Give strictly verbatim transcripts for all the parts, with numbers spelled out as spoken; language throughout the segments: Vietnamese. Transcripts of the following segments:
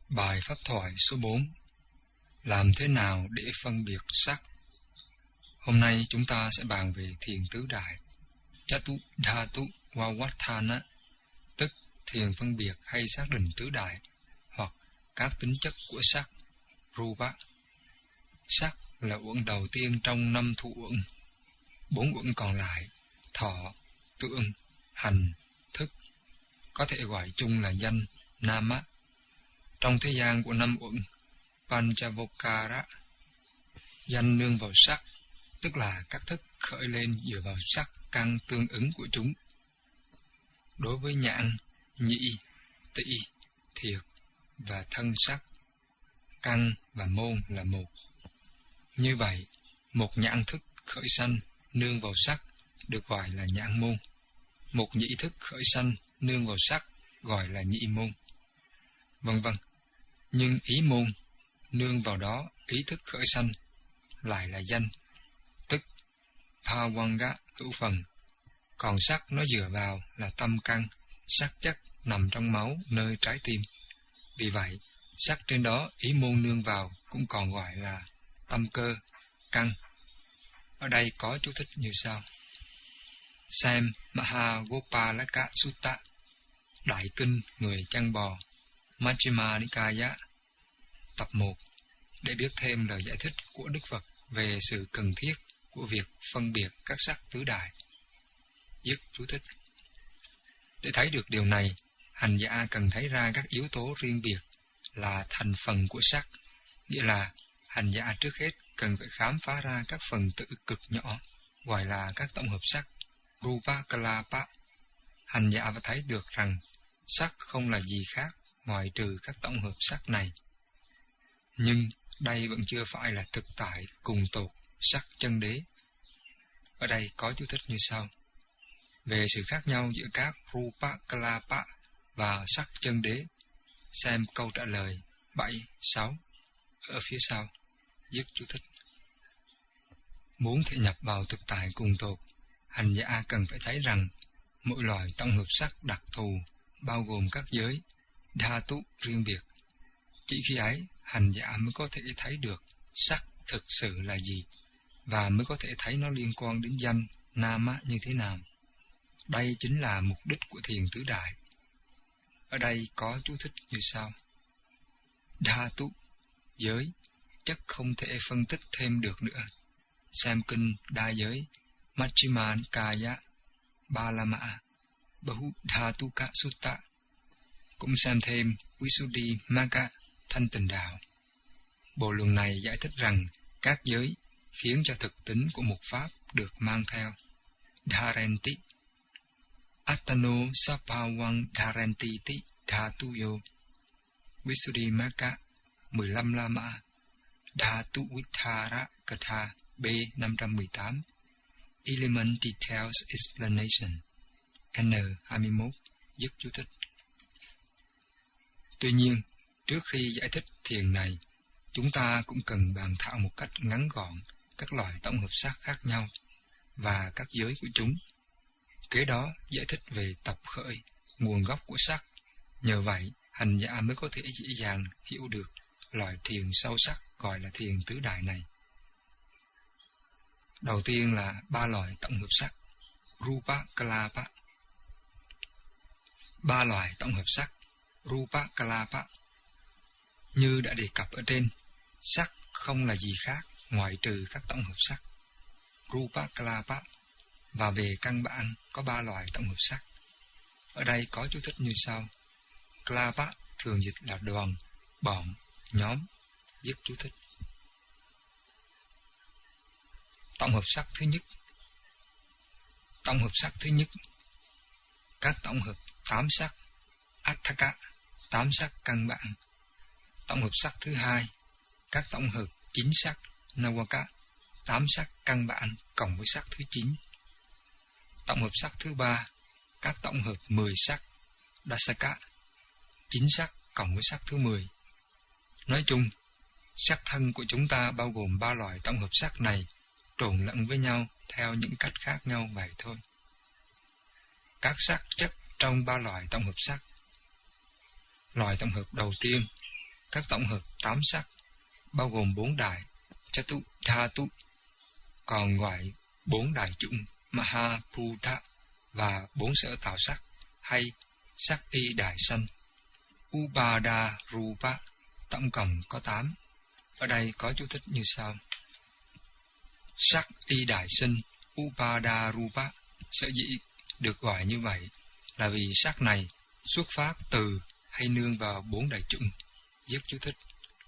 Bài pháp thoại số bốn. Làm thế nào để phân biệt sắc? Hôm nay chúng ta sẽ bàn về thiền tứ đại, Chatu Dhatu Vavatthana, tức thiền phân biệt hay xác định tứ đại, hoặc các tính chất của sắc, Rupa. Sắc là uẩn đầu tiên trong năm thủ uẩn. Bốn uẩn còn lại, thọ, tưởng, hành, thức, có thể gọi chung là danh, Nama. Trong thế gian của năm uẩn, Panchavokara, danh nương vào sắc, tức là các thức khởi lên dựa vào sắc căn tương ứng của chúng. Đối với nhãn, nhĩ, tị, thiệt và thân sắc, căn và môn là một. Như vậy, một nhãn thức khởi sanh nương vào sắc được gọi là nhãn môn. Một nhĩ thức khởi sanh nương vào sắc gọi là nhĩ môn, vân vân. Nhưng ý môn nương vào đó ý thức khởi sanh lại là danh, tức Bhavanga hữu phần. Còn sắc nó dựa vào là tâm căn, sắc chất nằm trong máu nơi trái tim. Vì vậy, sắc trên đó ý môn nương vào cũng còn gọi là tâm cơ, căn. Ở đây có chú thích như sau. Xem Mahagopalaka Sutta, Đại Kinh Người Chăn Bò, Majjhima Nikaya, tập một, để biết thêm lời giải thích của Đức Phật về sự cần thiết của việc phân biệt các sắc tứ đại. Dứt chú thích. Để thấy được điều này, hành giả cần thấy ra các yếu tố riêng biệt là thành phần của sắc, nghĩa là hành giả trước hết cần phải khám phá ra các phần tử cực nhỏ, gọi là các tổng hợp sắc, Rupa Kalapa. Hành giả phải thấy được rằng sắc không là gì khác ngoài trừ các tổng hợp sắc này. Nhưng đây vẫn chưa phải là thực tại cùng tột sắc chân đế. Ở đây có chú thích như sau. Về sự khác nhau giữa các Rupa Kalapa và sắc chân đế, xem câu trả lời bảy, sáu ở phía sau. Dứt chú thích. Muốn thể nhập vào thực tại cùng tột, hành giả cần phải thấy rằng mỗi loại tổng hợp sắc đặc thù bao gồm các giới, dhatu riêng biệt. Chỉ khi ấy, hành giả mới có thể thấy được sắc thực sự là gì, và mới có thể thấy nó liên quan đến danh, nama như thế nào. Đây chính là mục đích của thiền tứ đại. Ở đây có chú thích như sau. Dhatu, giới, chất không thể phân tích thêm được nữa. Xem kinh Đa Giới, Majjhima Nikaya, Balama, Bahudhatuka Sutta. Cũng xem thêm Visuddhimagga, Thanh Tịnh Đạo. Bộ luận này giải thích rằng các giới khiến cho thực tính của một pháp được mang theo. Dharenti Attano Sapawang Dharenti Ti Dhatuyo. Visuddhimagga mười lăm La Mã, Dhatu Vithara Katha B năm trăm mười tám, Element Details Explanation N hai mươi mốt. Dứt chú thích. Tuy nhiên, trước khi giải thích thiền này, chúng ta cũng cần bàn thảo một cách ngắn gọn các loại tổng hợp sắc khác nhau và các giới của chúng. Kế đó giải thích về tập khởi, nguồn gốc của sắc. Nhờ vậy, hành giả mới có thể dễ dàng hiểu được loại thiền sâu sắc gọi là thiền tứ đại này. Đầu tiên là ba loại tổng hợp sắc, Rupa Kalapa. Ba loại tổng hợp sắc, Rupa Kalapa. Như đã đề cập ở trên, sắc không là gì khác ngoại trừ các tổng hợp sắc, Rupa Kalapa, và về căn bản có ba loại tổng hợp sắc. Ở đây có chú thích như sau. Kalapa thường dịch là đoàn, bọn, nhóm. Dứt chú thích. Tổng hợp sắc thứ nhất. Tổng hợp sắc thứ nhất, các tổng hợp tám sắc, Atthaka, tám sắc căn bản. Tổng hợp sắc thứ hai, các tổng hợp chín sắc, Nawaka, tám sắc căn bản cộng với sắc thứ chín. Tổng hợp sắc thứ ba, các tổng hợp mười sắc, Dasaka, chín sắc cộng với sắc thứ mười. Nói chung, sắc thân của chúng ta bao gồm ba loại tổng hợp sắc này, trộn lẫn với nhau theo những cách khác nhau vậy thôi. Các sắc chất trong ba loại tổng hợp sắc. Loại tổng hợp đầu tiên, các tổng hợp tám sắc, bao gồm bốn đài, Chatu Dhatu, còn gọi bốn đài chủng Mahaputha và bốn sở tạo sắc, hay sắc y đài sanh. Upada Rupa tổng cộng có tám. Ở đây có chú thích như sau. Sắc y đại sinh Upada Rupa sở dĩ được gọi như vậy là vì sắc này xuất phát từ hay nương vào bốn đại chủng. Dứt chú thích.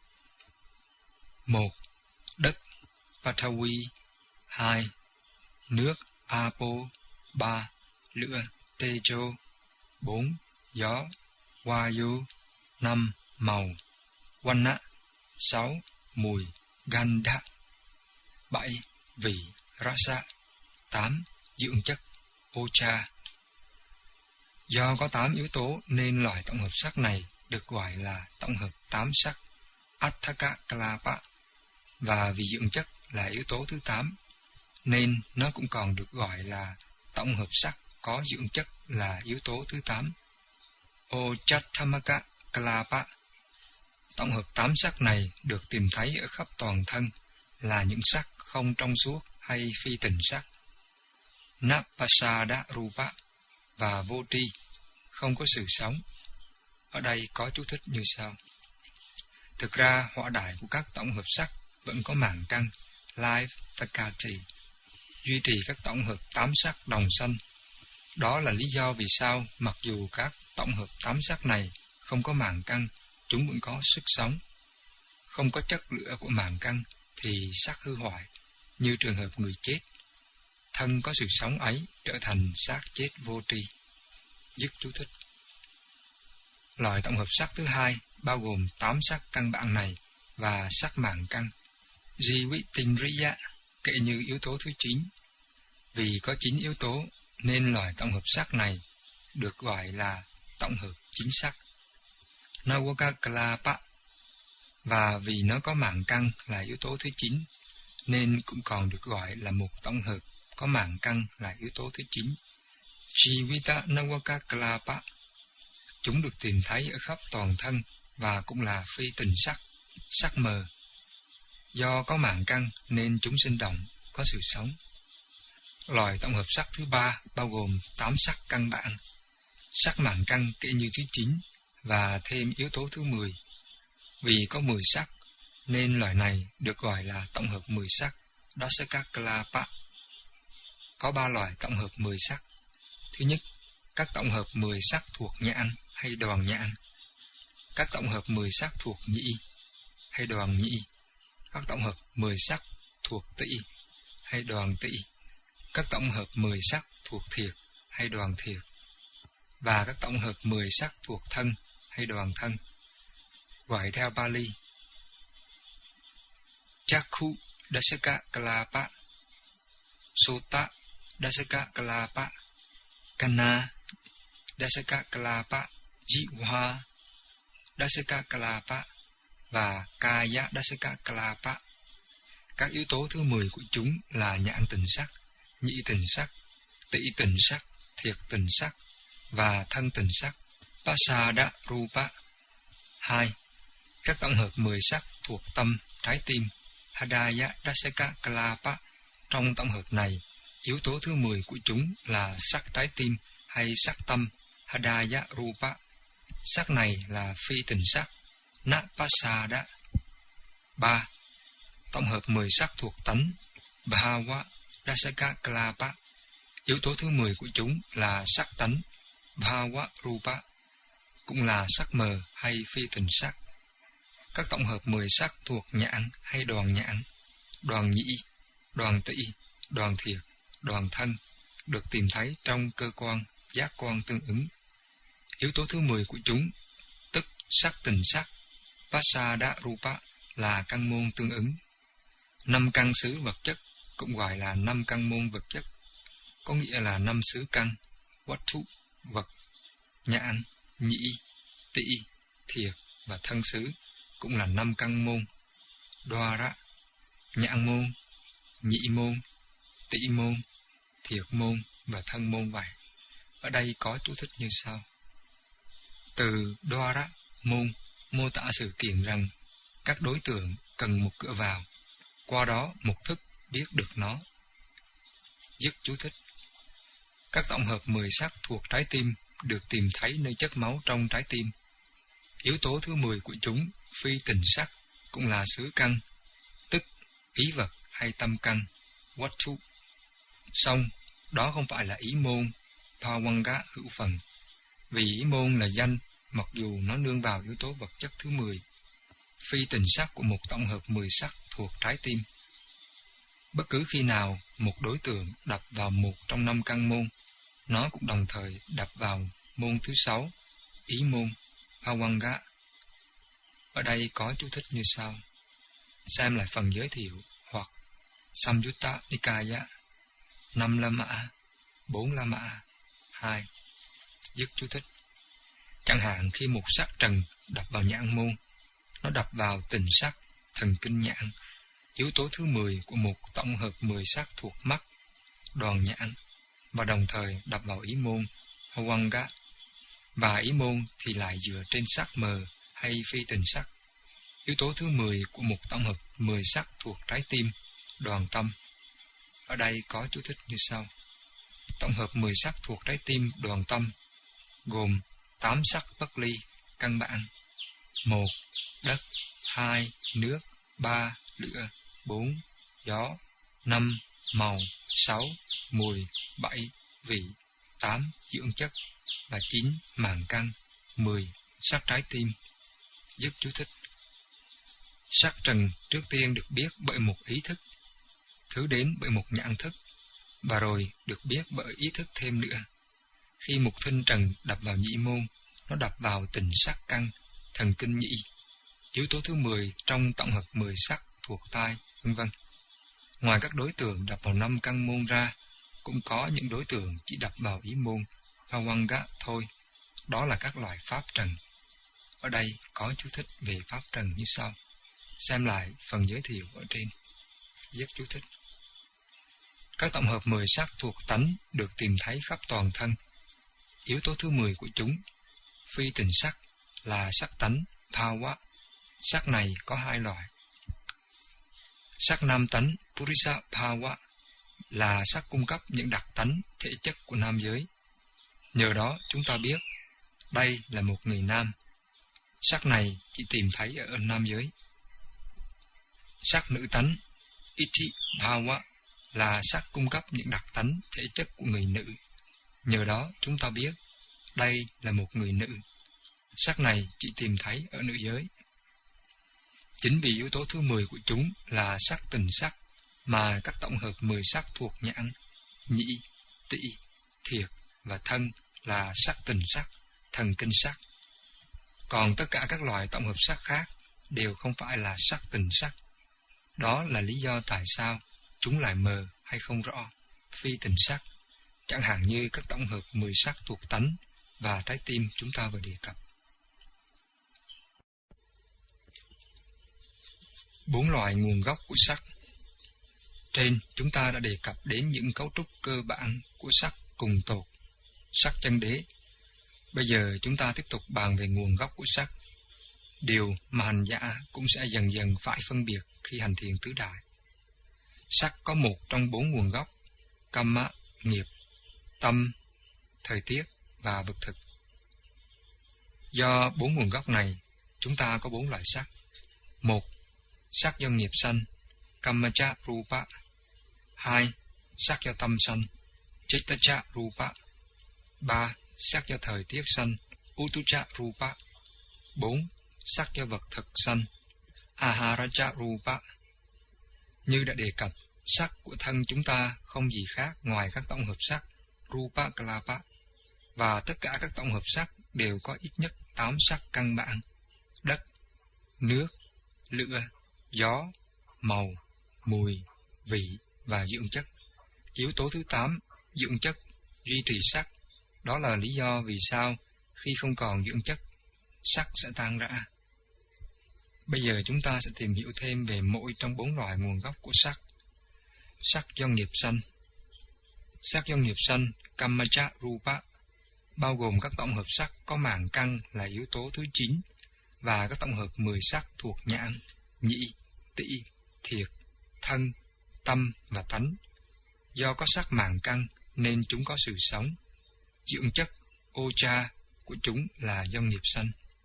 Một. Đất Patawi. Hai. Nước Apo. Ba. Lửa Tejo. Bốn. Gió Vayu. Năm. Màu Vanna. Sáu. Mùi Gandha. Bảy. Vị Rasa. Tám. Dưỡng chất Ocha. Do có tám yếu tố nên loại tổng hợp sắc này được gọi là tổng hợp tám sắc Atthaka Kalapa, và vì dưỡng chất là yếu tố thứ tám nên nó cũng còn được gọi là tổng hợp sắc có dưỡng chất là yếu tố thứ tám Ochattamaka Kalapa. Tổng hợp tám sắc này được tìm thấy ở khắp toàn thân là những sắc không trong suốt hay phi tình sắc. Napasada Rupa và vô tri, không có sự sống. Ở đây có chú thích như sau. Thực ra, hỏa đại của các tổng hợp sắc vẫn có màng căn, life faculty, duy trì các tổng hợp tám sắc đồng sanh. Đó là lý do vì sao, mặc dù các tổng hợp tám sắc này không có màng căn, chúng vẫn có sức sống. Không có chất lửa của màng căn thì sắc hư hoại, như trường hợp người chết. Thân có sự sống ấy trở thành xác chết vô tri. Dứt chú thích. Loại tổng hợp sắc thứ hai bao gồm tám sắc căn bản này và sắc màng căn, Jivitindriya, kể như yếu tố thứ chín. Vì có chín yếu tố nên loại tổng hợp sắc này được gọi là tổng hợp chín sắc Navakakalapa, và vì nó có màng căn là yếu tố thứ chín nên cũng còn được gọi là một tổng hợp có màng căn là yếu tố thứ chín, Jivita Navakakalapa. Chúng được tìm thấy ở khắp toàn thân và cũng là phi tình sắc, sắc mờ. Do có màng căn nên chúng sinh động, có sự sống. Loại tổng hợp sắc thứ ba bao gồm tám sắc căn bản, sắc màng căn kể như thứ chín và thêm yếu tố thứ mười. Vì có mười sắc nên loại này được gọi là tổng hợp mười sắc, Dasakakalapa. Có ba loại tổng hợp mười sắc. Thứ nhất, các tổng hợp mười sắc thuộc nhãn hay đoàn nhãn. Các tổng hợp mười sắc thuộc nhĩ hay đoàn nhĩ. Các tổng hợp mười sắc thuộc tỵ hay đoàn tỵ. Các tổng hợp mười sắc thuộc thiệt hay đoàn thiệt. Và các tổng hợp mười sắc thuộc thân hay đoàn thân. Gọi theo Pali: Chakku Dasaka Kalapa, Sota Dasaka Kalapa, Kana Dasaka Kalapa, Jiva Dasaka Kalapa và Kaya Dasaka Kalapa. Các yếu tố thứ mười của chúng là nhãn tình sắc, nhĩ tình sắc, tỵ tình sắc, thiệt tình sắc và thân tình sắc, Pasada Rupa. Hai. Các tổng hợp mười sắc thuộc tâm, trái tim, Hadaya Dasaka Kalapa. Trong tổng hợp này, yếu tố thứ mười của chúng là sắc trái tim hay sắc tâm, Hadaya Rupa. Sắc này là phi tình sắc, Napasada. Ba. Tổng hợp mười sắc thuộc tánh, Bhava Dasaka Kalapa. Yếu tố thứ mười của chúng là sắc tánh, Bhava Rupa, cũng là sắc mờ hay phi tình sắc. Các tổng hợp mười sắc thuộc nhãn hay đoàn nhãn, đoàn nhĩ, đoàn tỵ, đoàn thiệt, đoàn thân được tìm thấy trong cơ quan, giác quan tương ứng. Yếu tố thứ mười của chúng, tức sắc tình sắc, Pasada Rupa, là căn môn tương ứng. Năm căn xứ vật chất cũng gọi là năm căn môn vật chất, có nghĩa là năm xứ căn, Vattu, vật, nhãn, nhĩ, tỵ, thiệt và thân xứ cũng là năm căn môn, Dwara, nhãn môn, nhĩ môn, tỵ môn, thiệt môn và thân môn vậy. Ở đây có chú thích như sau. Từ Dwara, môn, mô tả sự kiện rằng các đối tượng cần một cửa vào, qua đó một thức biết được nó. Dứt chú thích. Các tổng hợp mười sắc thuộc trái tim được tìm thấy nơi chất máu trong trái tim. Yếu tố thứ mười của chúng, phi tình sắc, cũng là xứ căn, tức ý vật hay tâm căn, wattu. Song, đó không phải là ý môn, bhavanga hữu phần, vì ý môn là danh, mặc dù nó nương vào yếu tố vật chất thứ mười, phi tình sắc của một tổng hợp mười sắc thuộc trái tim. Bất cứ khi nào một đối tượng đập vào một trong năm căn môn, nó cũng đồng thời đập vào môn thứ sáu, ý môn, bhavanga. Ở đây có chú thích như sau. Xem lại phần giới thiệu hoặc Samyutta Nikaya, năm la mã, bốn la mã, hai. Dứt chú thích. Chẳng hạn khi một sắc trần đập vào nhãn môn, nó đập vào tình sắc, thần kinh nhãn, yếu tố thứ mười của một tổng hợp mười sắc thuộc mắt, đoàn nhãn, và đồng thời đập vào ý môn, bhavanga, và ý môn thì lại dựa trên sắc mờ hay phi tình sắc, yếu tố thứ mười của một tổng hợp mười sắc thuộc trái tim, đoàn tâm. Ở đây có chú thích như sau. Tổng hợp mười sắc thuộc trái tim, đoàn tâm, gồm tám sắc bất ly, căn bản: một. Đất, hai. Nước, ba. Lửa, bốn. Gió, năm. Màu, sáu. Mùi, bảy. Vị, tám. Dưỡng chất, và chín. Màng căn, mười. Sắc trái tim. Dứt chú thích. Sắc trần trước tiên được biết bởi một ý thức, thứ đến bởi một nhãn thức, và rồi được biết bởi ý thức thêm nữa. Khi một thinh trần đập vào nhĩ môn, nó đập vào tình sắc căn, thần kinh nhĩ, yếu tố thứ mười trong tổng hợp mười sắc thuộc tai, vân vân. Ngoài các đối tượng đập vào năm căn môn ra, cũng có những đối tượng chỉ đập vào ý môn, bhavanga thôi. Đó là các loại pháp trần. Ở đây có chú thích về pháp trần như sau. Xem lại phần giới thiệu ở trên. Dứt chú thích. Các tổng hợp mười sắc thuộc tánh được tìm thấy khắp toàn thân. Yếu tố thứ mười của chúng, phi tình sắc, là sắc tánh, bhava. Sắc này có hai loại. Sắc nam tánh, purisa bhava, là sắc cung cấp những đặc tánh, thể chất của nam giới. Nhờ đó chúng ta biết đây là một người nam. Sắc này chỉ tìm thấy ở nam giới. Sắc nữ tánh, iti bhava, là sắc cung cấp những đặc tánh, thể chất của người nữ. Nhờ đó chúng ta biết đây là một người nữ. Sắc này chỉ tìm thấy ở nữ giới. Chính vì yếu tố thứ mười của chúng là sắc tình sắc, mà các tổng hợp mười sắc thuộc nhãn, nhĩ, tỵ, thiệt và thân là sắc tình sắc, thần kinh sắc. Còn tất cả các loại tổng hợp sắc khác đều không phải là sắc tình sắc. Đó là lý do tại sao chúng lại mờ hay không rõ, phi tình sắc, chẳng hạn như các tổng hợp mười sắc thuộc tánh và trái tim chúng ta vừa đề cập. Bốn loại nguồn gốc của sắc. Trên chúng ta đã đề cập đến những cấu trúc cơ bản của sắc cùng tột, sắc chân đế. Bây giờ chúng ta tiếp tục bàn về nguồn gốc của sắc, điều mà hành giả cũng sẽ dần dần phải phân biệt khi hành thiền tứ đại. Sắc có một trong bốn nguồn gốc: kamma, nghiệp, tâm, thời tiết và vật thực. Do bốn nguồn gốc này, chúng ta có bốn loại sắc. Một, sắc do nghiệp sanh, kammacha rupa. Hai, sắc do tâm sanh, chittacha rupa. Ba, sắc do thời tiết sanh, utucha rupa. Bốn, sắc do vật thực sanh, aharacha rupa. Như đã đề cập, sắc của thân chúng ta không gì khác ngoài các tổng hợp sắc rupa kalapa, và tất cả các tổng hợp sắc đều có ít nhất tám sắc căn bản: đất, nước, lửa, gió, màu, mùi, vị và dưỡng chất. Yếu tố thứ tám, dưỡng chất, duy trì sắc. Đó là lý do vì sao khi không còn dưỡng chất, sắc sẽ tan rã. Bây giờ chúng ta sẽ tìm hiểu thêm về mỗi trong bốn loại nguồn gốc của sắc. Sắc do nghiệp sanh. Sắc do nghiệp sanh, kammacha rupa, bao gồm các tổng hợp sắc có màng căn là yếu tố thứ chín, và các tổng hợp mười sắc thuộc nhãn, nhĩ, tỷ, thiệt, thân, tâm và tánh. Do có sắc màng căn nên chúng có sự sống. Dưỡng chất, ocha của chúng là do nghiệp sanh.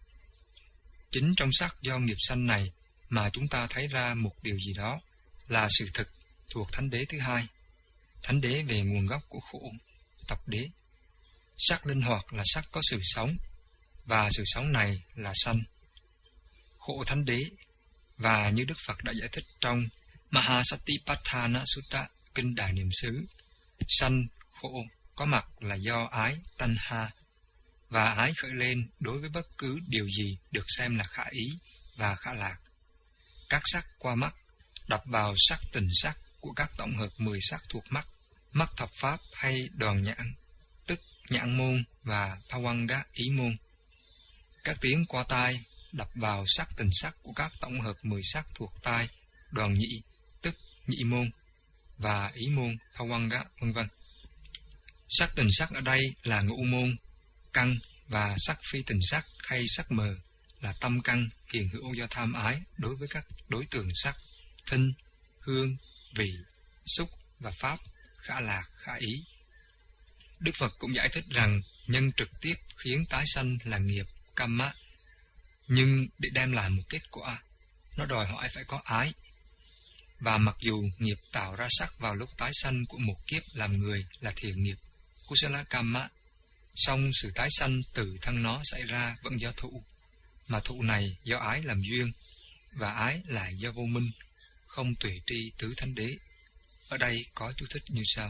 Chính trong sắc do nghiệp sanh này mà chúng ta thấy ra một điều gì đó là sự thực thuộc thánh đế thứ hai. Thánh đế về nguồn gốc của khổ, tập đế. Sắc linh hoạt là sắc có sự sống, và sự sống này là sanh. Khổ thánh đế, và như Đức Phật đã giải thích trong Mahasatipatthana Sutta, Kinh Đại Niệm xứ, sanh, khổ có mặt là do ái, tanha, và ái khởi lên đối với bất cứ điều gì được xem là khả ý và khả lạc. Các sắc qua mắt, đập vào sắc tình sắc của các tổng hợp mười sắc thuộc mắt, mắt thập pháp hay đoàn nhãn, tức nhãn môn và Bhavanga ý môn. Các tiếng qua tai đập vào sắc tình sắc của các tổng hợp mười sắc thuộc tai, đoàn nhĩ, tức nhĩ môn và ý môn Bhavanga, vân vân. Sắc tình sắc ở đây là ngũ môn, căn, và sắc phi tình sắc hay sắc mờ là tâm căn hiện hữu do tham ái đối với các đối tượng sắc, thinh, hương, vị, xúc và pháp, khả lạc, khả ý. Đức Phật cũng giải thích rằng nhân trực tiếp khiến tái sanh là nghiệp, kamma, nhưng để đem lại một kết quả, nó đòi hỏi phải có ái. Và mặc dù nghiệp tạo ra sắc vào lúc tái sanh của một kiếp làm người là thiện nghiệp, kusala kamma, song sự tái sanh từ thân nó xảy ra vẫn do thụ, mà thụ này do ái làm duyên, và ái lại do vô minh, không tuệ tri tứ thánh đế. Ở đây có chú thích như sau.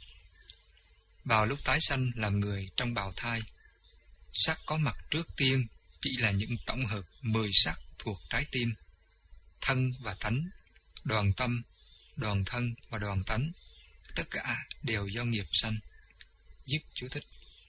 Vào lúc tái sanh làm người trong bào thai, sắc có mặt trước tiên chỉ là những tổng hợp mười sắc thuộc trái tim, thân và tánh, đoàn tâm, đoàn thân và đoàn tánh, tất cả đều do nghiệp sanh. Dứt chú thích.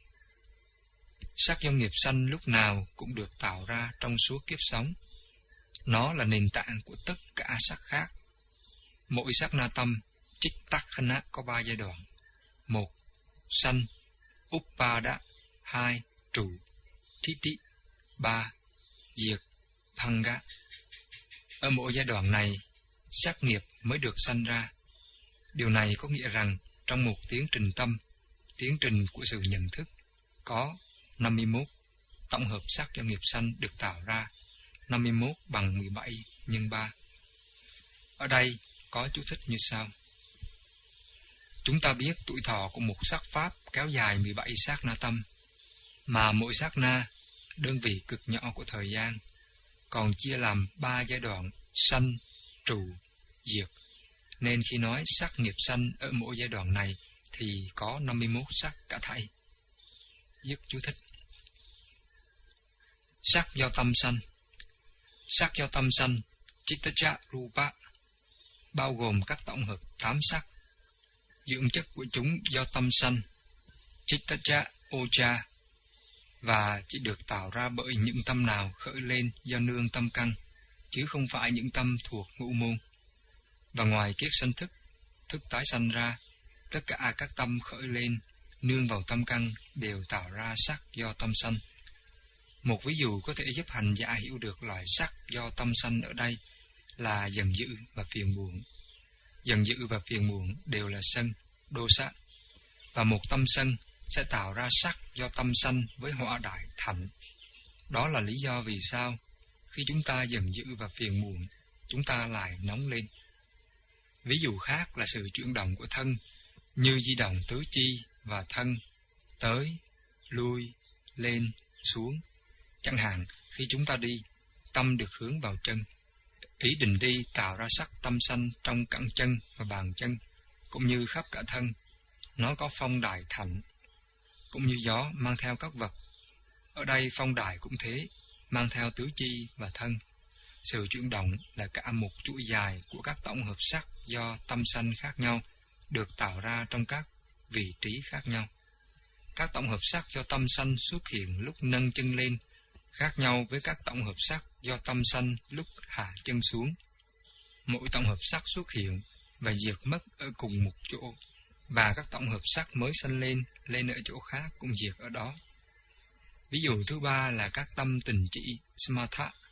Sắc do nghiệp sanh lúc nào cũng được tạo ra trong suốt kiếp sống. Nó là nền tảng của tất cả sắc khác. Mỗi sắc na tâm, trích tắc khana có ba giai đoạn. Một, sanh, uppada. Hai, trụ, thiti. Ba, diệt, bhanga. Ở mỗi giai đoạn này, sắc nghiệp mới được sanh ra. Điều này có nghĩa rằng trong một tiến trình tâm, tiến trình của sự nhận thức, có năm mươi mốt tổng hợp sắc do nghiệp sanh được tạo ra. Năm mươi mốt bằng mười bảy nhân ba. Ở đây có chú thích như sau. Chúng ta biết tuổi thọ của một sắc pháp kéo dài mười bảy sát na tâm, mà mỗi sát na đơn vị cực nhỏ của thời gian, còn chia làm ba giai đoạn sanh, trụ, diệt, nên khi nói sắc nghiệp sanh ở mỗi giai đoạn này thì có năm mươi mốt sắc cả thảy. Dứt chú thích. Sắc do tâm sanh. Sắc do tâm sanh, chittaja rupa, bao gồm các tổng hợp tám sắc. Dưỡng chất của chúng do tâm sanh, chittaja ocha, và chỉ được tạo ra bởi những tâm nào khởi lên do nương tâm căn, chứ không phải những tâm thuộc ngũ môn. Và ngoài kiết sanh thức, thức tái sanh ra, tất cả các tâm khởi lên nương vào tâm căn đều tạo ra sắc do tâm sanh. Một ví dụ có thể giúp hành giả hiểu được loại sắc do tâm sanh ở đây là giận dữ và phiền muộn. Giận dữ và phiền muộn đều là sân, đô sát, và một tâm sân sẽ tạo ra sắc do tâm sanh với hỏa đại thạnh. Đó là lý do vì sao khi chúng ta giận dữ và phiền muộn, chúng ta lại nóng lên. Ví dụ khác là sự chuyển động của thân, như di động tứ chi và thân, tới, lui, lên, xuống. Chẳng hạn, khi chúng ta đi, tâm được hướng vào chân. Ý định đi tạo ra sắc tâm sanh trong cẳng chân và bàn chân, cũng như khắp cả thân. Nó có phong đại thạnh, cũng như gió mang theo các vật. Ở đây phong đại cũng thế, mang theo tứ chi và thân. Sự chuyển động là cả một chuỗi dài của các tổng hợp sắc do tâm sanh khác nhau, được tạo ra trong các vị trí khác nhau. Các tổng hợp sắc do tâm sanh xuất hiện lúc nâng chân lên, khác nhau với các tổng hợp sắc do tâm sanh lúc hạ chân xuống. Mỗi tổng hợp sắc xuất hiện và diệt mất ở cùng một chỗ, và các tổng hợp sắc mới sanh lên, lên ở chỗ khác cũng diệt ở đó. Ví dụ thứ ba là các tâm tình chỉ, samatha,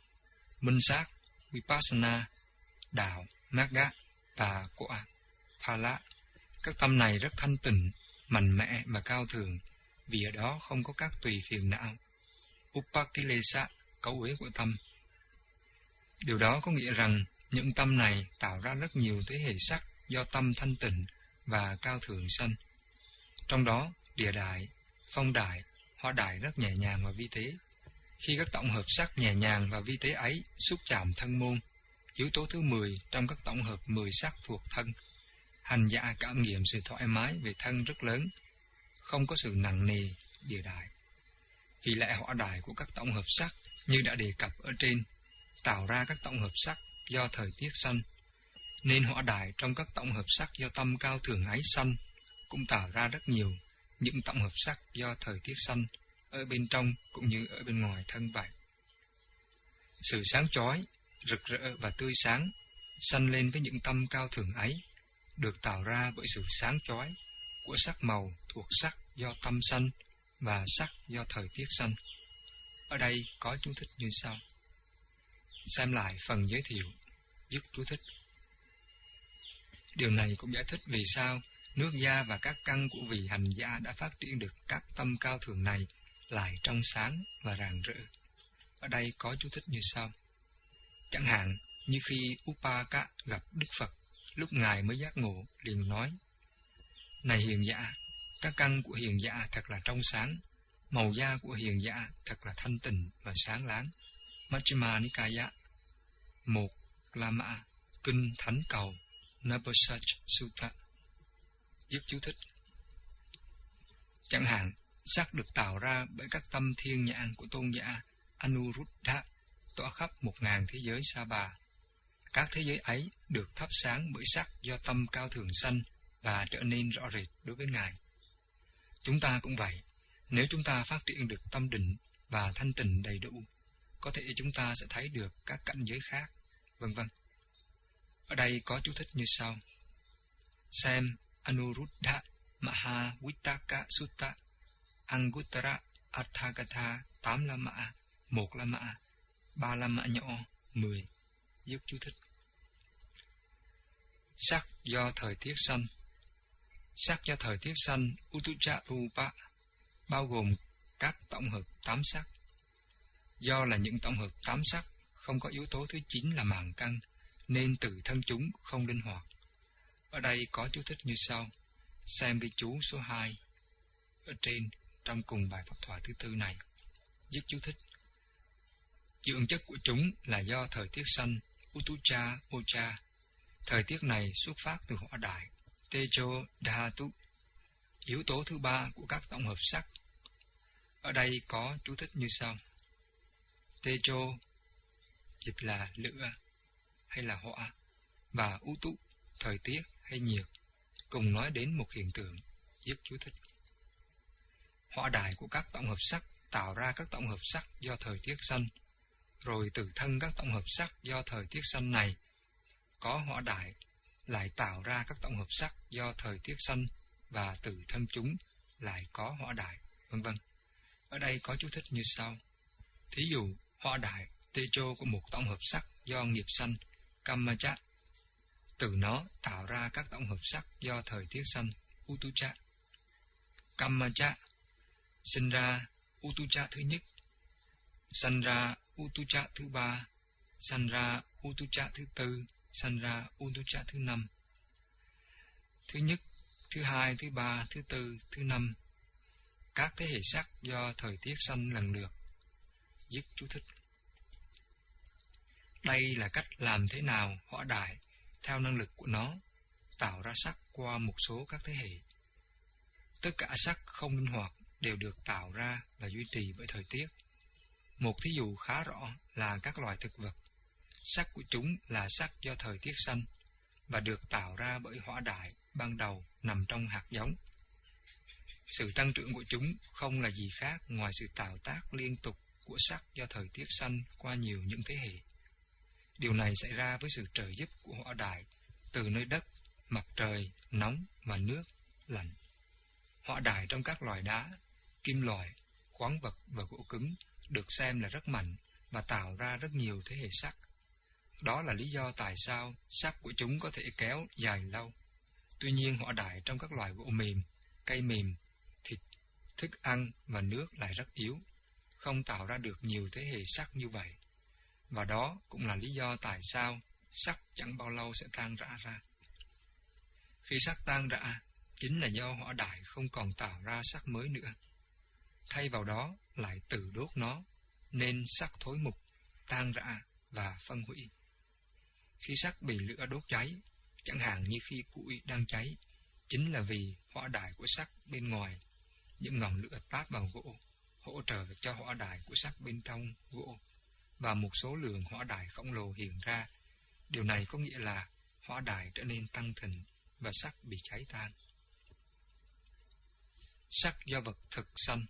minh sát, Vipassana, đạo, Magga và quả, Phala. Các tâm này rất thanh tịnh, mạnh mẽ và cao thượng, vì ở đó không có các tùy phiền não. Upakilesa, cấu uế của tâm. Điều đó có nghĩa rằng những tâm này tạo ra rất nhiều thế hệ sắc do tâm thanh tịnh và cao thượng sanh. Trong đó, địa đại, phong đại, hoa đại rất nhẹ nhàng và vi tế. Khi các tổng hợp sắc nhẹ nhàng và vi tế ấy xúc chạm thân môn, yếu tố thứ mười trong các tổng hợp mười sắc thuộc thân, hành giả cảm nghiệm sự thoải mái về thân rất lớn, không có sự nặng nề địa đại. Vì lẽ hỏa đại của các tổng hợp sắc như đã đề cập ở trên, tạo ra các tổng hợp sắc do thời tiết sanh, nên hỏa đại trong các tổng hợp sắc do tâm cao thượng ấy sanh cũng tạo ra rất nhiều những tổng hợp sắc do thời tiết sanh ở bên trong cũng như ở bên ngoài thân vậy. Sự sáng chói, rực rỡ và tươi sáng sanh lên với những tâm cao thượng ấy được tạo ra bởi sự sáng chói của sắc màu thuộc sắc do tâm sanh và sắc do thời tiết sanh. Ở đây có chú thích như sau. Xem lại phần giới thiệu, dứt chú thích. Điều này cũng giải thích vì sao nước da và các căn của vị hành giả đã phát triển được các tâm cao thượng này lại trong sáng và rạng rỡ. Ở đây có chú thích như sau. Chẳng hạn như khi Upaka gặp Đức Phật, lúc Ngài mới giác ngộ, liền nói: Này hiền giả, các căn của hiền giả thật là trong sáng, màu da của hiền giả thật là thanh tịnh và sáng láng. Majjhima Nikaya một Lama, Kinh Thánh Cầu, Nabosaj Sutta. Dứt chú thích. Chẳng hạn, sắc được tạo ra bởi các tâm thiên nhãn của tôn giả Anuruddha tỏa khắp một ngàn thế giới sa bà. Các thế giới ấy được thắp sáng bởi sắc do tâm cao thượng sanh và trở nên rõ rệt đối với Ngài. Chúng ta cũng vậy, nếu chúng ta phát triển được tâm định và thanh tịnh đầy đủ, có thể chúng ta sẽ thấy được các cảnh giới khác, vân vân. Ở đây có chú thích như sau. Xem Anuruddha Mahavitaka Sutta, Anguttara Arthakatha tám la mã, một la mã, ba la mã nhỏ, mười. Dứt chú thích. Sắc do thời tiết sanh. Sắc do thời tiết sanh Utuja Rupa bao gồm các tổng hợp tám sắc. Do là những tổng hợp tám sắc không có yếu tố thứ chín là màng căn, nên từ thân chúng không linh hoạt. Ở đây có chú thích như sau. Xem ghi chú số hai ở trên trong cùng bài pháp thoại thứ tư này. Dứt chú thích. Dưỡng chất của chúng là do thời tiết sanh Utuja Ocha. Thời tiết này xuất phát từ hỏa đại Tejo Dhatu, yếu tố thứ ba của các tổng hợp sắc. Ở đây có chú thích như sau. Tejo dịch là lửa hay là hỏa, và Utu thời tiết hay nhiệt, cùng nói đến một hiện tượng. Dứt chú thích. Hỏa đại của các tổng hợp sắc tạo ra các tổng hợp sắc do thời tiết sanh, rồi từ thân các tổng hợp sắc do thời tiết sanh này có hỏa đại lại tạo ra các tổng hợp sắc do thời tiết sanh, và từ thân chúng lại có hỏa đại, vân vân. Ở đây có chú thích như sau. Thí dụ, hỏa đại Tejo của một tổng hợp sắc do nghiệp sanh Kamacha, từ nó tạo ra các tổng hợp sắc do thời tiết sanh Utuja. Kamacha sinh ra Utuja thứ nhất, sanh ra Utuja thứ ba, sanh ra Utuja thứ tư, sanh ra Utuja thứ năm. Thứ nhất, thứ hai, thứ ba, thứ tư, thứ năm. Các thế hệ sắc do thời tiết sanh lần lượt. Dứt chú thích. Đây là cách làm thế nào hỏa đại, theo năng lực của nó, tạo ra sắc qua một số các thế hệ. Tất cả sắc không linh hoạt đều được tạo ra và duy trì bởi thời tiết. Một thí dụ khá rõ là các loài thực vật. Sắc của chúng là sắc do thời tiết sanh và được tạo ra bởi hỏa đại ban đầu nằm trong hạt giống. Sự tăng trưởng của chúng không là gì khác ngoài sự tạo tác liên tục của sắc do thời tiết sanh qua nhiều những thế hệ. Điều này xảy ra với sự trợ giúp của hỏa đại từ nơi đất, mặt trời, nóng và nước, lạnh. Hỏa đại trong các loài đá, kim loại, khoáng vật và gỗ cứng được xem là rất mạnh và tạo ra rất nhiều thế hệ sắc. Đó là lý do tại sao sắc của chúng có thể kéo dài lâu. Tuy nhiên hỏa đại trong các loài gỗ mềm, cây mềm, thịt, thức ăn và nước lại rất yếu, không tạo ra được nhiều thế hệ sắc như vậy. Và đó cũng là lý do tại sao sắc chẳng bao lâu sẽ tan rã ra. Khi sắc tan rã, chính là do hỏa đại không còn tạo ra sắc mới nữa. Thay vào đó lại tự đốt nó, nên sắc thối mục, tan rã và phân hủy. Khi sắc bị lửa đốt cháy, chẳng hạn như khi củi đang cháy, chính là vì hỏa đại của sắc bên ngoài, những ngọn lửa táp vào gỗ, hỗ trợ cho hỏa đại của sắc bên trong gỗ, và một số lượng hỏa đại khổng lồ hiện ra. Điều này có nghĩa là hỏa đại trở nên tăng thịnh và sắc bị cháy tan. Sắc do vật thực sanh.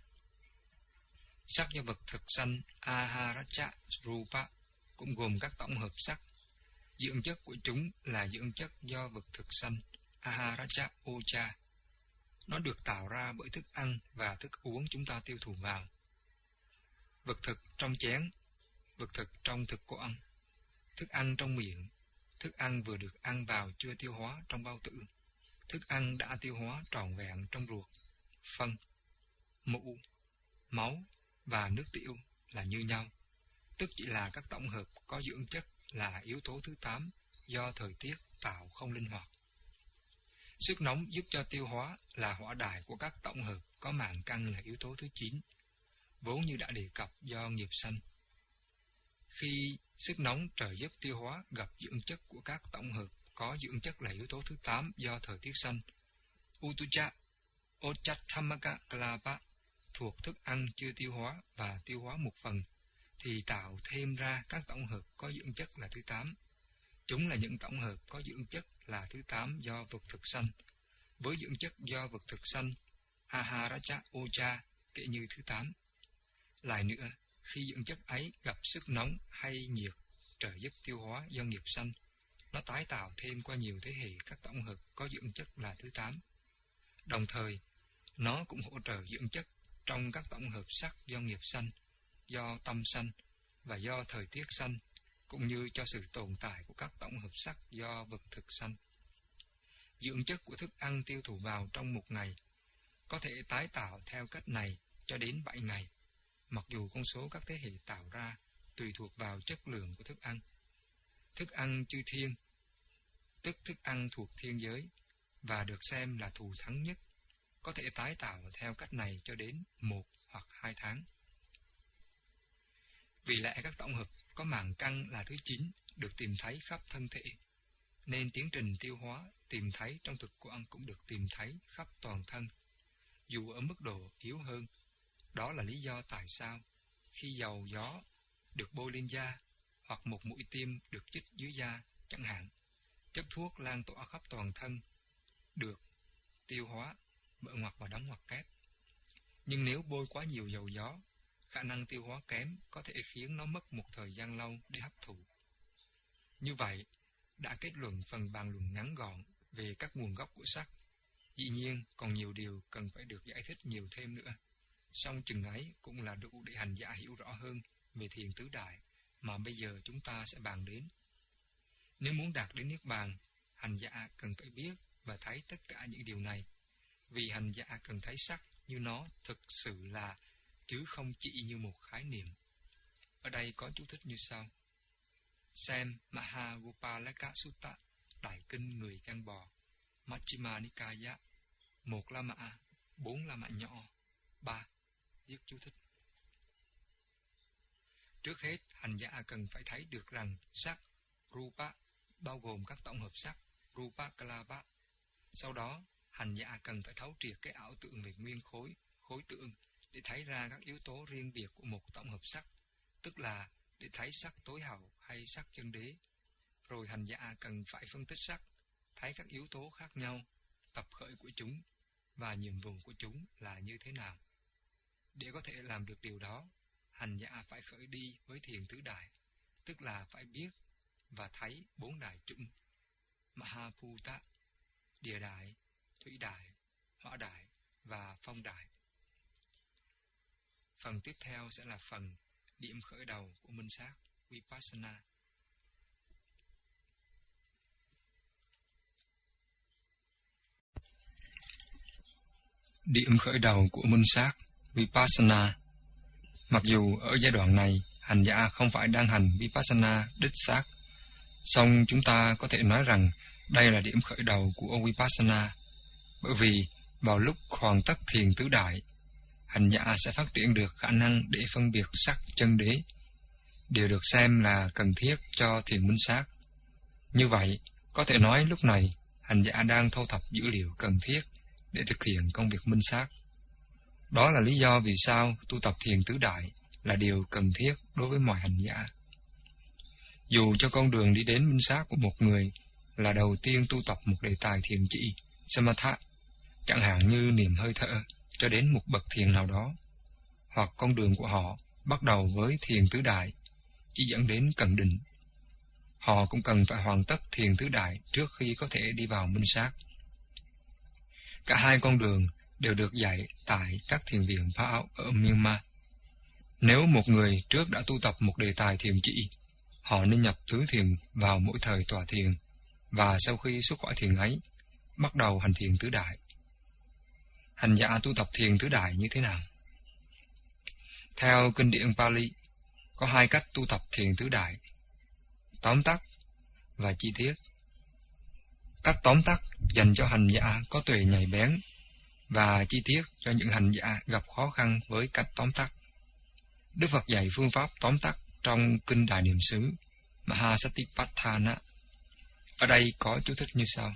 Sắc do vật thực sanh Aharacha Rupa cũng gồm các tổng hợp sắc. Dưỡng chất của chúng là dưỡng chất do vật thực sanh Aharacha Ocha. Nó được tạo ra bởi thức ăn và thức uống chúng ta tiêu thụ vào. Vật thực trong chén, vật thực trong thực quản, thức ăn trong miệng, thức ăn vừa được ăn vào chưa tiêu hóa trong bao tử, thức ăn đã tiêu hóa trọn vẹn trong ruột, phân, mũ, máu và nước tiểu là như nhau, tức chỉ là các tổng hợp có dưỡng chất là yếu tố thứ tám do thời tiết tạo không linh hoạt. Sức nóng giúp cho tiêu hóa là hỏa đại của các tổng hợp có màng căng là yếu tố thứ chín, vốn như đã đề cập do nghiệp sanh. Khi sức nóng trợ giúp tiêu hóa gặp dưỡng chất của các tổng hợp có dưỡng chất là yếu tố thứ tám do thời tiết sanh, Utuja, Ochattamaka Kalapa thuộc thức ăn chưa tiêu hóa và tiêu hóa một phần, thì tạo thêm ra các tổng hợp có dưỡng chất là thứ tám. Chúng là những tổng hợp có dưỡng chất là thứ tám do vật thực sanh, với dưỡng chất do vật thực sanh Aharacha Ocha kể như thứ tám. Lại nữa, khi dưỡng chất ấy gặp sức nóng hay nhiệt trợ giúp tiêu hóa do nghiệp sanh, nó tái tạo thêm qua nhiều thế hệ các tổng hợp có dưỡng chất là thứ tám. Đồng thời, nó cũng hỗ trợ dưỡng chất trong các tổng hợp sắc do nghiệp sanh, do tâm sanh và do thời tiết sanh, cũng như cho sự tồn tại của các tổng hợp sắc do vật thực sanh. Dưỡng chất của thức ăn tiêu thụ vào trong một ngày có thể tái tạo theo cách này cho đến bảy ngày, mặc dù con số các thế hệ tạo ra tùy thuộc vào chất lượng của thức ăn. Thức ăn chư thiên, tức thức ăn thuộc thiên giới và được xem là thù thắng nhất, có thể tái tạo theo cách này cho đến một hoặc hai tháng. Vì lẽ các tổng hợp có màng căng là thứ chín được tìm thấy khắp thân thể, nên tiến trình tiêu hóa tìm thấy trong thực quản cũng được tìm thấy khắp toàn thân, dù ở mức độ yếu hơn. Đó là lý do tại sao khi dầu gió được bôi lên da hoặc một mũi tiêm được chích dưới da chẳng hạn, chất thuốc lan tỏa khắp toàn thân được tiêu hóa, mở ngoặc và đóng ngoặc kép. Nhưng nếu bôi quá nhiều dầu gió, khả năng tiêu hóa kém có thể khiến nó mất một thời gian lâu để hấp thụ. Như vậy, đã kết luận phần bàn luận ngắn gọn về các nguồn gốc của sắc. Dĩ nhiên, còn nhiều điều cần phải được giải thích nhiều thêm nữa. Song chừng ấy cũng là đủ để hành giả hiểu rõ hơn về thiền tứ đại mà bây giờ chúng ta sẽ bàn đến. Nếu muốn đạt đến niết bàn, hành giả cần phải biết và thấy tất cả những điều này, vì hành giả cần thấy sắc như nó thực sự là, chứ không chỉ như một khái niệm. Ở đây có chú thích như sau. Xem Mahagopalaka Sutta, Đại Kinh Người Chăn Bò, Majjhima Nikaya, một la mã, bốn la mã nhỏ, ba. Dứt chú thích. Trước hết, hành giả cần phải thấy được rằng sắc, Rupa, bao gồm các tổng hợp sắc, Rupa Kalapa. Sau đó, hành giả cần phải thấu triệt cái ảo tưởng về nguyên khối, khối tượng, để thấy ra các yếu tố riêng biệt của một tổng hợp sắc, tức là để thấy sắc tối hậu hay sắc chân đế. Rồi hành giả cần phải phân tích sắc, thấy các yếu tố khác nhau, tập khởi của chúng, và nhiệm vụ của chúng là như thế nào. Để có thể làm được điều đó, hành giả phải khởi đi với thiền tứ đại, tức là phải biết và thấy bốn đại chủng, Mahabhuta, địa đại, thủy đại, hỏa đại và phong đại. Phần tiếp theo sẽ là phần Điểm khởi đầu của minh sát Vipassana. Điểm khởi đầu của minh sát Vipassana. Mặc dù ở giai đoạn này, hành giả không phải đang hành Vipassana đích xác, song chúng ta có thể nói rằng đây là điểm khởi đầu của Vipassana, bởi vì vào lúc hoàn tất thiền tứ đại, hành giả sẽ phát triển được khả năng để phân biệt sắc chân đế, điều được xem là cần thiết cho thiền minh sát. Như vậy, có thể nói lúc này, hành giả đang thu thập dữ liệu cần thiết để thực hiện công việc minh sát. Đó là lý do vì sao tu tập thiền tứ đại là điều cần thiết đối với mọi hành giả. Dù cho con đường đi đến minh sát của một người là đầu tiên tu tập một đề tài thiền chỉ, Samatha, chẳng hạn như niệm hơi thở cho đến một bậc thiền nào đó, hoặc con đường của họ bắt đầu với thiền tứ đại, chỉ dẫn đến cận định, họ cũng cần phải hoàn tất thiền tứ đại trước khi có thể đi vào minh sát. Cả hai con đường đều được dạy tại các thiền viện Phao ở Myanmar. Nếu một người trước đã tu tập một đề tài thiền chỉ, họ nên nhập tứ thiền vào mỗi thời tọa thiền, và sau khi xuất khỏi thiền ấy, bắt đầu hành thiền tứ đại. Hành giả tu tập thiền tứ đại như thế nào? Theo kinh điển Pali, có hai cách tu tập thiền tứ đại: tóm tắt và chi tiết. Cách tóm tắt dành cho hành giả có tuệ nhạy bén, và chi tiết cho những hành giả gặp khó khăn với cách tóm tắt. Đức Phật dạy phương pháp tóm tắt trong kinh Đại Niệm xứ Mahasatipatthana. Ở đây có chú thích như sau: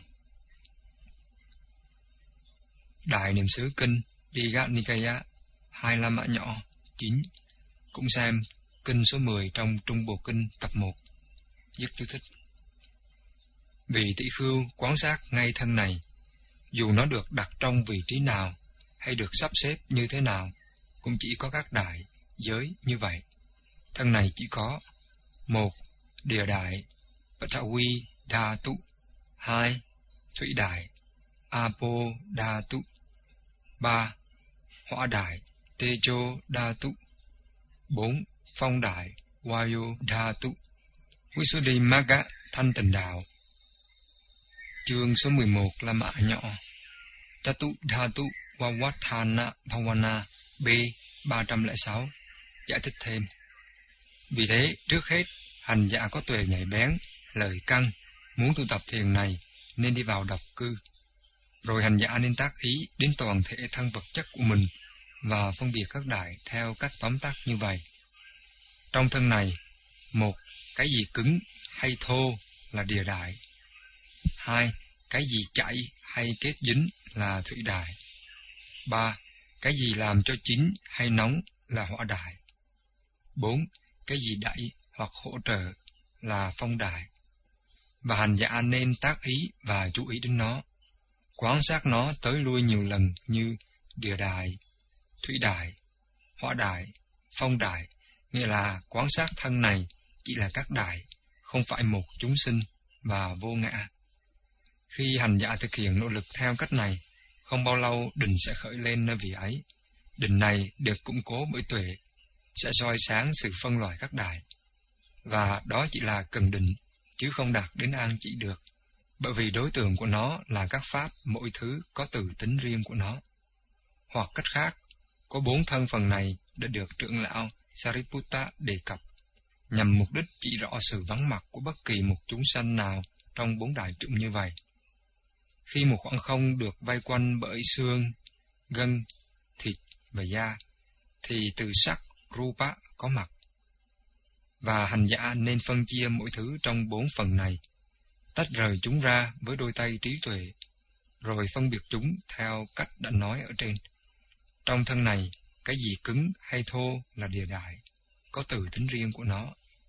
Đại Niệm xứ kinh Digha Nikaya hai La Mã nhỏ chín, cũng xem kinh số mười trong Trung Bộ Kinh tập một. Dứt chú thích. Vị tỷ khưu quán sát ngay thân này, dù nó được đặt trong vị trí nào hay được sắp xếp như thế nào, cũng chỉ có các đại giới như vậy. Thân này chỉ có: một. Địa đại Patawi Dhatu, hai. Thủy đại Apo Dhatu, ba. Hỏa đại Tejo Dhatu, bốn. Phong đại Vayu Dhatu. Visuddhimagga thanh tịnh đạo. Chương số mười một La Mã nhỏ. Tatu Dhatu Vavatthana Bhavana B ba trăm lẻ sáu. Giải thích thêm. Vì thế, trước hết, hành giả có tuệ nhạy bén, lợi căn, muốn tu tập thiền này nên đi vào độc cư. Rồi hành giả nên tác ý đến toàn thể thân vật chất của mình và phân biệt các đại theo cách tóm tắt như vậy. Trong thân này, một, cái gì cứng hay thô là địa đại. Hai, cái gì chảy hay kết dính là thủy đại. Ba, cái gì làm cho chín hay nóng là hỏa đại. Bốn, cái gì đẩy hoặc hỗ trợ là phong đại. Và hành giả nên tác ý và chú ý đến nó, quan sát nó tới lui nhiều lần như địa đại, thủy đại, hỏa đại, phong đại, nghĩa là quan sát thân này chỉ là các đại, không phải một chúng sinh và vô ngã. Khi hành giả thực hiện nỗ lực theo cách này, không bao lâu định sẽ khởi lên nơi vị ấy. Định này được củng cố bởi tuệ, sẽ soi sáng sự phân loại các đại. Và đó chỉ là cần định, chứ không đạt đến an chỉ được, bởi vì đối tượng của nó là các pháp mỗi thứ có từ tính riêng của nó. Hoặc cách khác, có bốn thân phần này đã được trưởng lão Sariputta đề cập, nhằm mục đích chỉ rõ sự vắng mặt của bất kỳ một chúng sanh nào trong bốn đại chủng như vậy. Khi một khoảng không được vây quanh bởi xương, gân, thịt và da, thì từ sắc, rupa có mặt. Và hành giả nên phân chia mỗi thứ trong bốn phần này, tách rời chúng ra với đôi tay trí tuệ, rồi phân biệt chúng theo cách đã nói ở trên. Trong thân này, cái gì cứng hay thô là địa đại, có từ tính riêng của nó.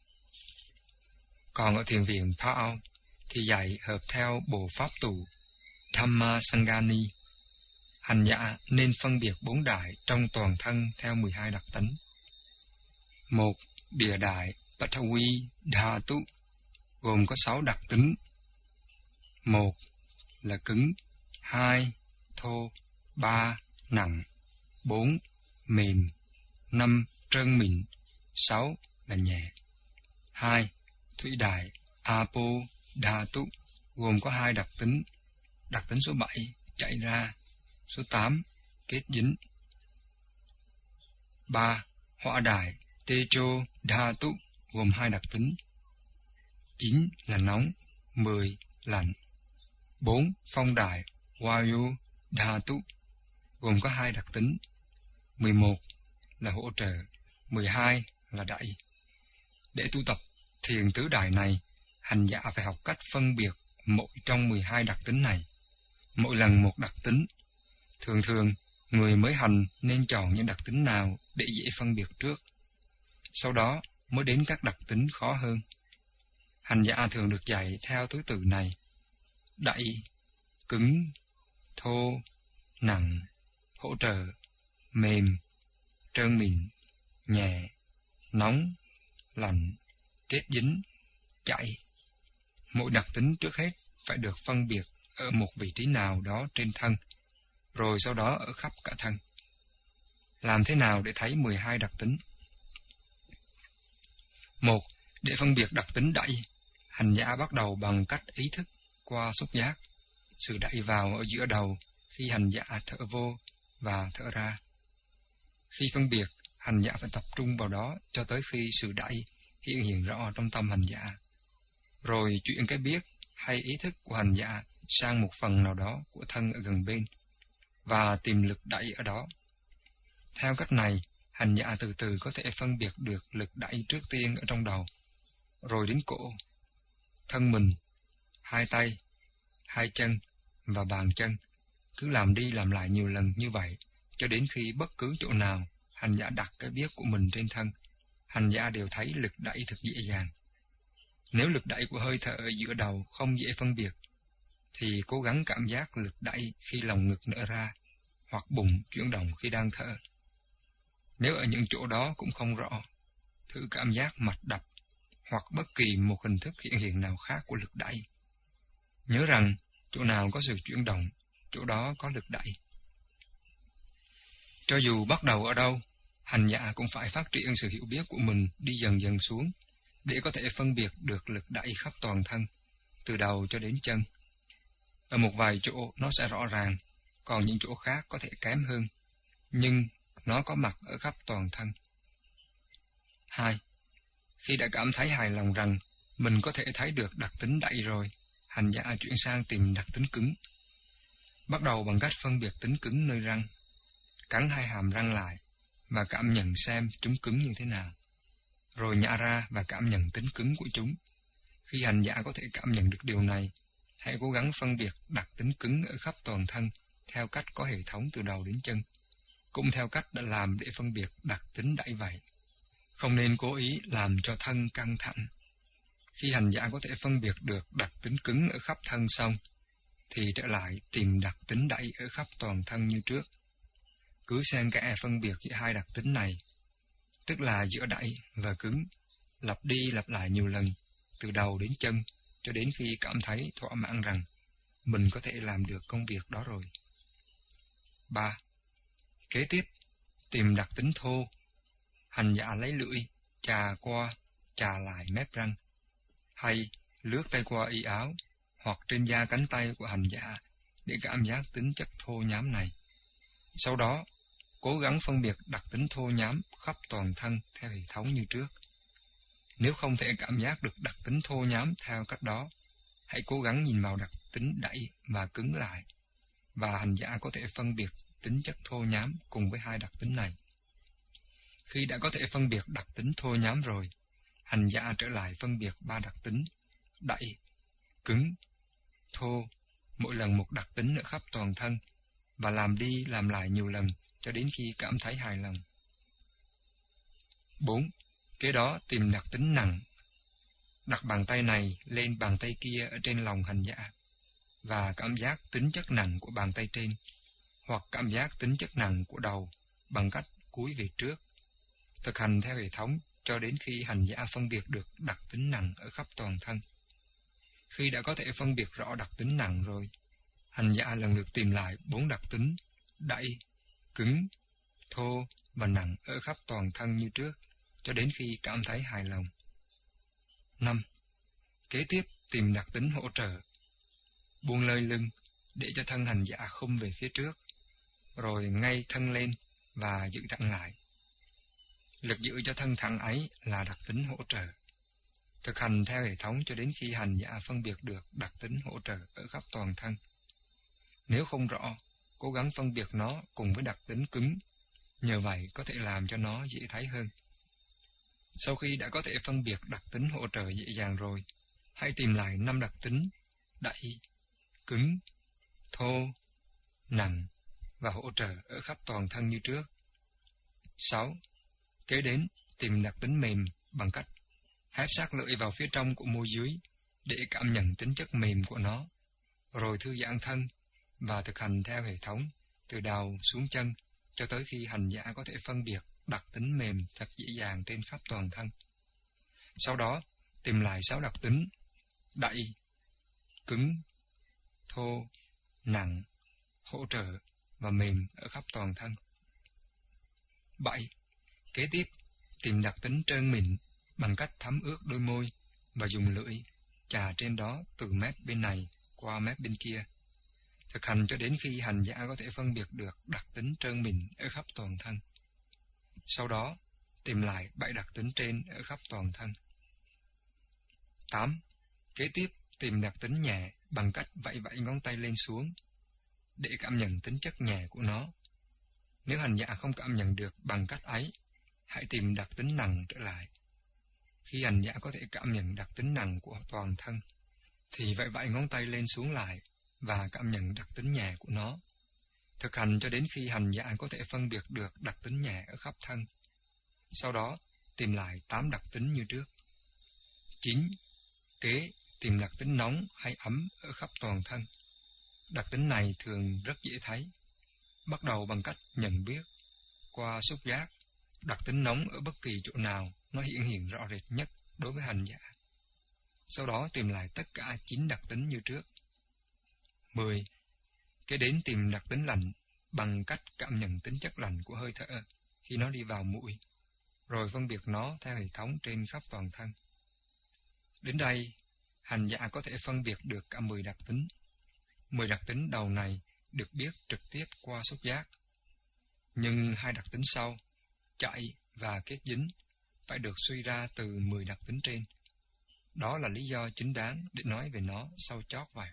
Còn ở thiền viện Phao thì dạy hợp theo bộ pháp tụ Dhamma Sangani. Hành giả nên phân biệt bốn đại trong toàn thân theo mười hai đặc tánh. Một, địa đại Patawi Dhatu gồm có sáu đặc tính. Một là cứng, hai thô, ba nặng, bốn mềm, năm trơn mịn, sáu là nhẹ. Hai, thủy đại, apo, dhatu, gồm có hai đặc tính. Đặc tính số bảy, chảy ra. Số tám, kết dính. Ba, hỏa đại, tejo, dhatu, gồm hai đặc tính. Chín là nóng. Mười, lạnh. Bốn, phong đại, vayu, dhatu, gồm có hai đặc tính. Mười một là hỗ trợ. Mười hai là đẩy. Để tu tập thiền tứ đại này, hành giả phải học cách phân biệt mỗi trong mười hai đặc tính này, mỗi lần một đặc tính. Thường thường, người mới hành nên chọn những đặc tính nào để dễ phân biệt trước, sau đó mới đến các đặc tính khó hơn. Hành giả thường được dạy theo thứ tự này: đẩy, cứng, thô, nặng, hỗ trợ, mềm, trơn mịn, nhẹ, nóng, lạnh, kết dính, chảy. Mỗi đặc tính trước hết phải được phân biệt ở một vị trí nào đó trên thân, rồi sau đó ở khắp cả thân. Làm thế nào để thấy mười hai đặc tính? Một, để phân biệt đặc tính đẩy, hành giả bắt đầu bằng cách ý thức qua xúc giác, sự đẩy vào ở giữa đầu khi hành giả thở vô và thở ra. Khi phân biệt, hành giả phải tập trung vào đó cho tới khi sự đẩy hiện hiện rõ trong tâm hành giả, rồi chuyển cái biết hay ý thức của hành giả sang một phần nào đó của thân ở gần bên, và tìm lực đẩy ở đó. Theo cách này, hành giả từ từ có thể phân biệt được lực đẩy trước tiên ở trong đầu, rồi đến cổ, thân mình, hai tay, hai chân và bàn chân. Cứ làm đi làm lại nhiều lần như vậy, cho đến khi bất cứ chỗ nào hành giả đặt cái biết của mình trên thân, hành giả đều thấy lực đẩy thật dễ dàng. Nếu lực đẩy của hơi thở ở giữa đầu không dễ phân biệt, thì cố gắng cảm giác lực đẩy khi lòng ngực nở ra, hoặc bụng chuyển động khi đang thở. Nếu ở những chỗ đó cũng không rõ, thử cảm giác mặt đập, hoặc bất kỳ một hình thức hiện hiện nào khác của lực đẩy. Nhớ rằng, chỗ nào có sự chuyển động, chỗ đó có lực đẩy. Cho dù bắt đầu ở đâu, hành giả cũng phải phát triển sự hiểu biết của mình đi dần dần xuống, để có thể phân biệt được lực đẩy khắp toàn thân, từ đầu cho đến chân. Ở một vài chỗ nó sẽ rõ ràng, còn những chỗ khác có thể kém hơn, nhưng nó có mặt ở khắp toàn thân. Hai, khi đã cảm thấy hài lòng rằng mình có thể thấy được đặc tính đẩy rồi, hành giả chuyển sang tìm đặc tính cứng. Bắt đầu bằng cách phân biệt tính cứng nơi răng, cắn hai hàm răng lại và cảm nhận xem chúng cứng như thế nào, rồi nhả ra và cảm nhận tính cứng của chúng. Khi hành giả có thể cảm nhận được điều này, hãy cố gắng phân biệt đặc tính cứng ở khắp toàn thân theo cách có hệ thống từ đầu đến chân, cũng theo cách đã làm để phân biệt đặc tính đẩy vậy. Không nên cố ý làm cho thân căng thẳng. Khi hành giả có thể phân biệt được đặc tính cứng ở khắp thân xong, thì trở lại tìm đặc tính đẩy ở khắp toàn thân như trước. Cứ xen kẽ phân biệt giữa hai đặc tính này, tức là giữa đẩy và cứng, lặp đi lặp lại nhiều lần, từ đầu đến chân, cho đến khi cảm thấy thỏa mãn rằng mình có thể làm được công việc đó rồi. Ba. Kế tiếp, tìm đặc tính thô. Hành giả lấy lưỡi, chà qua, chà lại mép răng, hay lướt tay qua y áo, hoặc trên da cánh tay của hành giả để cảm giác tính chất thô nhám này. Sau đó, cố gắng phân biệt đặc tính thô nhám khắp toàn thân theo hệ thống như trước. Nếu không thể cảm giác được đặc tính thô nhám theo cách đó, hãy cố gắng nhìn vào đặc tính đẩy và cứng lại, và hành giả có thể phân biệt tính chất thô nhám cùng với hai đặc tính này. Khi đã có thể phân biệt đặc tính thô nhám rồi, hành giả trở lại phân biệt ba đặc tính đẩy, cứng, thô, mỗi lần một đặc tính ở khắp toàn thân, và làm đi làm lại nhiều lần cho đến khi cảm thấy hài lòng. Bốn. Kế đó tìm đặc tính nặng. Đặt bàn tay này lên bàn tay kia ở trên lòng hành giả, và cảm giác tính chất nặng của bàn tay trên, hoặc cảm giác tính chất nặng của đầu bằng cách cúi về trước. Thực hành theo hệ thống cho đến khi hành giả phân biệt được đặc tính nặng ở khắp toàn thân. Khi đã có thể phân biệt rõ đặc tính nặng rồi, hành giả lần lượt tìm lại bốn đặc tính đẩy, cứng, thô và nặng ở khắp toàn thân như trước, cho đến khi cảm thấy hài lòng. Năm. Kế tiếp, tìm đặc tính hỗ trợ. Buông lơi lưng để cho thân hành giả khum về phía trước, rồi ngay thân lên và giữ thẳng lại. Lực giữ cho thân thẳng ấy là đặc tính hỗ trợ. Thực hành theo hệ thống cho đến khi hành giả phân biệt được đặc tính hỗ trợ ở khắp toàn thân. Nếu không rõ, cố gắng phân biệt nó cùng với đặc tính cứng, nhờ vậy có thể làm cho nó dễ thấy hơn. Sau khi đã có thể phân biệt đặc tính hỗ trợ dễ dàng rồi, hãy tìm lại năm đặc tính đẩy, cứng, thô, nặng và hỗ trợ ở khắp toàn thân như trước. Sáu. Kế đến, tìm đặc tính mềm bằng cách ép sát lưỡi vào phía trong của môi dưới để cảm nhận tính chất mềm của nó, rồi thư giãn thân và thực hành theo hệ thống từ đầu xuống chân cho tới khi hành giả có thể phân biệt đặc tính mềm thật dễ dàng trên khắp toàn thân. Sau đó, tìm lại sáu đặc tính đẩy, cứng, thô, nặng, hỗ trợ và mềm ở khắp toàn thân. Bảy. Kế tiếp, tìm đặc tính trơn mịn bằng cách thấm ướt đôi môi và dùng lưỡi chà trên đó từ mép bên này qua mép bên kia. Thực hành cho đến khi hành giả có thể phân biệt được đặc tính trơn mịn ở khắp toàn thân. Sau đó, tìm lại bảy đặc tính trên ở khắp toàn thân. Tám. Kế tiếp, tìm đặc tính nhẹ bằng cách vẫy vẫy ngón tay lên xuống để cảm nhận tính chất nhẹ của nó. Nếu hành giả không cảm nhận được bằng cách ấy, hãy tìm đặc tính nặng trở lại. Khi hành giả có thể cảm nhận đặc tính nặng của toàn thân, thì vẫy vẫy ngón tay lên xuống lại và cảm nhận đặc tính nhẹ của nó. Thực hành cho đến khi hành giả có thể phân biệt được đặc tính nhẹ ở khắp thân. Sau đó, tìm lại tám đặc tính như trước. Chín. Kế, tìm đặc tính nóng hay ấm ở khắp toàn thân. Đặc tính này thường rất dễ thấy. Bắt đầu bằng cách nhận biết qua xúc giác đặc tính nóng ở bất kỳ chỗ nào nó hiện hiện rõ rệt nhất đối với hành giả. Sau đó tìm lại tất cả chín đặc tính như trước. Mười. Kế đến tìm đặc tính lạnh bằng cách cảm nhận tính chất lạnh của hơi thở khi nó đi vào mũi, rồi phân biệt nó theo hệ thống trên khắp toàn thân. Đến đây, hành giả có thể phân biệt được cả mười đặc tính. Mười đặc tính đầu này được biết trực tiếp qua xúc giác. Nhưng hai đặc tính sau, chạy và kết dính, phải được suy ra từ mười đặc tính trên. Đó là lý do chính đáng để nói về nó sau chót vậy.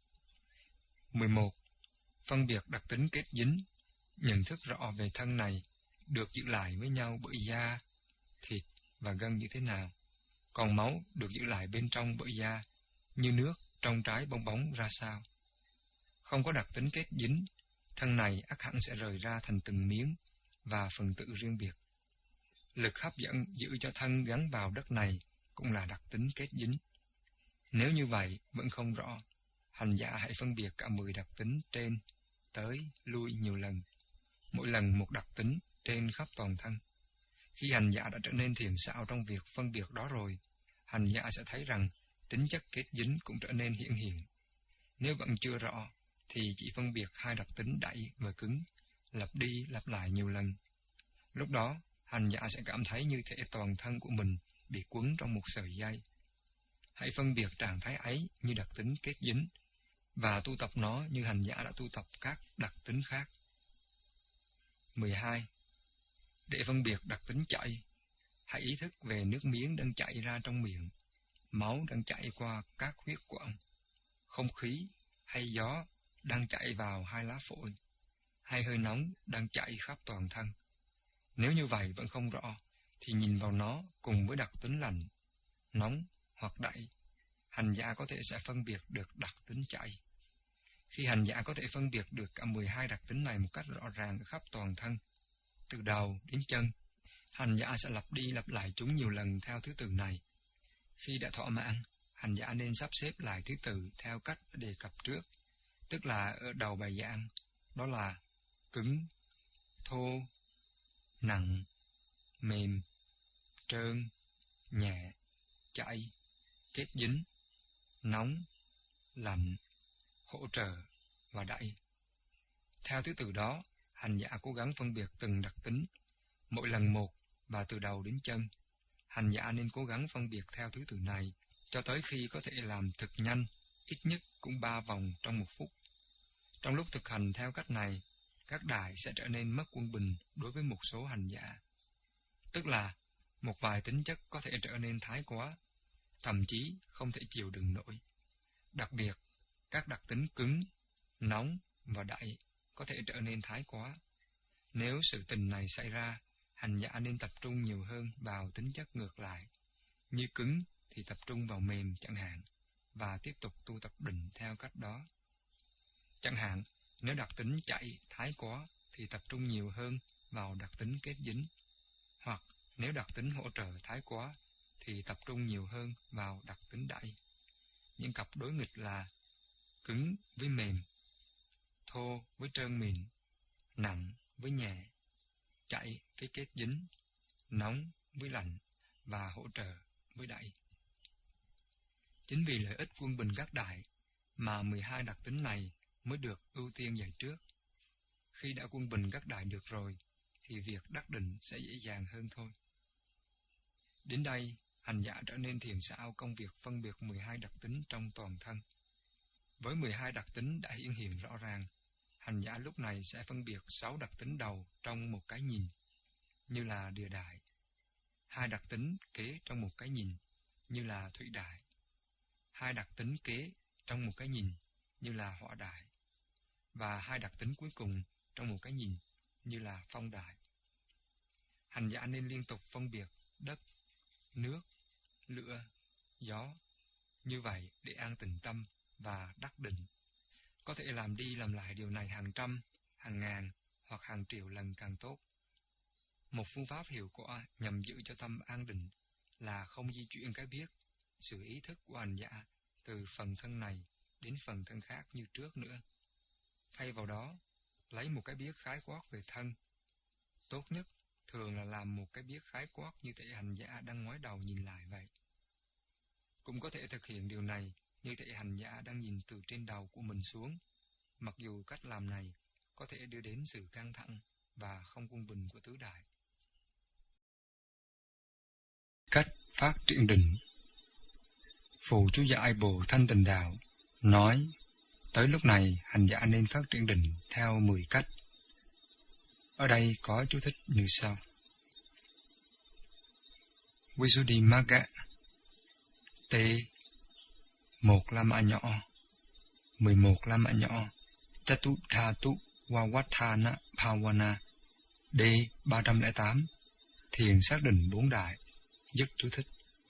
mười một. Phân biệt đặc tính kết dính, nhận thức rõ về thân này được giữ lại với nhau bởi da, thịt và gân như thế nào, còn máu được giữ lại bên trong bởi da, như nước trong trái bong bóng ra sao. Không có đặc tính kết dính, thân này ắt hẳn sẽ rời ra thành từng miếng và phần tử riêng biệt. Lực hấp dẫn giữ cho thân gắn vào đất này cũng là đặc tính kết dính. Nếu như vậy vẫn không rõ, hành giả hãy phân biệt cả mười đặc tính trên, tới, lui nhiều lần, mỗi lần một đặc tính trên khắp toàn thân. Khi hành giả đã trở nên thiện xảo trong việc phân biệt đó rồi, hành giả sẽ thấy rằng tính chất kết dính cũng trở nên hiển hiện. Nếu vẫn chưa rõ, thì chỉ phân biệt hai đặc tính đẩy và cứng, lặp đi lặp lại nhiều lần. Lúc đó, hành giả sẽ cảm thấy như thể toàn thân của mình bị quấn trong một sợi dây. Hãy phân biệt trạng thái ấy như đặc tính kết dính, và tu tập nó như hành giả đã tu tập các đặc tính khác. mười hai. Để phân biệt đặc tính chảy, hãy ý thức về nước miếng đang chảy ra trong miệng, máu đang chảy qua các huyết quản, không khí hay gió đang chảy vào hai lá phổi, hay hơi nóng đang chảy khắp toàn thân. Nếu như vậy vẫn không rõ, thì nhìn vào nó cùng với đặc tính lạnh, nóng hoặc đẩy, hành giả có thể sẽ phân biệt được đặc tính chảy. Khi hành giả có thể phân biệt được cả mười hai đặc tính này một cách rõ ràng khắp toàn thân, từ đầu đến chân, hành giả sẽ lặp đi lặp lại chúng nhiều lần theo thứ tự này. Khi đã thỏa mãn, hành giả nên sắp xếp lại thứ tự theo cách đề cập trước, tức là ở đầu bài giảng, đó là cứng, thô, nặng, mềm, trơn, nhẹ, chảy, kết dính, nóng, lạnh, hỗ trợ và đẩy. Theo thứ tự đó, hành giả cố gắng phân biệt từng đặc tính, mỗi lần một và từ đầu đến chân, hành giả nên cố gắng phân biệt theo thứ tự này, cho tới khi có thể làm thực nhanh, ít nhất cũng ba vòng trong một phút. Trong lúc thực hành theo cách này, các đại sẽ trở nên mất quân bình đối với một số hành giả. Tức là, một vài tính chất có thể trở nên thái quá, thậm chí không thể chịu đựng nổi. Đặc biệt, các đặc tính cứng, nóng và đậy có thể trở nên thái quá. Nếu sự tình này xảy ra, hành giả nên tập trung nhiều hơn vào tính chất ngược lại. Như cứng thì tập trung vào mềm chẳng hạn, và tiếp tục tu tập định theo cách đó. Chẳng hạn, nếu đặc tính chạy thái quá thì tập trung nhiều hơn vào đặc tính kết dính. Hoặc nếu đặc tính hỗ trợ thái quá thì tập trung nhiều hơn vào đặc tính đẩy. Những cặp đối nghịch là cứng với mềm, thô với trơn mịn, nặng với nhẹ, chạy với kết dính, nóng với lạnh và hỗ trợ với đẩy. Chính vì lợi ích quân bình các đại mà mười hai đặc tính này mới được ưu tiên dạy trước. Khi đã quân bình các đại được rồi, thì việc đắc định sẽ dễ dàng hơn thôi. Đến đây, hành giả trở nên thiền xảo công việc phân biệt mười hai đặc tính trong toàn thân. Với mười hai đặc tính đã hiển hiện rõ ràng, hành giả lúc này sẽ phân biệt sáu đặc tính đầu trong một cái nhìn, như là địa đại, hai đặc tính kế trong một cái nhìn, như là thủy đại, hai đặc tính kế trong một cái nhìn, như là hỏa đại, và hai đặc tính cuối cùng trong một cái nhìn, như là phong đại. Hành giả nên liên tục phân biệt đất, nước, lửa, gió, như vậy để an tịnh tâm và đắc định. Có thể làm đi làm lại điều này hàng trăm, hàng ngàn hoặc hàng triệu lần càng tốt. Một phương pháp hiệu quả nhằm giữ cho tâm an định là không di chuyển cái biết, sự ý thức của hành giả từ phần thân này đến phần thân khác như trước nữa. Thay vào đó, lấy một cái biết khái quát về thân. Tốt nhất thường là làm một cái biết khái quát như thể hành giả đang ngoái đầu nhìn lại vậy. Cũng có thể thực hiện điều này như thể hành giả đang nhìn từ trên đầu của mình xuống, mặc dù cách làm này có thể đưa đến sự căng thẳng và không quân bình của tứ đại. Cách phát triển định. Phụ chú giải Bộ Thanh Tịnh Đạo nói, tới lúc này hành giả nên phát triển định theo mười cách. Ở đây có chú thích như sau. Visuddhimagga T. Một la mã nhỏ, mười một la mã nhỏ, Chatthatu Vavatthana Bhavana. D. ba trăm lẻ tám Thiền xác định bốn đại. Dứt chú thích.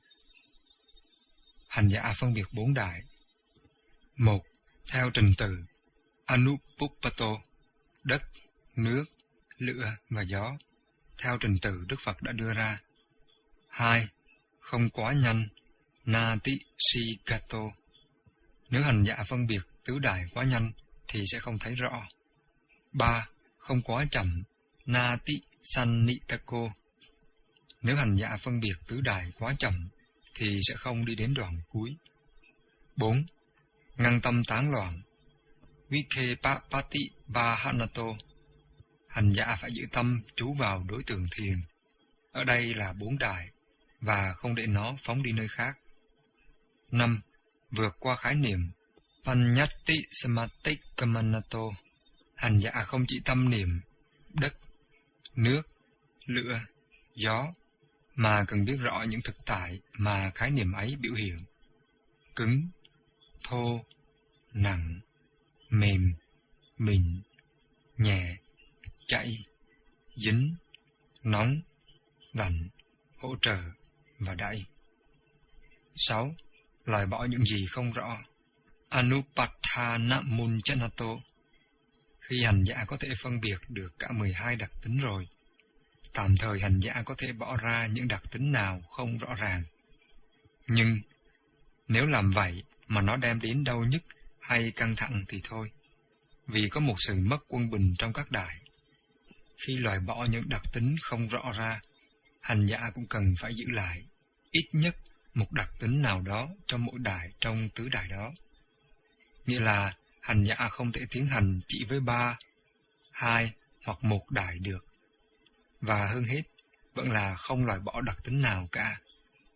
Hành giả phân biệt bốn đại. Một. Theo trình tự Anupuppato, đất, nước, lửa và gió, theo trình tự Đức Phật đã đưa ra. Hai. Không quá nhanh, Nati Sikato. Nếu hành giả phân biệt tứ đại quá nhanh thì sẽ không thấy rõ. Ba. Không quá chậm, Nati Sannitako. Nếu hành giả phân biệt tứ đại quá chậm thì sẽ không đi đến đoạn cuối. Bốn. Ngăn tâm tán loạn, Vikepapati Vahanato. Hành giả phải giữ tâm chú vào đối tượng thiền. Ở đây là bốn đại, và không để nó phóng đi nơi khác. Năm. Vượt qua khái niệm Panyati Samatikkamanato. Hành giả không chỉ tâm niệm đất, nước, lửa, gió, mà cần biết rõ những thực tại mà khái niệm ấy biểu hiện. Cứng, thô, nặng, mềm, mịn, nhẹ, chảy, dính, nóng, lạnh, hỗ trợ và đẩy. Sáu. Loại bỏ những gì không rõ. Anupatthana Munchanato. Khi hành giả có thể phân biệt được cả mười hai đặc tính rồi, tạm thời hành giả có thể bỏ ra những đặc tính nào không rõ ràng. Nhưng, nếu làm vậy mà nó đem đến đau nhức hay căng thẳng thì thôi, vì có một sự mất quân bình trong các đại. Khi loại bỏ những đặc tính không rõ ra, hành giả cũng cần phải giữ lại ít nhất một đặc tính nào đó trong mỗi đại trong tứ đại đó. Nghĩa là hành giả không thể tiến hành chỉ với ba, hai hoặc một đại được. Và hơn hết, vẫn là không loại bỏ đặc tính nào cả.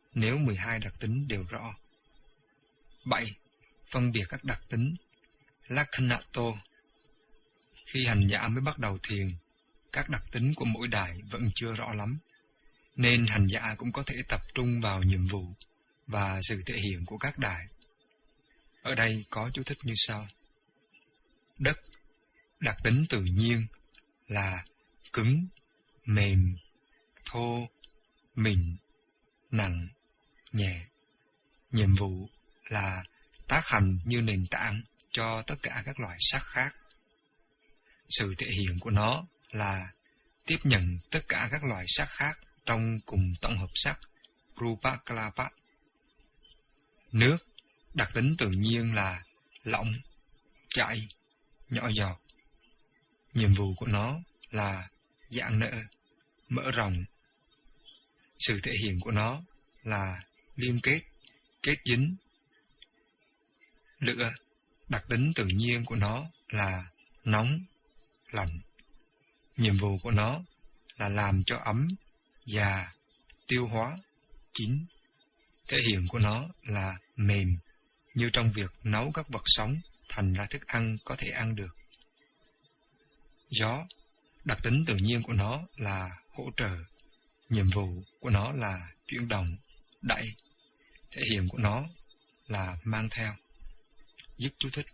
nếu mười hai đặc tính đều rõ. bảy. Phân biệt các đặc tính Lakkhanato. Khi hành giả mới bắt đầu thiền, các đặc tính của mỗi đài vẫn chưa rõ lắm, nên hành giả cũng có thể tập trung vào nhiệm vụ và sự thể hiện của các đài. Ở đây có chú thích như sau. Đất, đặc tính tự nhiên là cứng, mềm, thô, mịn, nặng, nhẹ. Nhiệm vụ là tác hành như nền tảng cho tất cả các loại sắc khác. Sự thể hiện của nó là tiếp nhận tất cả các loại sắc khác trong cùng tổng hợp sắc Rupa Kalapa. Nước, đặc tính tự nhiên là lỏng, chảy, nhỏ giọt. Nhiệm vụ của nó là giãn nở, mở rộng. Sự thể hiện của nó là liên kết, kết dính. Lửa, đặc tính tự nhiên của nó là nóng, lạnh. Nhiệm vụ của nó là làm cho ấm, già, tiêu hóa, chín. Thể hiện của nó là mềm, như trong việc nấu các vật sống thành ra thức ăn có thể ăn được. Gió, đặc tính tự nhiên của nó là hỗ trợ. Nhiệm vụ của nó là chuyển động, đẩy. Thể hiện của nó là mang theo. Dứt chú thích.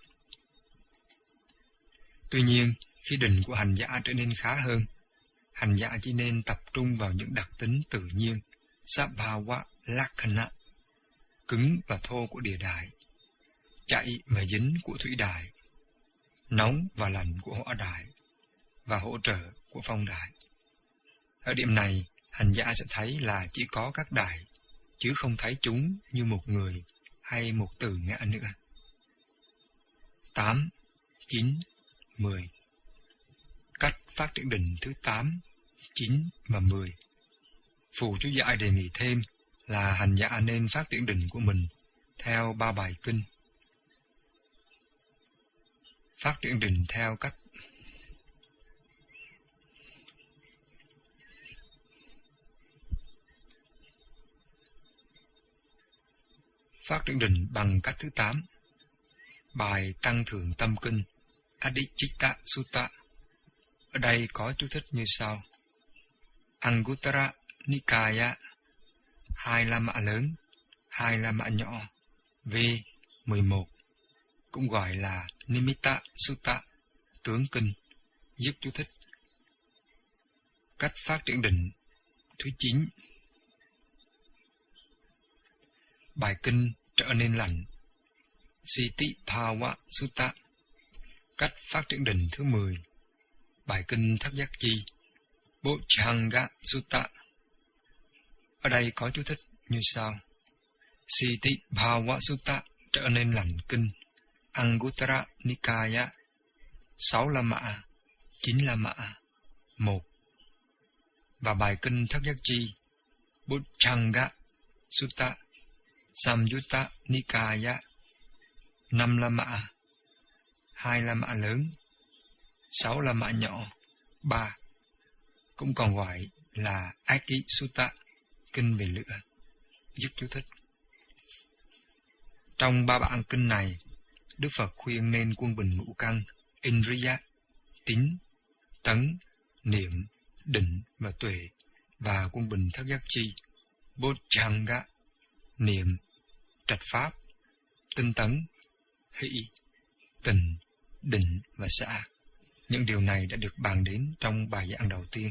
Tuy nhiên, khi định của hành giả trở nên khá hơn, hành giả chỉ nên tập trung vào những đặc tính tự nhiên, Sabhava Lakkhana, cứng và thô của địa đại, chảy và dính của thủy đại, nóng và lạnh của hỏa đại, và hỗ trợ của phong đại. Ở điểm này, hành giả sẽ thấy là chỉ có các đại, chứ không thấy chúng như một người hay một từ ngã nữa. tám, chín, mười. Cách phát triển định thứ tám, chín và mười. Phù chú giải đề nghị thêm là hành giả nên phát triển định của mình theo ba bài kinh. Phát triển định theo cách Phát triển định bằng cách thứ tám. Bài Tăng Thượng Tâm Kinh Adichitta Sutta. Ở đây có chú thích như sau. Anguttara Nikaya, hai la mã lớn, hai la mã nhỏ, V mười một, cũng gọi là Nimitta Sutta, tướng kinh. Dứt chú thích. Cách phát triển định thứ chín. Bài kinh trở nên lạnh, Siti Bhava Sutta. Cách phát triển định thứ mười. Bài kinh Thất Giác Chi, Bojjhanga Sutta. Ở đây có chú thích như sau. Siti Bhava Sutta trở nên lạnh kinh, Anguttara Nikaya, sáu la mã, chín la mã, một. Và bài kinh Thất Giác Chi, Bojjhanga Sutta, Samyutta Nikaya, năm la mã, hai la mã lớn, sáu la mã nhỏ, ba. Cũng còn gọi là Aki Sutta, kinh về lửa. Dứt chú thích. Trong ba bản kinh này, Đức Phật khuyên nên quân bình ngũ căn, Indriya, tín, tấn, niệm, định và tuệ, và quân bình thất giác chi, Bojjhanga, niệm, trạch pháp, tinh tấn, hỷ, tình, định và xả. Những điều này đã được bàn đến trong bài giảng đầu tiên.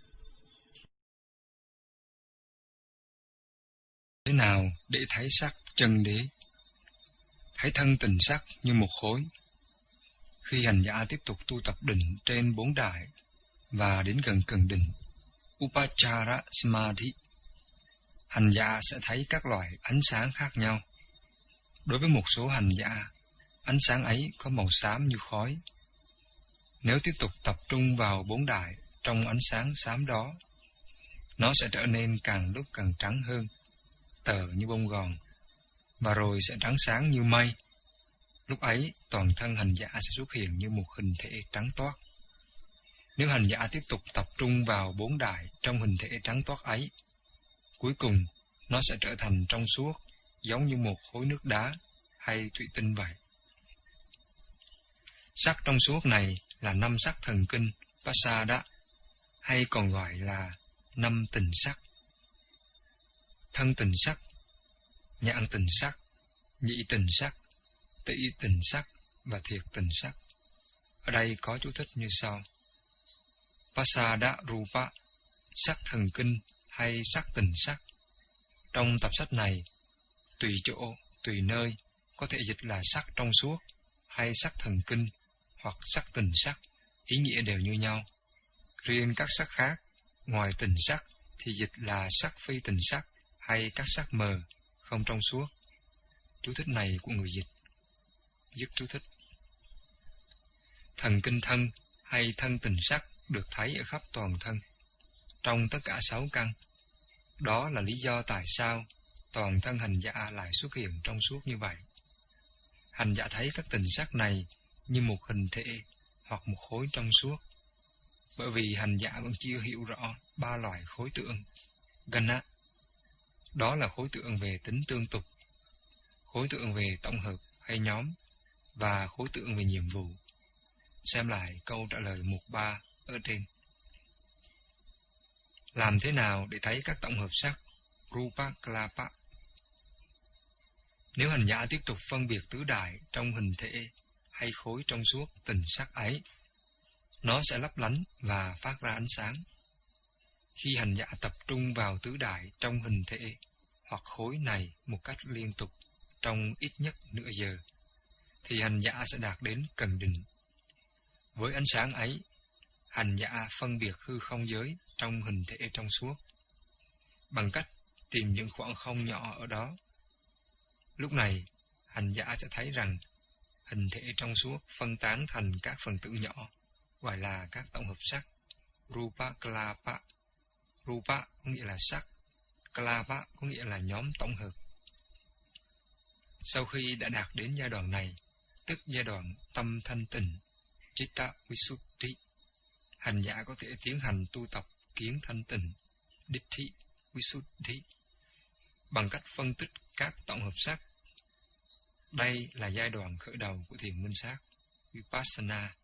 Thế nào để thấy sắc chân đế? Thấy thân tình sắc như một khối. Khi hành giả tiếp tục tu tập định trên bốn đại và đến gần cần định, Upachara Samadhi, hành giả sẽ thấy các loại ánh sáng khác nhau. Đối với một số hành giả, ánh sáng ấy có màu xám như khói. Nếu tiếp tục tập trung vào bốn đại trong ánh sáng xám đó, nó sẽ trở nên càng lúc càng trắng hơn, tờ như bông gòn, và rồi sẽ trắng sáng như mây. Lúc ấy, toàn thân hành giả sẽ xuất hiện như một hình thể trắng toát. Nếu hành giả tiếp tục tập trung vào bốn đại trong hình thể trắng toát ấy, cuối cùng nó sẽ trở thành trong suốt, giống như một khối nước đá hay thủy tinh vậy. Sắc trong suốt này là năm sắc thần kinh Pasada, hay còn gọi là năm tình sắc. Thân tình sắc, nhãn tình sắc, nhĩ tình sắc, tỷ tình sắc và thiệt tình sắc. Ở đây có chú thích như sau. Pasada Rupa, sắc thần kinh hay sắc tình sắc. Trong tập sách này, tùy chỗ, tùy nơi, có thể dịch là sắc trong suốt, hay sắc thần kinh, hoặc sắc tình sắc, ý nghĩa đều như nhau. Riêng các sắc khác, ngoài tình sắc, thì dịch là sắc phi tình sắc, hay các sắc mờ, không trong suốt. Chú thích này của người dịch. Dứt chú thích. Thần kinh thân, hay thân tình sắc, được thấy ở khắp toàn thân, trong tất cả sáu căn. Đó là lý do tại sao toàn thân hành giả lại xuất hiện trong suốt như vậy. Hành giả thấy các tình sắc này như một hình thể hoặc một khối trong suốt, bởi vì hành giả vẫn chưa hiểu rõ ba loại khối tượng. Gana, đó là khối tượng về tính tương tục, khối tượng về tổng hợp hay nhóm, và khối tượng về nhiệm vụ. Xem lại câu trả lời mục ba ở trên. Làm thế nào để thấy các tổng hợp sắc Rupa Kalapa? Nếu hành giả tiếp tục phân biệt tứ đại trong hình thể hay khối trong suốt tình sắc ấy, nó sẽ lấp lánh và phát ra ánh sáng. Khi hành giả tập trung vào tứ đại trong hình thể hoặc khối này một cách liên tục trong ít nhất nửa giờ, thì hành giả sẽ đạt đến cần định. Với ánh sáng ấy, hành giả phân biệt hư không giới trong hình thể trong suốt, bằng cách tìm những khoảng không nhỏ ở đó. Lúc này, hành giả sẽ thấy rằng hình thể trong suốt phân tán thành các phần tử nhỏ, gọi là các tổng hợp sắc, Rupa Kalapa. Rupa có nghĩa là sắc, Kalapa có nghĩa là nhóm tổng hợp. Sau khi đã đạt đến giai đoạn này, tức giai đoạn tâm thanh tịnh, Chitta Visuddhi, hành giả có thể tiến hành tu tập kiến thanh tịnh, Ditti Visuddhi, bằng cách phân tích các tổng hợp sắc. Đây là giai đoạn khởi đầu của thiền minh sát, Vipassana.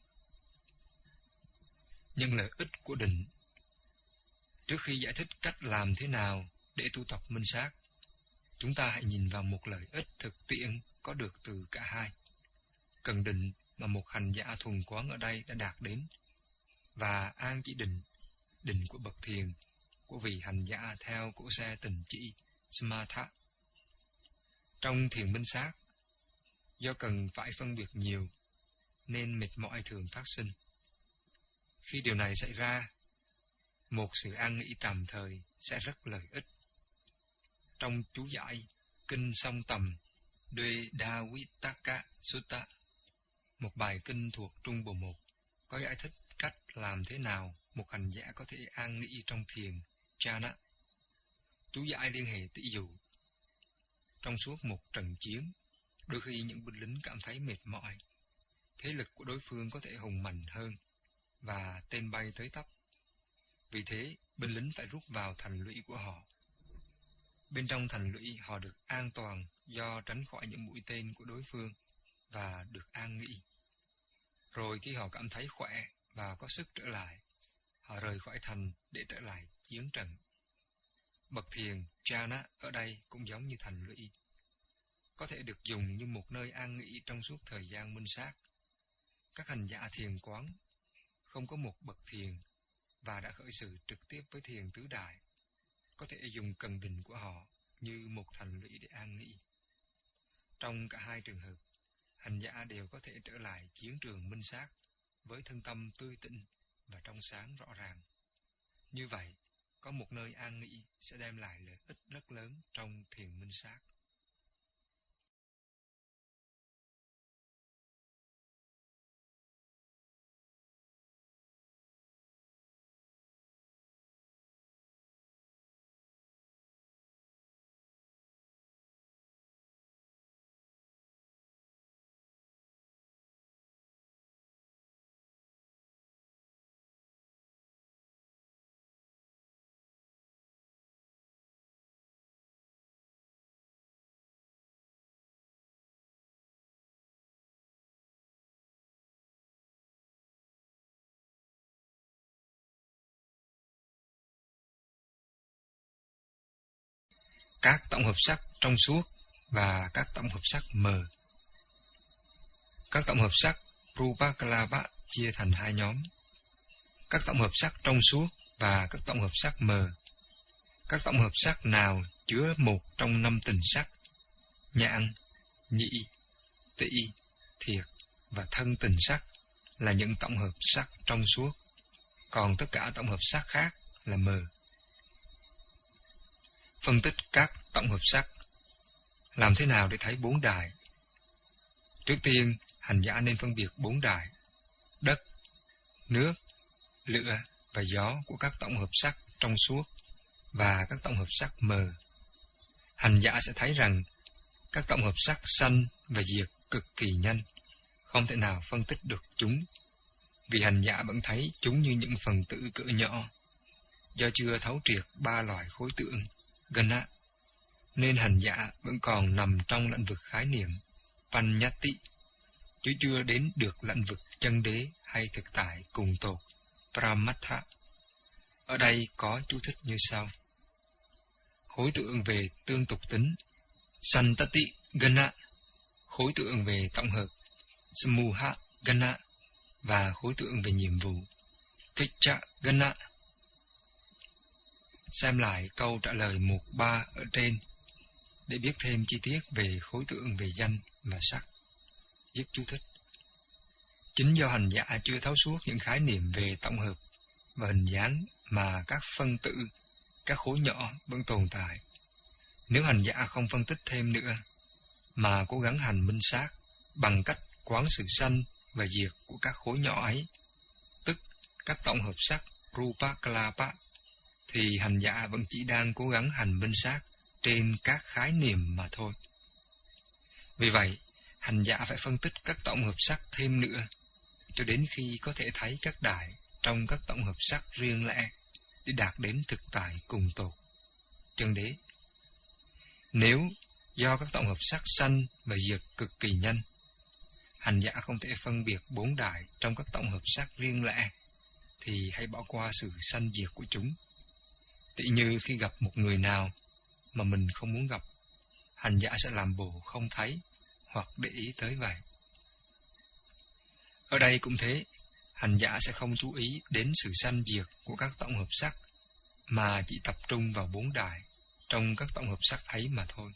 Những lợi ích của định. Trước khi giải thích cách làm thế nào để tu tập minh sát, chúng ta hãy nhìn vào một lợi ích thực tiễn có được từ cả hai. Cần định mà một hành giả thuần quán ở đây đã đạt đến, và an chỉ định, định của bậc thiền, của vị hành giả theo cổ xe tình chỉ, Samatha. Trong thiền minh sát, do cần phải phân biệt nhiều, nên mệt mỏi thường phát sinh. Khi điều này xảy ra, một sự an nghỉ tạm thời sẽ rất lợi ích. Trong chú giải Kinh Song Tầm Dwe Dawitaka Sutta, một bài kinh thuộc Trung Bộ một, có giải thích cách làm thế nào một hành giả có thể an nghỉ trong thiền Jhana. Chú giải liên hệ tỷ dụ. Trong suốt một trận chiến, đôi khi những binh lính cảm thấy mệt mỏi, thế lực của đối phương có thể hùng mạnh hơn, và tên bay tới tấp. Vì thế, binh lính phải rút vào thành lũy của họ. Bên trong thành lũy họ được an toàn do tránh khỏi những mũi tên của đối phương và được an nghỉ. Rồi khi họ cảm thấy khỏe và có sức trở lại, họ rời khỏi thành để trở lại chiến trận. Bậc thiền Jhana ở đây cũng giống như thành lũy, có thể được dùng như một nơi an nghỉ trong suốt thời gian minh sát. Các hành giả thiền quán không có một bậc thiền và đã khởi sự trực tiếp với thiền tứ đại, có thể dùng cần định của họ như một thành lũy để an nghỉ. Trong cả hai trường hợp, hành giả đều có thể trở lại chiến trường minh sát với thân tâm tươi tỉnh và trong sáng rõ ràng. Như vậy, có một nơi an nghỉ sẽ đem lại lợi ích rất lớn trong thiền minh sát. các tổng hợp sắc trong suốt và các tổng hợp sắc mờ. Các tổng hợp sắc Rupakalapa chia thành hai nhóm: các tổng hợp sắc trong suốt và các tổng hợp sắc mờ. Các tổng hợp sắc nào chứa một trong năm tình sắc, nhãn, nhĩ, tỷ, thiệt và thân tình sắc, là những tổng hợp sắc trong suốt, còn tất cả tổng hợp sắc khác là mờ. Phân tích các tổng hợp sắc. Làm thế nào để thấy bốn đài? Trước tiên, hành giả nên phân biệt bốn đài: đất, nước, lửa và gió của các tổng hợp sắc trong suốt và các tổng hợp sắc mờ. Hành giả sẽ thấy rằng các tổng hợp sắc sanh và diệt cực kỳ nhanh, không thể nào phân tích được chúng, vì hành giả vẫn thấy chúng như những phần tử cỡ nhỏ. Do chưa thấu triệt ba loại khối tượng Gana, nên hành giả vẫn còn nằm trong lãnh vực khái niệm Panyati, chứ chưa đến được lãnh vực chân đế hay thực tại cùng tột Pramatha. Ở đây có chú thích như sau: khối tượng về tương tục tính Santati Gana, khối tượng về tổng hợp Samuha Gana và khối tượng về nhiệm vụ Vicha Gana. Xem lại câu trả lời một ba ở trên để biết thêm chi tiết về khối tượng về danh và sắc. Dứt chú thích. Chính do hành giả chưa thấu suốt những khái niệm về tổng hợp và hình dáng mà các phân tử, các khối nhỏ vẫn tồn tại. Nếu hành giả không phân tích thêm nữa, mà cố gắng hành minh sát bằng cách quán sự sanh và diệt của các khối nhỏ ấy, tức các tổng hợp sắc Rupakalapa, thì hành giả vẫn chỉ đang cố gắng hành minh sát trên các khái niệm mà thôi. Vì vậy, hành giả phải phân tích các tổng hợp sắc thêm nữa, cho đến khi có thể thấy các đài trong các tổng hợp sắc riêng lẻ để đạt đến thực tại cùng tột, chân đế. Nếu do các tổng hợp sắc sanh và diệt cực kỳ nhanh, hành giả không thể phân biệt bốn đài trong các tổng hợp sắc riêng lẻ, thì hãy bỏ qua sự sanh diệt của chúng. Tỉ như khi gặp một người nào mà mình không muốn gặp, hành giả sẽ làm bộ không thấy hoặc để ý tới vậy. Ở đây cũng thế, hành giả sẽ không chú ý đến sự sanh diệt của các tổng hợp sắc, mà chỉ tập trung vào bốn đài trong các tổng hợp sắc ấy mà thôi.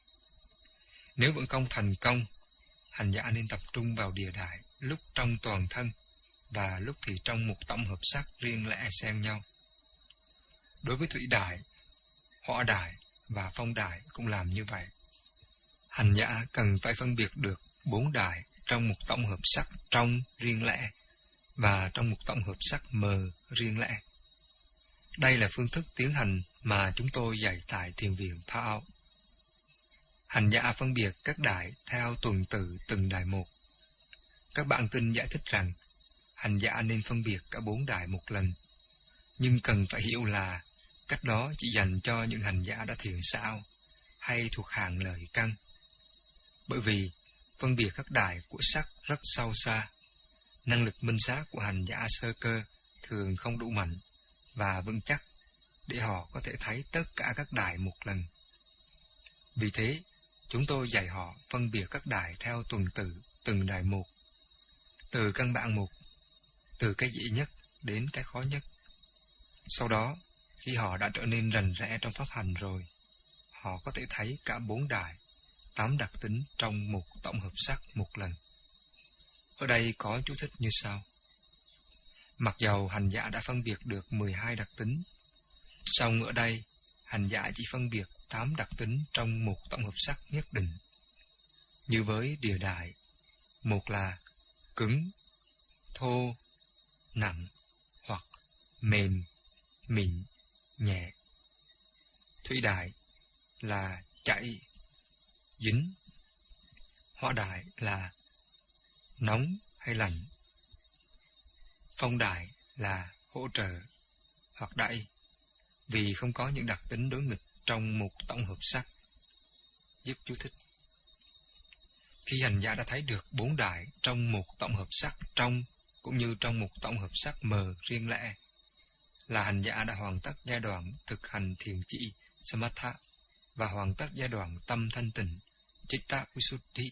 Nếu vẫn không thành công, hành giả nên tập trung vào địa đài lúc trong toàn thân và lúc thì trong một tổng hợp sắc riêng lẻ xen nhau. Đối với thủy đài, hỏa đài và phong đài cũng làm như vậy. Hành giả cần phải phân biệt được bốn đài trong một tổng hợp sắc trong riêng lẻ và trong một tổng hợp sắc mờ riêng lẻ. Đây là phương thức tiến hành mà chúng tôi dạy tại thiền viện Phao. Hành giả phân biệt các đài theo tuần tự từng đài một. Các bản kinh giải thích rằng hành giả nên phân biệt cả bốn đài một lần, nhưng cần phải hiểu là cách đó chỉ dành cho những hành giả đã thiện xảo hay thuộc hàng lợi căn. Bởi vì phân biệt các đài của sắc rất sâu xa, năng lực minh sát của hành giả sơ cơ thường không đủ mạnh và vững chắc để họ có thể thấy tất cả các đài một lần. Vì thế, chúng tôi dạy họ phân biệt các đài theo tuần tự từng đài một, từ căn bản một, từ cái dễ nhất đến cái khó nhất. Sau đó, khi họ đã trở nên rành rẽ trong pháp hành rồi, họ có thể thấy cả bốn đài, tám đặc tính trong một tổng hợp sắc một lần. Ở đây có chú thích như sau: mặc dầu hành giả đã phân biệt được mười hai đặc tính, song ở đây hành giả chỉ phân biệt tám đặc tính trong một tổng hợp sắc nhất định. Như với địa đại, một là cứng, thô, nặng hoặc mềm, mịn, nhẹ. Thủy đại là chảy, dính. Hỏa đại là nóng hay lạnh. Phong đại là hỗ trợ hoặc đẩy, vì không có những đặc tính đối nghịch trong một tổng hợp sắc. Dứt chú thích. Khi hành giả đã thấy được bốn đại trong một tổng hợp sắc trong cũng như trong một tổng hợp sắc mờ riêng lẻ, là hành giả đã hoàn tất giai đoạn thực hành thiền chỉ Samatha, và hoàn tất giai đoạn tâm thanh tịnh, Chitta Visuddhi,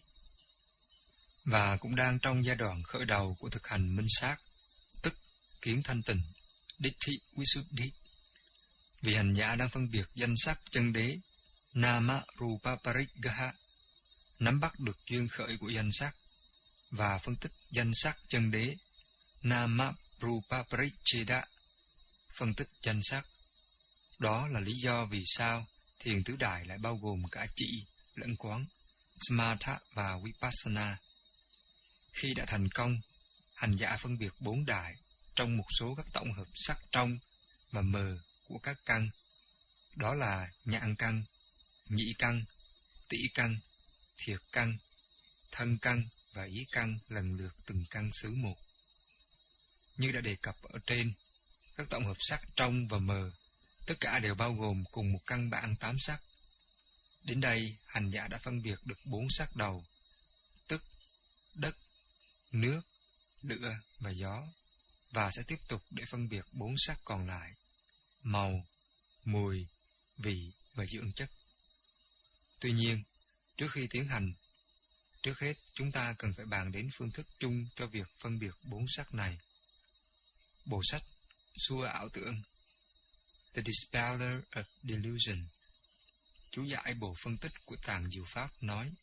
và cũng đang trong giai đoạn khởi đầu của thực hành minh sát, tức kiến thanh tịnh, Ditti Visuddhi. Vì hành giả đang phân biệt danh sắc chân đế, Nama Rupa Parigraha, nắm bắt được duyên khởi của danh sắc, và phân tích danh sắc chân đế, Nama Rupa Paricheda, phân tích danh sắc. Đó là lý do vì sao thiền tứ đại lại bao gồm cả chỉ lẫn quán, Samatha và Vipassana. Khi đã thành công, hành giả phân biệt bốn đại trong một số các tổng hợp sắc trong và mờ của các căn, đó là nhãn căn, nhĩ căn, tỷ căn, thiệt căn, thân căn và ý căn, lần lượt từng căn xứ một. Như đã đề cập ở trên, các tổng hợp sắc trong và mờ tất cả đều bao gồm cùng một căn bản tám sắc. Đến đây, hành giả đã phân biệt được bốn sắc đầu, tức đất, nước, lửa và gió, và sẽ tiếp tục để phân biệt bốn sắc còn lại, màu, mùi, vị và dưỡng chất. Tuy nhiên, trước khi tiến hành, trước hết chúng ta cần phải bàn đến phương thức chung cho việc phân biệt bốn sắc này. Bộ sách Xua ảo tưởng, The Dispeller of Delusion, chú giải bộ phân tích của Tạng Diệu Pháp nói,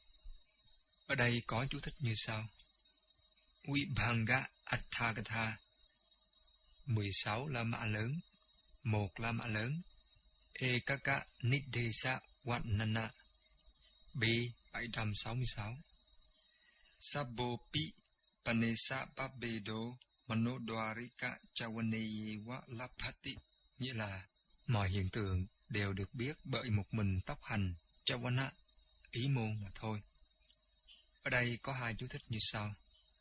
ở đây có chú thích như sau: Vibhanga Atthakatha, mười sáu la mã lớn, một la mã lớn, Ekaka Nidesa Vannana, B bảy trăm sáu mươi sáu, Sabbopi Panesa Pabedo Manodwarika Chawaneyewa Lapati, nghĩa là mọi hiện tượng đều được biết bởi một mình tóc hành Chawana, ý môn mà thôi. Ở đây có hai chú thích như sau.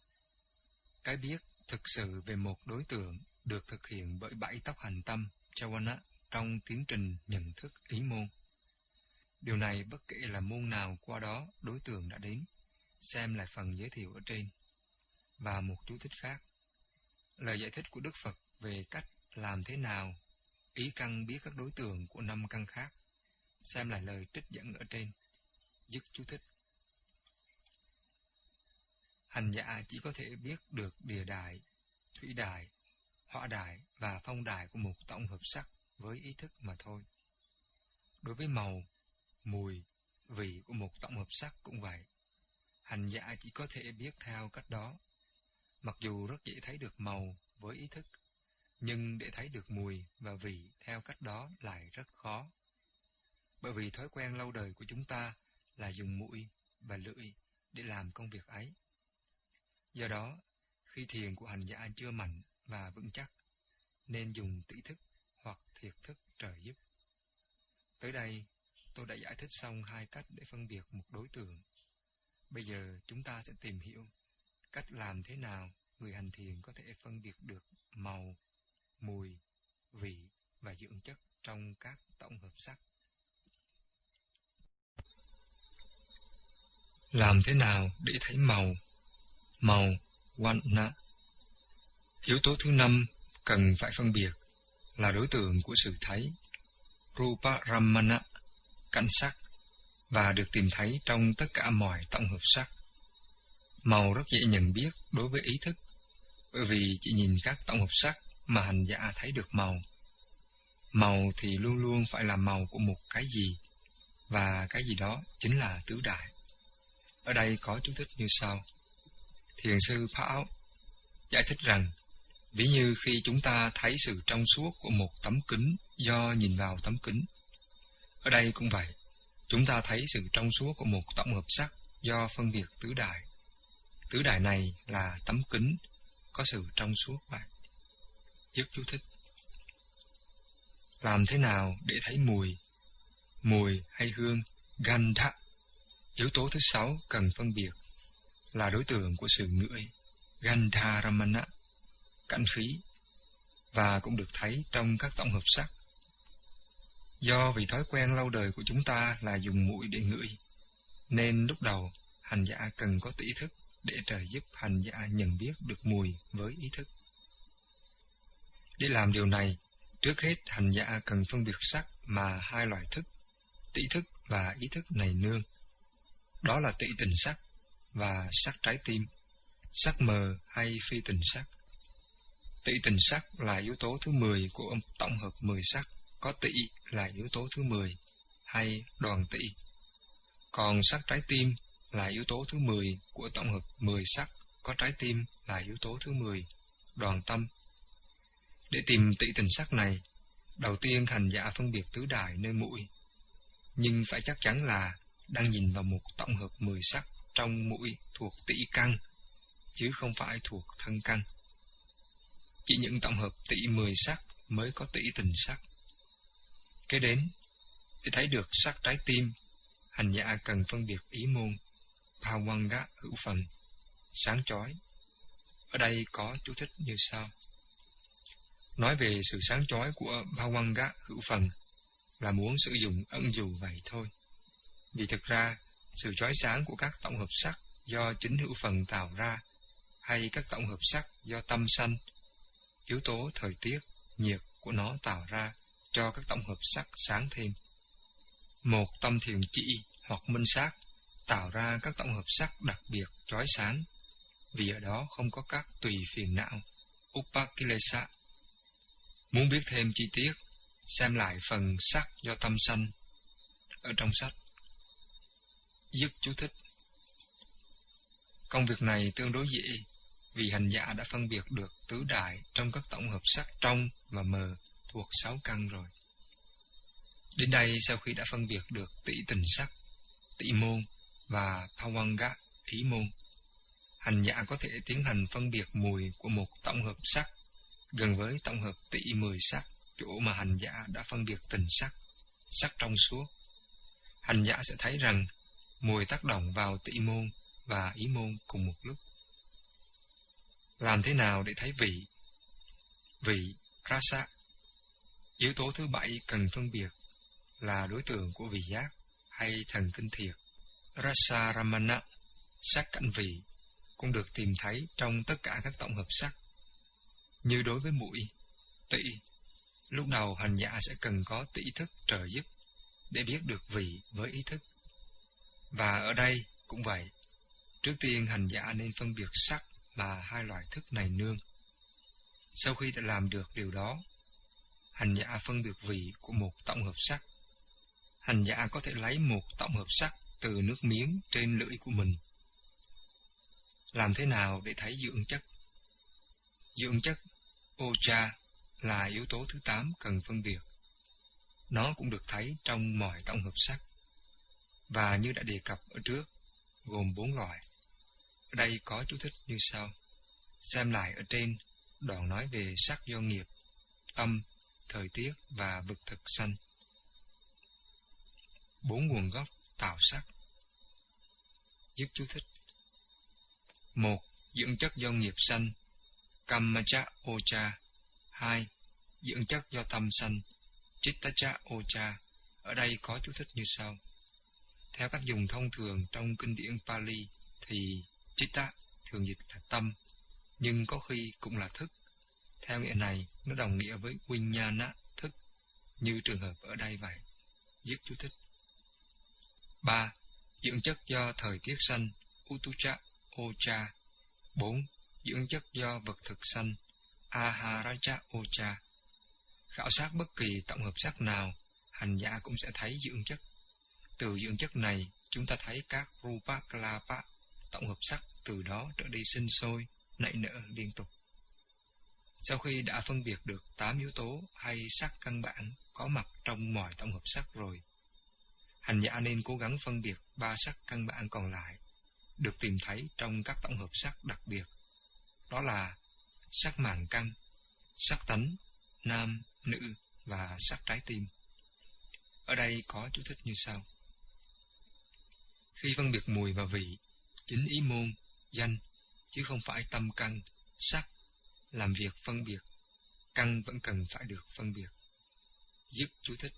Cái biết thực sự về một đối tượng được thực hiện bởi bảy tóc hành tâm Chawana trong tiến trình nhận thức ý môn. Điều này bất kể là môn nào qua đó đối tượng đã đến, xem lại phần giới thiệu ở trên. Và một chú thích khác, lời giải thích của Đức Phật về cách làm thế nào ý căn biết các đối tượng của năm căn khác, xem lại lời trích dẫn ở trên. Dứt chú thích. Hành giả chỉ có thể biết được địa đại, thủy đại, hỏa đại và phong đại của một tổng hợp sắc với ý thức mà thôi. Đối với màu, mùi, vị của một tổng hợp sắc cũng vậy. Hành giả chỉ có thể biết theo cách đó. Mặc dù rất dễ thấy được màu với ý thức, nhưng để thấy được mùi và vị theo cách đó lại rất khó. Bởi vì thói quen lâu đời của chúng ta là dùng mũi và lưỡi để làm công việc ấy. Do đó, khi thiền của hành giả chưa mạnh và vững chắc, nên dùng tỷ thức hoặc thiệt thức trợ giúp. Tới đây, tôi đã giải thích xong hai cách để phân biệt một đối tượng. Bây giờ chúng ta sẽ tìm hiểu cách làm thế nào người hành thiền có thể phân biệt được màu, mùi, vị và dưỡng chất trong các tổng hợp sắc. Làm thế nào để thấy màu? Màu, Vanna. Yếu tố thứ năm cần phải phân biệt là đối tượng của sự thấy, Rupa Ramana, cảnh sắc, và được tìm thấy trong tất cả mọi tổng hợp sắc. Màu rất dễ nhận biết đối với ý thức, bởi vì chỉ nhìn các tổng hợp sắc mà hành giả thấy được màu. Màu thì luôn luôn phải là màu của một cái gì, và cái gì đó chính là tứ đại. Ở đây có chú thích như sau. Thiền sư Pháo giải thích rằng, ví như khi chúng ta thấy sự trong suốt của một tấm kính do nhìn vào tấm kính. Ở đây cũng vậy, chúng ta thấy sự trong suốt của một tổng hợp sắc do phân biệt tứ đại. Tứ đại này là tấm kính có sự trong suốt vậy. Dứt chú thích. Làm thế nào để thấy mùi? Mùi hay hương, Gandha. Yếu tố thứ sáu cần phân biệt là đối tượng của sự ngửi, Gandharamana, cảnh khí, và cũng được thấy trong các tổng hợp sắc. Do vì thói quen lâu đời của chúng ta là dùng mũi để ngửi, nên lúc đầu hành giả cần có tỷ thức để trợ giúp hành giả nhận biết được mùi với ý thức. Để làm điều này, trước hết hành giả cần phân biệt sắc mà hai loại thức, tị thức và ý thức này nương. Đó là tị tình sắc và sắc trái tim, sắc mờ hay phi tình sắc. Tị tình sắc là yếu tố thứ mười của tổng hợp mười sắc, có tị là yếu tố thứ mười, hay đoàn tị. Còn sắc trái tim là yếu tố thứ mười của tổng hợp mười sắc, có trái tim là yếu tố thứ mười, đoàn tâm. Để tìm tị tình sắc này, đầu tiên hành giả phân biệt tứ đại nơi mũi, nhưng phải chắc chắn là đang nhìn vào một tổng hợp mười sắc trong mũi thuộc tị căn, chứ không phải thuộc thân căn. Chỉ những tổng hợp tị mười sắc mới có tị tình sắc. Kế đến, để thấy được sắc trái tim, hành giả cần phân biệt ý môn, Bhavanga hữu phần, sáng chói. Ở đây có chú thích như sau. Nói về sự sáng chói của Bhavanga hữu phần là muốn sử dụng ẩn dụ vậy thôi. Vì thực ra, sự chói sáng của các tổng hợp sắc do chính hữu phần tạo ra, hay các tổng hợp sắc do tâm sanh, yếu tố thời tiết, nhiệt của nó tạo ra cho các tổng hợp sắc sáng thêm. Một tâm thiền chỉ hoặc minh sát tạo ra các tổng hợp sắc đặc biệt chói sáng, vì ở đó không có các tùy phiền não, upakilesa. Muốn biết thêm chi tiết, xem lại phần sắc do tâm sanh ở trong sách. Dứt chú thích. Công việc này tương đối dễ, vì hành giả đã phân biệt được tứ đại trong các tổng hợp sắc trong và mờ thuộc sáu căn rồi. Đến đây, sau khi đã phân biệt được tị tình sắc, tị môn và Bhavanga ý môn, hành giả có thể tiến hành phân biệt mùi của một tổng hợp sắc gần với tổng hợp tị mười sắc, chỗ mà hành giả đã phân biệt tình sắc, sắc trong suốt. Hành giả sẽ thấy rằng mùi tác động vào tị môn và ý môn cùng một lúc. Làm thế nào để thấy vị? Vị, rasa, yếu tố thứ bảy cần phân biệt là đối tượng của vị giác hay thần kinh thiệt. Rasa ramana, sắc cảnh vị, cũng được tìm thấy trong tất cả các tổng hợp sắc. Như đối với mũi, tị, lúc đầu hành giả sẽ cần có tị thức trợ giúp để biết được vị với ý thức. Và ở đây cũng vậy, trước tiên hành giả nên phân biệt sắc mà hai loại thức này nương. Sau khi đã làm được điều đó, hành giả phân biệt vị của một tổng hợp sắc. Hành giả có thể lấy một tổng hợp sắc từ nước miếng trên lưỡi của mình. Làm thế nào để thấy dưỡng chất? Dưỡng chất, ocha, là yếu tố thứ tám cần phân biệt. Nó cũng được thấy trong mọi tổng hợp sắc. Và như đã đề cập ở trước, gồm bốn loại. Ở đây có chú thích như sau. Xem lại ở trên, đoạn nói về sắc do nghiệp, tâm, thời tiết và vực thực sanh. Bốn nguồn gốc tạo sắc. Dứt chú thích. Một, dưỡng chất do nghiệp sanh, kammacha ocha. Hai, dưỡng chất do tâm sanh, chittacha ocha. Ở đây có chú thích như sau. Theo cách dùng thông thường trong kinh điển Pali thì chitta thường dịch là tâm, nhưng có khi cũng là thức. Theo nghĩa này, nó đồng nghĩa với viññāna, thức, như trường hợp ở đây vậy. Dứt chú thích. Ba, dưỡng chất do thời tiết sanh, utucha ocha. Bốn, dưỡng chất do vật thực sanh, aharacha ocha. Khảo sát bất kỳ tổng hợp sắc nào, hành giả cũng sẽ thấy dưỡng chất. Từ dưỡng chất này, chúng ta thấy các rupa kalapa, tổng hợp sắc từ đó trở đi sinh sôi, nảy nở liên tục. Sau khi đã phân biệt được tám yếu tố hay sắc căn bản có mặt trong mọi tổng hợp sắc rồi, hành giả nên cố gắng phân biệt ba sắc căn bản còn lại, được tìm thấy trong các tổng hợp sắc đặc biệt. Đó là sắc màng căn, sắc tánh, nam, nữ và sắc trái tim. Ở đây có chú thích như sau. Khi phân biệt mùi và vị, chính ý môn, danh, chứ không phải tâm căn, sắc, làm việc phân biệt, căn vẫn cần phải được phân biệt. Dứt chú thích.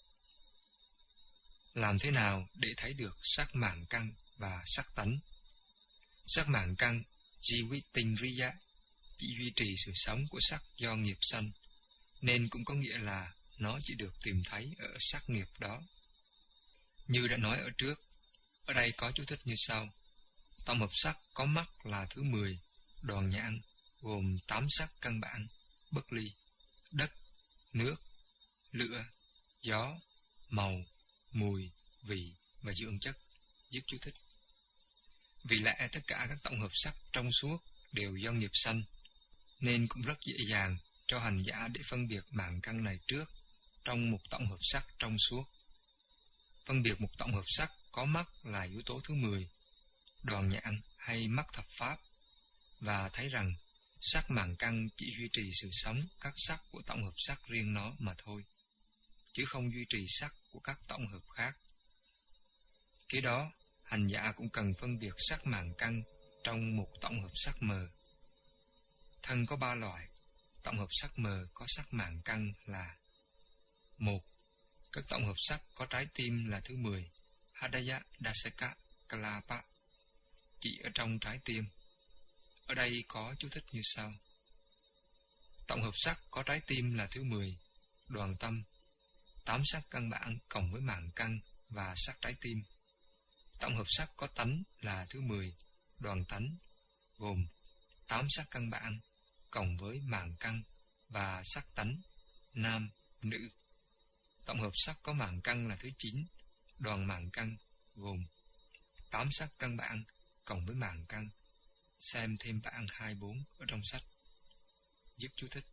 Làm thế nào để thấy được sắc màng căn và sắc tánh? Sắc màng căn, jivitindriya, chỉ duy trì sự sống của sắc do nghiệp sanh, nên cũng có nghĩa là nó chỉ được tìm thấy ở sắc nghiệp đó. Như đã nói ở trước, ở đây có chú thích như sau. Tổng hợp sắc có mắt là thứ mười, đoàn nhãn, gồm tám sắc căn bản, bất ly, đất, nước, lửa, gió, màu, mùi, vị và dưỡng chất. Dứt chú thích. Vì lẽ tất cả các tổng hợp sắc trong suốt đều do nghiệp sanh, nên cũng rất dễ dàng cho hành giả để phân biệt mạng căn này trước trong một tổng hợp sắc trong suốt. Phân biệt một tổng hợp sắc có mắt là yếu tố thứ mười, đoàn nhãn hay mắt thập pháp, và thấy rằng sắc mạng căn chỉ duy trì sự sống các sắc của tổng hợp sắc riêng nó mà thôi, chứ không duy trì sắc của các tổng hợp khác. Kế đó, hành giả cũng cần phân biệt sắc mạng căn trong một tổng hợp sắc mờ. Thân có ba loại, tổng hợp sắc mờ có sắc mạng căn là: một. Các tổng hợp sắc có trái tim là thứ mười, Hadaya Dasaka Kalapa, chỉ ở trong trái tim. Ở đây có chú thích như sau. Tổng hợp sắc có trái tim là thứ mười, đoàn tâm, tám sắc căn bản cộng với mạng căn và sắc trái tim. Tổng hợp sắc có tánh là thứ mười, đoàn tánh, gồm tám sắc căn bản cộng với mạng căn và sắc tánh, nam, nữ. Tổng hợp sắc có mạng căn là thứ chín, đoàn mạng căn, gồm tám sắc căn bản cộng với mạng căn. Xem thêm bản hai mươi bốn ở trong sách. Dứt chú thích.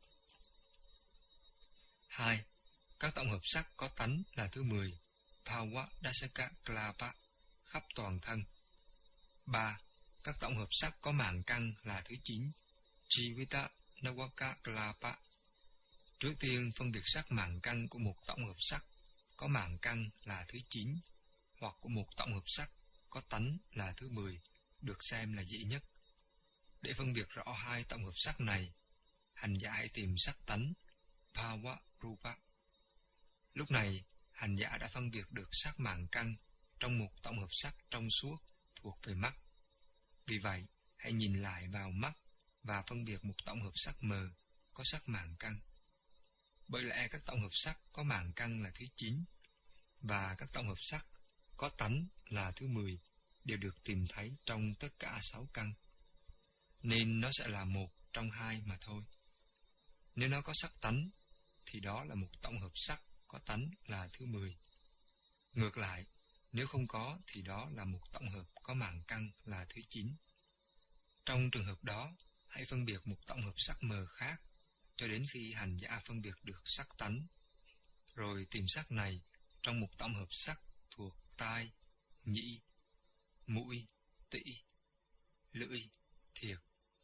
hai. Các tổng hợp sắc có tánh là thứ mười, Bhava Dasaka Kalapa, khắp toàn thân. ba. Các tổng hợp sắc có mạng căn là thứ chín, Jivita Nawaka Kalapa. Trước tiên phân biệt sắc mạng căn của một tổng hợp sắc có mạng căn là thứ chín, hoặc của một tổng hợp sắc có tánh là thứ mười, được xem là dễ nhất. Để phân biệt rõ hai tổng hợp sắc này, hành giả hãy tìm sắc tánh, Bhava Rupa. Lúc này, hành giả đã phân biệt được sắc mạng căn trong một tổng hợp sắc trong suốt thuộc về mắt. Vì vậy, hãy nhìn lại vào mắt và phân biệt một tổng hợp sắc mờ có sắc mạng căn. Bởi lẽ các tổng hợp sắc có mạng căn là thứ chín và các tổng hợp sắc có tánh là thứ mười đều được tìm thấy trong tất cả sáu căn, nên nó sẽ là một trong hai mà thôi. Nếu nó có sắc tánh thì đó là một tổng hợp sắc có tánh là thứ mười. Ngược lại, nếu không có thì đó là một tổng hợp có mạng căn là thứ chín. Trong trường hợp đó, hãy phân biệt một tổng hợp sắc mờ khác cho đến khi hành giả phân biệt được sắc tánh, rồi tìm sắc này trong một tổng hợp sắc thuộc tai, nhĩ, mũi, tỵ, lưỡi, thiệt,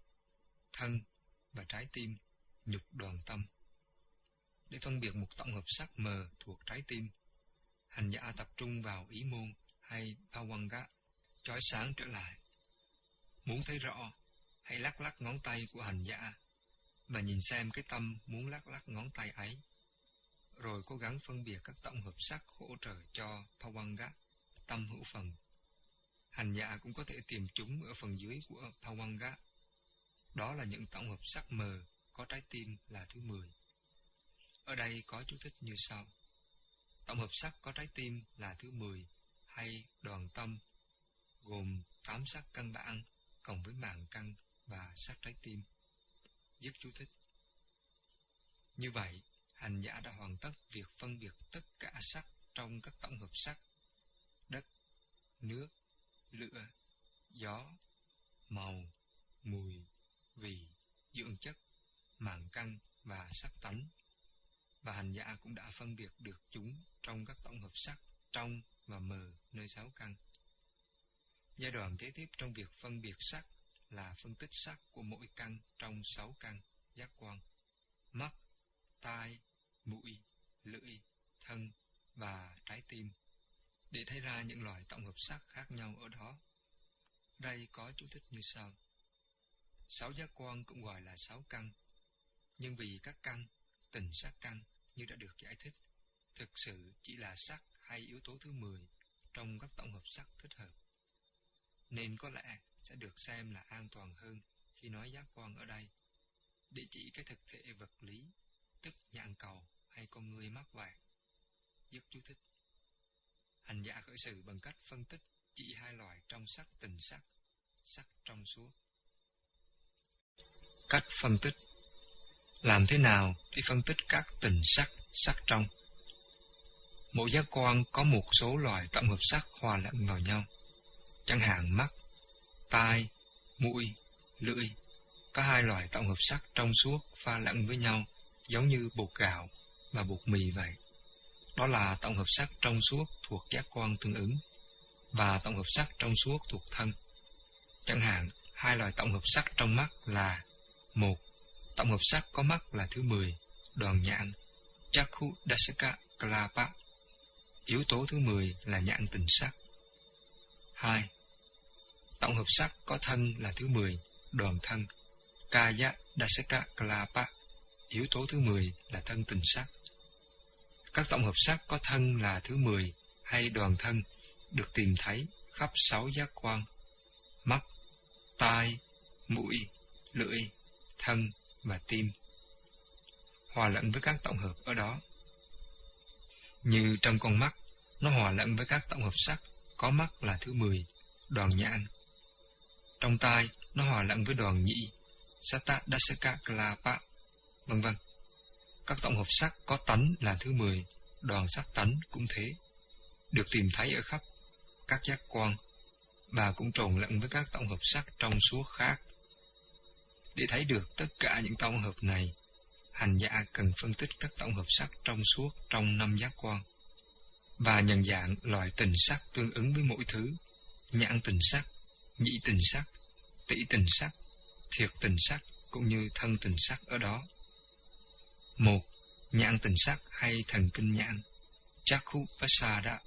thân và trái tim, nhục đoàn tâm. Để phân biệt một tổng hợp sắc mờ thuộc trái tim, hành giả tập trung vào ý môn hay Bhavanga, chói sáng trở lại. Muốn thấy rõ, hãy lắc lắc ngón tay của hành giả và nhìn xem cái tâm muốn lắc lắc ngón tay ấy, rồi cố gắng phân biệt các tổng hợp sắc hỗ trợ cho Bhavanga, tâm hữu phần. Hành giả cũng có thể tìm chúng ở phần dưới của Bhavanga. Đó là những tổng hợp sắc mờ có trái tim là thứ mười. Ở đây có chú thích như sau. Tổng hợp sắc có trái tim là thứ mười hay đoàn tâm, gồm tám sắc căn bản cộng với mạng căn và sắc trái tim. Dứt chú thích. Như vậy, hành giả đã hoàn tất việc phân biệt tất cả sắc trong các tổng hợp sắc: đất, nước, lửa, gió, màu, mùi, vị, dưỡng chất, mạng căn và sắc tánh. Và hành giả cũng đã phân biệt được chúng trong các tổng hợp sắc trong và mờ nơi sáu căn. Giai đoạn kế tiếp trong việc phân biệt sắc là phân tích sắc của mỗi căn trong sáu căn giác quan: mắt, tai, mũi, lưỡi, thân và trái tim, để thấy ra những loại tổng hợp sắc khác nhau ở đó. Đây có chú thích như sau. Sáu giác quan cũng gọi là sáu căn, nhưng vì các căn, tình sắc căn như đã được giải thích, thực sự chỉ là sắc hay yếu tố thứ mười trong các tổng hợp sắc thích hợp, nên có lẽ sẽ được xem là an toàn hơn khi nói giác quan ở đây, để chỉ cái thực thể vật lý, tức nhãn cầu hay con ngươi mắt vậy. Dứt chú thích. hành giả khởi sự bằng cách phân tích chỉ hai loại trong sắc tình sắc, sắc trong suốt. Cách phân tích: làm thế nào để phân tích các tình sắc, sắc trong? Mỗi giác quan có một số loại tổng hợp sắc hòa lẫn vào nhau, chẳng hạn mắt, tai, mũi, lưỡi có hai loại tổng hợp sắc trong suốt pha lẫn với nhau, giống như bột gạo và bột mì vậy. Đó là tổng hợp sắc trong suốt thuộc giác quan tương ứng và tổng hợp sắc trong suốt thuộc thân. Chẳng hạn, hai loại tổng hợp sắc trong mắt là: một, tổng hợp sắc có mắt là thứ mười, đoàn nhãn, Chakhu Dasaka Kalapa, yếu tố thứ mười là nhãn tình sắc. Hai, tổng hợp sắc có thân là thứ mười, đoàn thân, Kaya Dasaka Kalapa, yếu tố thứ mười là thân tình sắc. Các tổng hợp sắc có thân là thứ mười hay đoàn thân được tìm thấy khắp sáu giác quan: mắt, tai, mũi, lưỡi, thân và tim, hòa lẫn với các tổng hợp ở đó. Như trong con mắt, nó hòa lẫn với các tổng hợp sắc có mắt là thứ mười, đoàn nhãn. Trong tai, nó hòa lẫn với đoàn nhĩ, Sata Dasaka Kalapa, vân vân. Các tổng hợp sắc có tánh là thứ mười, đoàn sắc tánh cũng thế, được tìm thấy ở khắp các giác quan và cũng trộn lẫn với các tổng hợp sắc trong suốt khác. Để thấy được tất cả những tổng hợp này, hành giả cần phân tích các tổng hợp sắc trong suốt trong năm giác quan và nhận dạng loại tình sắc tương ứng với mỗi thứ: nhãn tình sắc, nhĩ tình sắc, tỷ tình sắc, thiệt tình sắc cũng như thân tình sắc ở đó. Một, nhãn tình sắc hay thần kinh nhãn, Chakhu Pasada,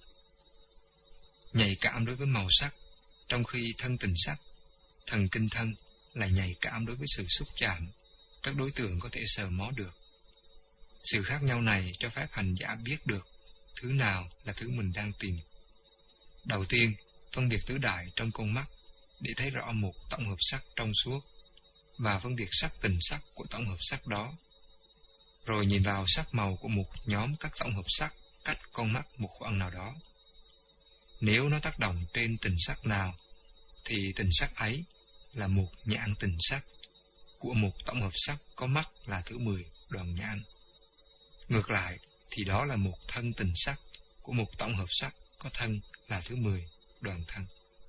nhạy cảm đối với màu sắc, trong khi thân tình sắc, thần kinh thân là nhạy cảm đối với sự xúc chạm, các đối tượng có thể sờ mó được. Sự khác nhau này cho phép hành giả biết được thứ nào là thứ mình đang tìm. Đầu tiên, phân biệt tứ đại trong con mắt để thấy rõ một tổng hợp sắc trong suốt và phân biệt sắc tình sắc của tổng hợp sắc đó. Rồi nhìn vào sắc màu của một nhóm các tổng hợp sắc cách con mắt một khoảng nào đó. Nếu nó tác động trên tình sắc nào, thì tình sắc ấy là một nhãn tình sắc của một tổng hợp sắc có mắt là thứ mười, đoàn nhãn. Ngược lại, thì đó là một thân tình sắc của một tổng hợp sắc có thân là thứ mười, đoàn thân.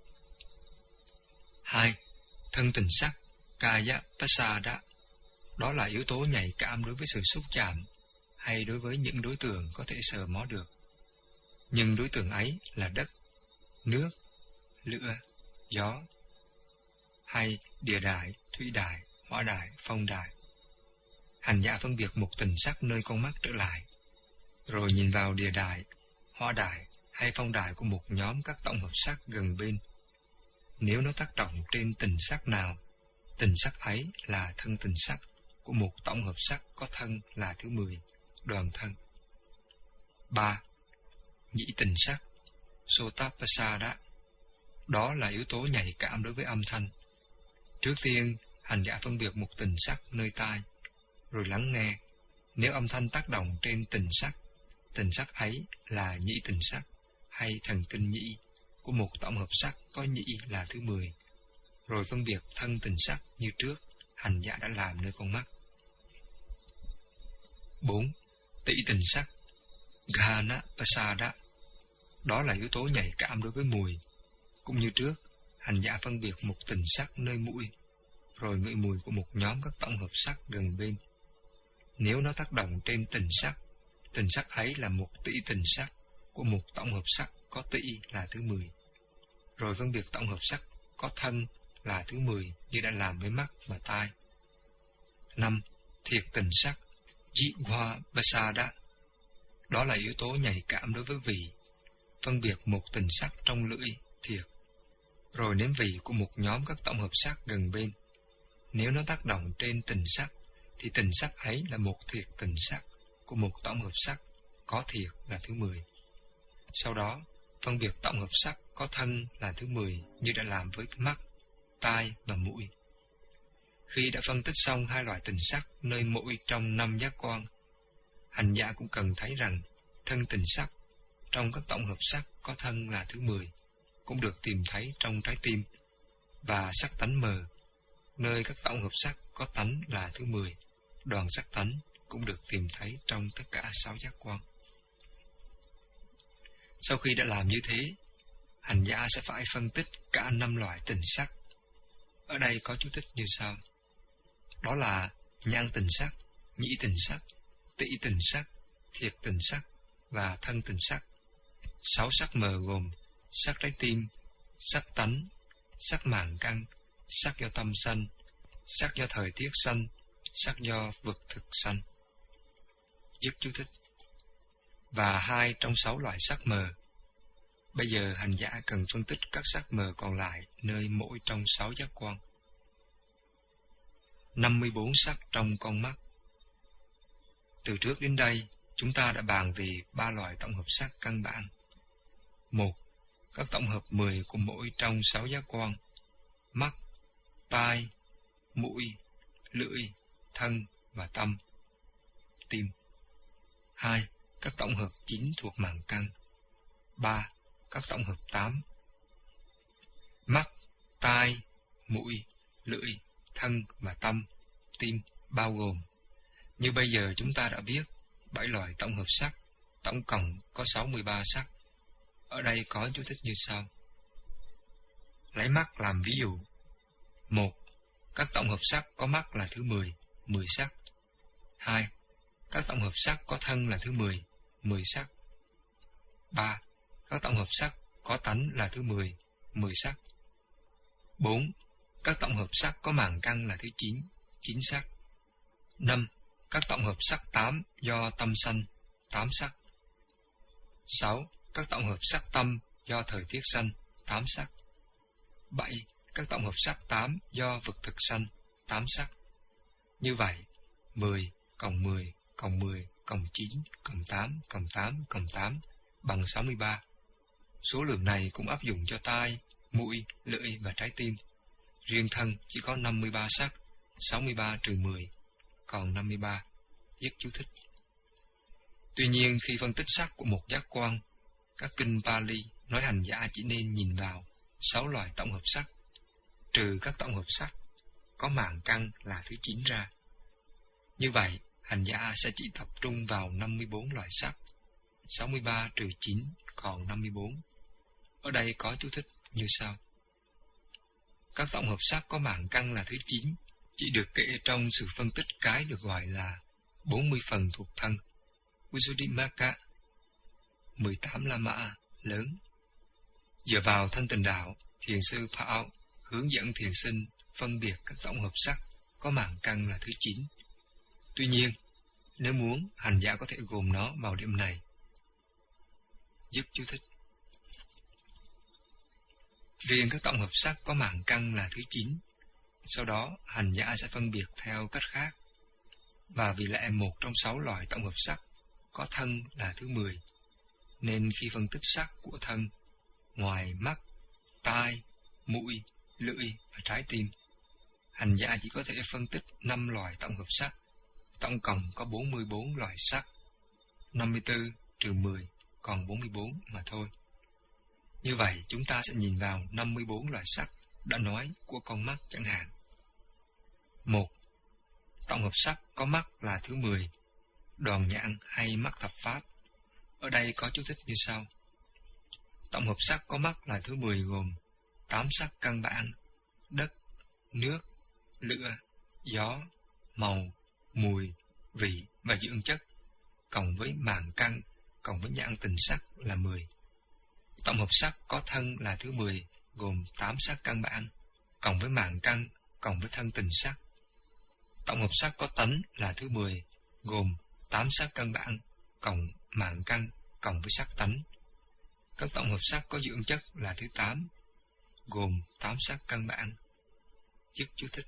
Hai, thân tình sắc, Kaya Pasada, đó là yếu tố nhạy cảm đối với sự xúc chạm hay đối với những đối tượng có thể sờ mó được. Nhưng đối tượng ấy là đất, nước, lửa, gió, hay địa đại, thủy đại, hỏa đại, phong đại. Hành giả phân biệt một tình sắc nơi con mắt trở lại, rồi nhìn vào địa đại, hỏa đại hay phong đại của một nhóm các tổng hợp sắc gần bên. Nếu nó tác động trên tình sắc nào, tình sắc ấy là thân tình sắc của một tổng hợp sắc có thân là thứ mười, đoàn thân. Ba, nhĩ tình sắc, Sotapasada, đó là yếu tố nhạy cảm đối với âm thanh. Trước tiên, hành giả phân biệt một tình sắc nơi tai, rồi lắng nghe. Nếu âm thanh tác động trên tình sắc, tình sắc ấy là nhĩ tình sắc hay thần kinh nhĩ của một tổng hợp sắc có nhĩ là thứ mười, rồi phân biệt thân tình sắc như trước hành giả đã làm nơi con mắt. Bốn, tỷ tình sắc, Ghana Pasada, đó là yếu tố nhạy cảm đối với mùi. Cũng như trước, hành giả phân biệt một tình sắc nơi mũi, rồi ngửi mùi của một nhóm các tổng hợp sắc gần bên. Nếu nó tác động trên tình sắc, tình sắc ấy là một tỷ tình sắc của một tổng hợp sắc có tỷ là thứ mười, rồi phân biệt tổng hợp sắc có thân là thứ mười như đã làm với mắt và tai. Năm, thiệt tình sắc, Jihva Pasada, đó là yếu tố nhạy cảm đối với vị, phân biệt một tình sắc trong lưỡi, thiệt, rồi nếm vị của một nhóm các tổng hợp sắc gần bên. Nếu nó tác động trên tình sắc, thì tình sắc ấy là một thiệt tình sắc của một tổng hợp sắc có thiệt là thứ mười. Sau đó, phân biệt tổng hợp sắc có thân là thứ mười như đã làm với mắt, tai và mũi. Khi đã phân tích xong hai loại tình sắc nơi mỗi trong năm giác quan, hành giả cũng cần thấy rằng thân tình sắc, trong các tổng hợp sắc có thân là thứ mười, cũng được tìm thấy trong trái tim, và sắc tánh mờ, nơi các tổng hợp sắc có tánh là thứ mười, đoàn sắc tánh cũng được tìm thấy trong tất cả sáu giác quan. Sau khi đã làm như thế, hành giả sẽ phải phân tích cả năm loại tình sắc. Ở đây có chú thích như sau. Đó là nhan tình sắc, nhĩ tình sắc, tỷ tình sắc, thiệt tình sắc và thân tình sắc. Sáu sắc mờ gồm sắc trái tim, sắc tánh, sắc màng căn, sắc do tâm sanh, sắc do thời tiết sanh, sắc do vật thực sanh. Dứt chú thích. Và hai trong sáu loại sắc mờ. Bây giờ hành giả cần phân tích các sắc mờ còn lại nơi mỗi trong sáu giác quan. năm mươi bốn sắc trong con mắt. Từ trước đến đây, chúng ta đã bàn về ba loại tổng hợp sắc căn bản. Một, các tổng hợp mười của mỗi trong sáu giác quan: mắt, tai, mũi, lưỡi, thân và tâm, tim. Hai, các tổng hợp chín thuộc màng căn. Ba, các tổng hợp tám. Mắt, tai, mũi, lưỡi, thân và tâm, tim bao gồm. Như bây giờ chúng ta đã biết bảy loại tổng hợp sắc, tổng cộng có sáu mươi ba sắc. Ở đây có chú thích như sau. Lấy mắt làm ví dụ. Một, các tổng hợp sắc có mắt là thứ mười, mười sắc. Hai, các tổng hợp sắc có thân là thứ mười, mười sắc. Ba, các tổng hợp sắc có tánh là thứ mười, mười sắc. Bốn, các tổng hợp sắc có màng căn là thứ chín, chín sắc. Năm, các tổng hợp sắc tám do tâm sanh, tám sắc. Sáu, các tổng hợp sắc tâm do thời tiết sanh, tám sắc. Bảy, các tổng hợp sắc tám do vật thực sanh, tám sắc. Như vậy, mười cộng mười cộng mười cộng chín cộng tám cộng tám cộng tám bằng sáu mươi ba. Số lượng này cũng áp dụng cho tai, mũi, lưỡi và trái tim. Riêng thân chỉ có năm mươi ba sắc, sáu mươi ba trừ mười, còn năm mươi ba. Dứt chú thích. Tuy nhiên, khi phân tích sắc của một giác quan, các kinh Pali nói hành giả chỉ nên nhìn vào sáu loại tổng hợp sắc, trừ các tổng hợp sắc có màng căn là thứ chín ra. Như vậy, hành giả sẽ chỉ tập trung vào năm mươi bốn loại sắc, sáu mươi ba trừ chín còn năm mươi bốn. Ở đây có chú thích như sau. Các tổng hợp sắc có màng căn là thứ chín chỉ được kể trong sự phân tích cái được gọi là bốn mươi phần thuộc thân, Visuddhimagga, mười tám la mã lớn. Dựa vào thanh tịnh đạo, thiền sư Phao hướng dẫn thiền sinh phân biệt các tổng hợp sắc có màng căn là thứ chín. Tuy nhiên, nếu muốn, hành giả có thể gồm nó vào điểm này. Dứt chú thích. Riêng các tổng hợp sắc có màng căn là thứ chín. Sau đó, hành giả sẽ phân biệt theo cách khác. Và vì lẽ một trong sáu loại tổng hợp sắc có thân là thứ mười, nên khi phân tích sắc của thân, ngoài mắt, tai, mũi, lưỡi và trái tim, hành giả chỉ có thể phân tích năm loại tổng hợp sắc, tổng cộng có bốn mươi bốn loại sắc. năm mươi tư trừ mười còn bốn mươi bốn mà thôi. Như vậy, chúng ta sẽ nhìn vào năm mươi bốn loại sắc đã nói của con mắt chẳng hạn. Một, tổng hợp sắc có mắt là thứ mười, đoàn nhãn hay mắt thập pháp. Ở đây có chú thích như sau. Tổng hợp sắc có mắt là thứ mười gồm tám sắc căn bản: đất, nước, lửa, gió, màu, mùi, vị và dưỡng chất, cộng với màng căn, cộng với nhãn tình sắc là mười. Tổng hợp sắc có thân là thứ mười gồm tám sắc căn bản, cộng với màng căn, cộng với thân tình sắc. Tổng hợp sắc có tánh là thứ mười gồm tám sắc căn bản, cộng màng căn, cộng với sắc tánh. Các tổng hợp sắc có dưỡng chất là thứ tám, gồm tám sắc căn bản. Dứt chú thích.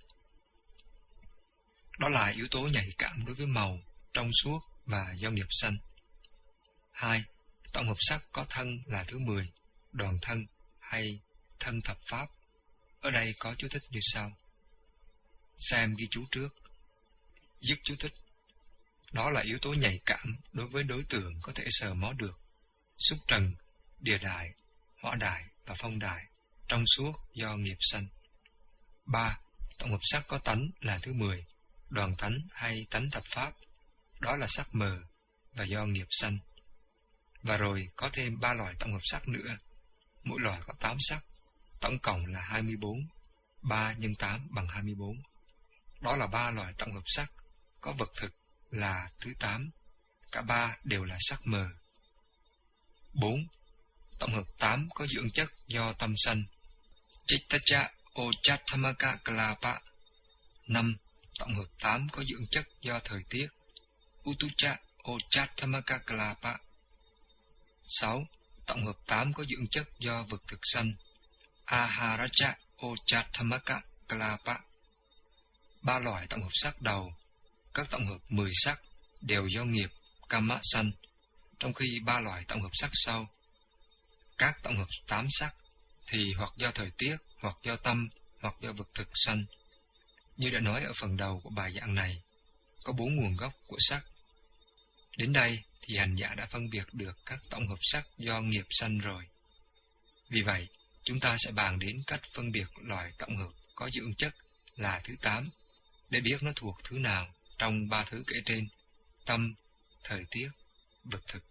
Đó là yếu tố nhạy cảm đối với màu, trong suốt và do nghiệp sanh. Hai, tổng hợp sắc có thân là thứ mười, đoàn thân hay thân thập pháp. Ở đây có chú thích như sau. Xem ghi chú trước. Dứt chú thích. Đó là yếu tố nhạy cảm đối với đối tượng có thể sờ mó được. xúc trần, địa đại, hỏa đại và phong đại, trong suốt do nghiệp sanh. Ba. Tổng hợp sắc có tánh là thứ mười, đoàn tánh hay tánh thập pháp, đó là sắc mờ và do nghiệp sanh. Và rồi có thêm ba loại tổng hợp sắc nữa, mỗi loại có tám sắc, tổng cộng là hai mươi bốn, ba nhân tám bằng hai mươi bốn. Đó là ba loại tổng hợp sắc, có vật thực là thứ tám, cả ba đều là sắc mờ. Bốn. Tổng hợp tám có dưỡng chất do tâm sanh. Chittacha Ochattamaka Kalapa. Năm. Tổng hợp tám có dưỡng chất do thời tiết. Utucha Ochattamaka Kalapa. Sáu. Tổng hợp tám có dưỡng chất do vật thực sanh. Aharacha Ochattamaka Kalapa. Ba loại tổng hợp sắc đầu, các tổng hợp mười sắc đều do nghiệp Kama sanh, trong khi ba loại tổng hợp sắc sau, các tổng hợp tám sắc thì hoặc do thời tiết, hoặc do tâm, hoặc do vật thực sanh. Như đã nói ở phần đầu của bài giảng này, có bốn nguồn gốc của sắc. Đến đây thì hành giả đã phân biệt được các tổng hợp sắc do nghiệp sanh rồi. Vì vậy, chúng ta sẽ bàn đến cách phân biệt loại tổng hợp có dưỡng chất là thứ tám, để biết nó thuộc thứ nào trong ba thứ kể trên: tâm, thời tiết, vật thực.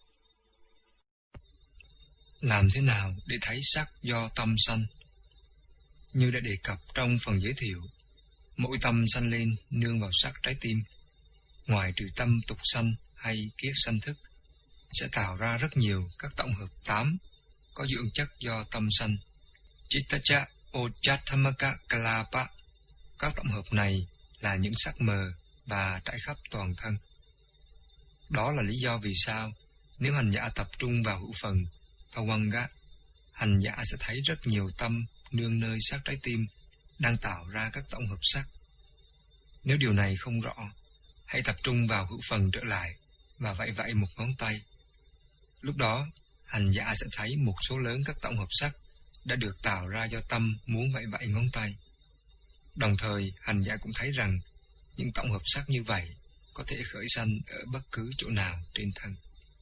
Làm thế nào để thấy sắc do tâm sanh? Như đã đề cập trong phần giới thiệu, mỗi tâm sanh lên nương vào sắc trái tim, ngoài trừ tâm tục sanh hay kiết sanh thức, sẽ tạo ra rất nhiều các tổng hợp tám có dưỡng chất do tâm sanh. Chittacha Ochattamaka Kalapa. Các tổng hợp này là những sắc mờ và trải khắp toàn thân. Đó là lý do vì sao nếu hành giả tập trung vào hữu phần Bhavanga, hành giả sẽ thấy rất nhiều tâm nương nơi sắc trái tim đang tạo ra các tổng hợp sắc. Nếu điều này không rõ, hãy tập trung vào hữu phần trở lại và vẫy vẫy một ngón tay. Lúc đó, hành giả sẽ thấy một số lớn các tổng hợp sắc đã được tạo ra do tâm muốn vẫy vẫy ngón tay. Đồng thời, hành giả cũng thấy rằng những tổng hợp sắc như vậy có thể khởi sanh ở bất cứ chỗ nào trên thân.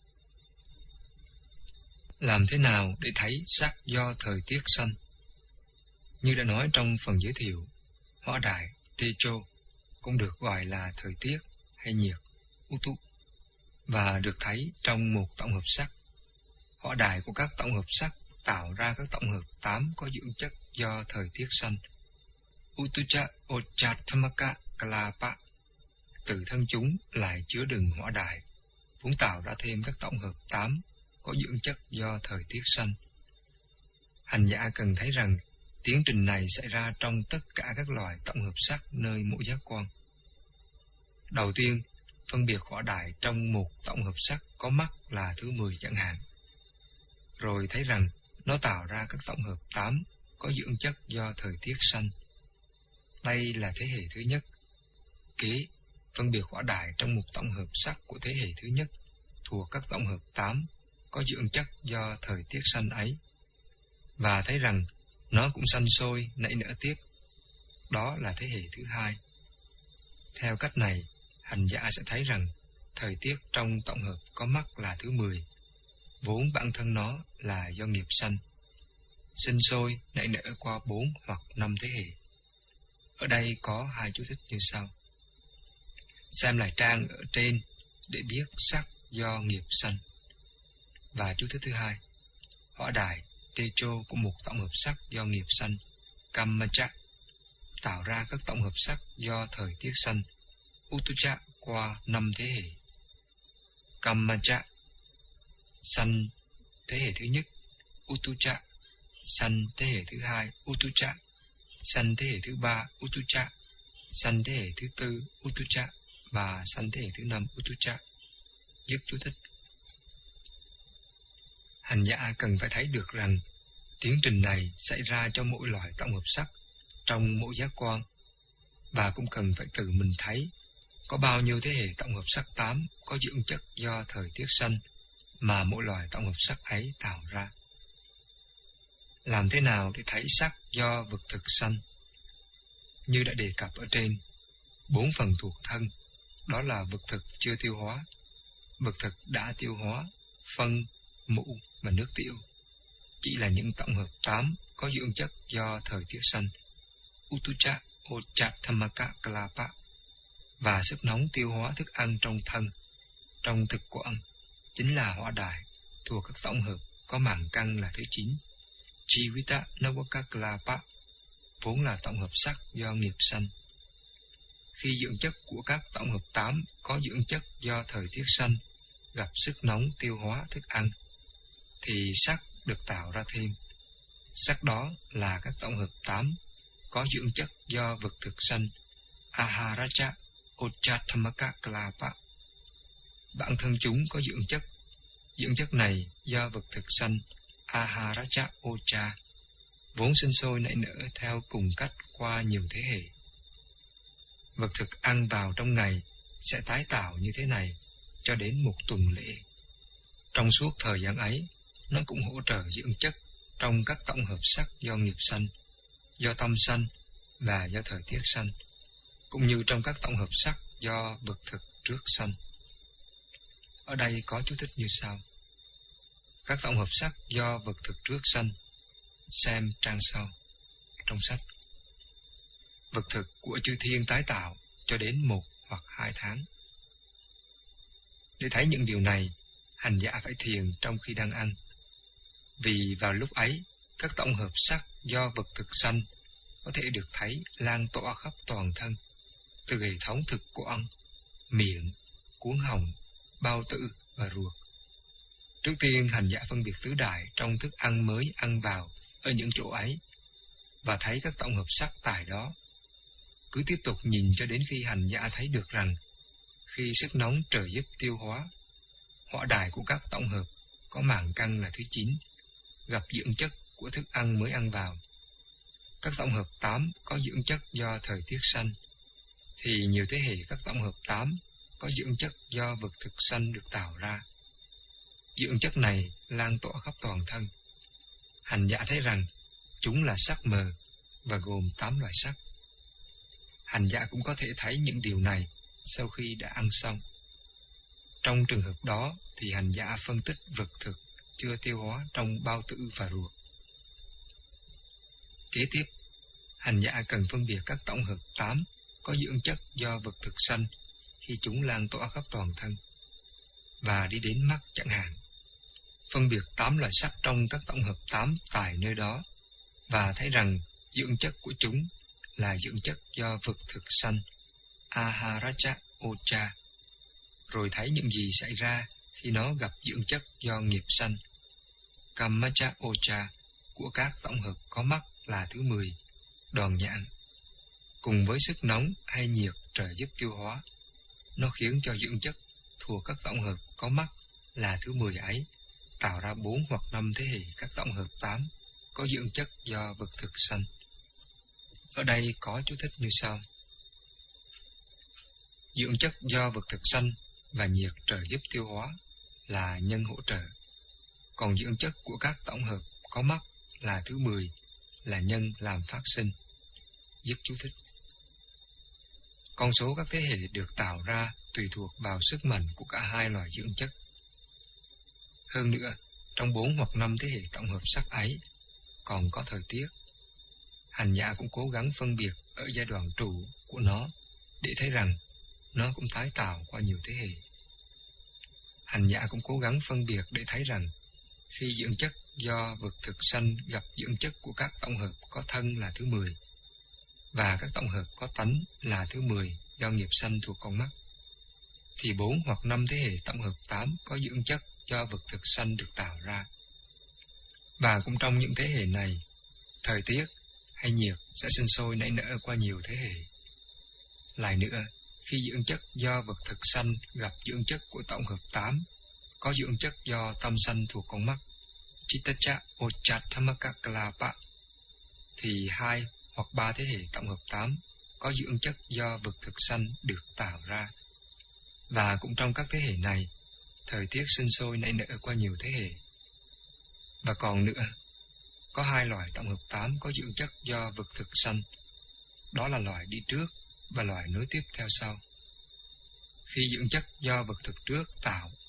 Làm thế nào để thấy sắc do thời tiết sanh? Như đã nói trong phần giới thiệu, hỏa đại, Tejo cũng được gọi là thời tiết hay nhiệt, Utu, và được thấy trong một tổng hợp sắc. Hỏa đại của các tổng hợp sắc tạo ra các tổng hợp tám có dưỡng chất do thời tiết sanh. Utucha Ochattamaka Kalapa. Từ thân chúng lại chứa đựng hỏa đại, vốn tạo ra thêm các tổng hợp tám có dưỡng chất do thời tiết sanh. Hành giả cần thấy rằng tiến trình này xảy ra trong tất cả các loại tổng hợp sắc nơi mỗi giác quan. Đầu tiên, phân biệt hỏa đại trong một tổng hợp sắc có mắt là thứ mười chẳng hạn. Rồi thấy rằng nó tạo ra các tổng hợp tám có dưỡng chất do thời tiết sanh. Đây là thế hệ thứ nhất. Kế, phân biệt hỏa đại trong một tổng hợp sắc của thế hệ thứ nhất thuộc các tổng hợp tám có dưỡng chất do thời tiết sanh ấy, và thấy rằng nó cũng sanh sôi nảy nở tiếp. Đó là thế hệ thứ hai. Theo cách này, hành giả sẽ thấy rằng thời tiết trong tổng hợp có mắt là thứ mười, vốn bản thân nó là do nghiệp sanh, sinh sôi nảy nở qua bốn hoặc năm thế hệ. Ở đây có hai chú thích như sau. Xem lại trang ở trên để biết sắc do nghiệp sanh. Và chú thích thứ hai, hỏa đại, Tejo của một tổng hợp sắc do nghiệp sanh, Kammacha, tạo ra các tổng hợp sắc do thời tiết sanh, Utucha qua năm thế hệ. Kammacha, sanh thế hệ thứ nhất, Utucha, sanh thế hệ thứ hai, Utucha, sanh thế hệ thứ ba, Utucha, sanh thế hệ thứ tư, Utucha, và sanh thế hệ thứ năm, Utucha. Dứt chú thích. Hành giả cần phải thấy được rằng tiến trình này xảy ra cho mỗi loại tổng hợp sắc trong mỗi giác quan, và cũng cần phải tự mình thấy có bao nhiêu thế hệ tổng hợp sắc tám có dưỡng chất do thời tiết sanh mà mỗi loại tổng hợp sắc ấy tạo ra. Làm thế nào để thấy sắc do vật thực sanh? Như đã đề cập ở trên, bốn phần thuộc thân, đó là vật thực chưa tiêu hóa, vật thực đã tiêu hóa, phân, mũ và nước tiểu chỉ là những tổng hợp tám có dưỡng chất do thời tiết xanh, Utucha Ochattamaka Kalapa, và sức nóng tiêu hóa thức ăn trong thân, trong thực quản, chính là hỏa đài, thuộc các tổng hợp có màng căng là thứ chín, Jivita Nawaka Kalapa, vốn là tổng hợp sắc do nghiệp sanh. Khi dưỡng chất của các tổng hợp tám có dưỡng chất do thời tiết xanh gặp sức nóng tiêu hóa thức ăn, thì sắc được tạo ra thêm. Sắc đó là các tổng hợp tám có dưỡng chất do vật thực xanh, Aharacha Ochattamaka Kalapa. Bản thân chúng có dưỡng chất. Dưỡng chất này do vật thực xanh, Aharacha Ocha, vốn sinh sôi nảy nở theo cùng cách qua nhiều thế hệ. Vật thực ăn vào trong ngày sẽ tái tạo như thế này cho đến một tuần lễ. Trong suốt thời gian ấy, nó cũng hỗ trợ dưỡng chất trong các tổng hợp sắc do nghiệp sanh, do tâm sanh và do thời tiết sanh, cũng như trong các tổng hợp sắc do vật thực trước sanh. Ở đây có chú thích như sau. Các tổng hợp sắc do vật thực trước sanh, xem trang sau trong sách. Vật thực của chư thiên tái tạo cho đến một hoặc hai tháng. Để thấy những điều này, hành giả phải thiền trong khi đang ăn. Vì vào lúc ấy, các tổng hợp sắc do vật thực sanh có thể được thấy lan tỏa khắp toàn thân, từ hệ thống thực quản, miệng, cuống họng, bao tử và ruột. Trước tiên, hành giả phân biệt tứ đại trong thức ăn mới ăn vào ở những chỗ ấy, và thấy các tổng hợp sắc tại đó. Cứ tiếp tục nhìn cho đến khi hành giả thấy được rằng, khi sức nóng trợ giúp tiêu hóa, hỏa đài của các tổng hợp có màng căng là thứ chín, gặp dưỡng chất của thức ăn mới ăn vào. Các tổng hợp tám có dưỡng chất do thời tiết xanh, thì nhiều thế hệ các tổng hợp tám có dưỡng chất do vật thực xanh được tạo ra. Dưỡng chất này lan tỏa khắp toàn thân. Hành giả thấy rằng chúng là sắc mờ và gồm tám loại sắc. Hành giả cũng có thể thấy những điều này sau khi đã ăn xong. Trong trường hợp đó thì hành giả phân tích vật thực chưa tiêu hóa trong bao tử và ruột. Kế tiếp, hành giả cần phân biệt các tổng hợp tám có dưỡng chất do vật thực xanh khi chúng lan tỏa khắp toàn thân, và đi đến mắt chẳng hạn. Phân biệt tám loại sắc trong các tổng hợp tám tại nơi đó, và thấy rằng dưỡng chất của chúng là dưỡng chất do vật thực xanh, Aharacha Ocha, rồi thấy những gì xảy ra khi nó gặp dưỡng chất do nghiệp sanh, Kammacha Ocha, của các tổng hợp có mắt là thứ mười, đoàn nhãn. Cùng với sức nóng hay nhiệt trợ giúp tiêu hóa, nó khiến cho dưỡng chất thuộc các tổng hợp có mắt là thứ mười ấy tạo ra bốn hoặc năm thế hệ các tổng hợp tám có dưỡng chất do vật thực xanh. Ở đây có chú thích như sau. Dưỡng chất do vật thực xanh và nhiệt trợ giúp tiêu hóa là nhân hỗ trợ, còn dưỡng chất của các tổng hợp có mắt là thứ mười, là nhân làm phát sinh. Dứt chú thích. Con số các thế hệ được tạo ra tùy thuộc vào sức mạnh của cả hai loại dưỡng chất. Hơn nữa, trong bốn hoặc năm thế hệ tổng hợp sắc ấy còn có thời tiết. Hành giả cũng cố gắng phân biệt ở giai đoạn trụ của nó để thấy rằng nó cũng tái tạo qua nhiều thế hệ. Hành giả cũng cố gắng phân biệt để thấy rằng khi dưỡng chất do vật thực xanh gặp dưỡng chất của các tổng hợp có thân là thứ mười, và các tổng hợp có tánh là thứ mười do nghiệp sanh thuộc con mắt, thì bốn hoặc năm thế hệ tổng hợp tám có dưỡng chất do vật thực xanh được tạo ra. Và cũng trong những thế hệ này, thời tiết hay nhiệt sẽ sinh sôi nảy nở qua nhiều thế hệ. Lại nữa, khi dưỡng chất do vật thực xanh gặp dưỡng chất của tổng hợp tám có dưỡng chất do tâm sanh thuộc con mắt, Chittacha Ochattamaka Kalapa, thì hai hoặc ba thế hệ tổng hợp tám có dưỡng chất do vật thực xanh được tạo ra. Và cũng trong các thế hệ này, thời tiết sinh sôi nảy nở qua nhiều thế hệ. Và còn nữa, có hai loại tổng hợp tám có dưỡng chất do vật thực xanh, đó là loại đi trước và loại nối tiếp theo sau. Khi dưỡng chất do vật thực trước tạo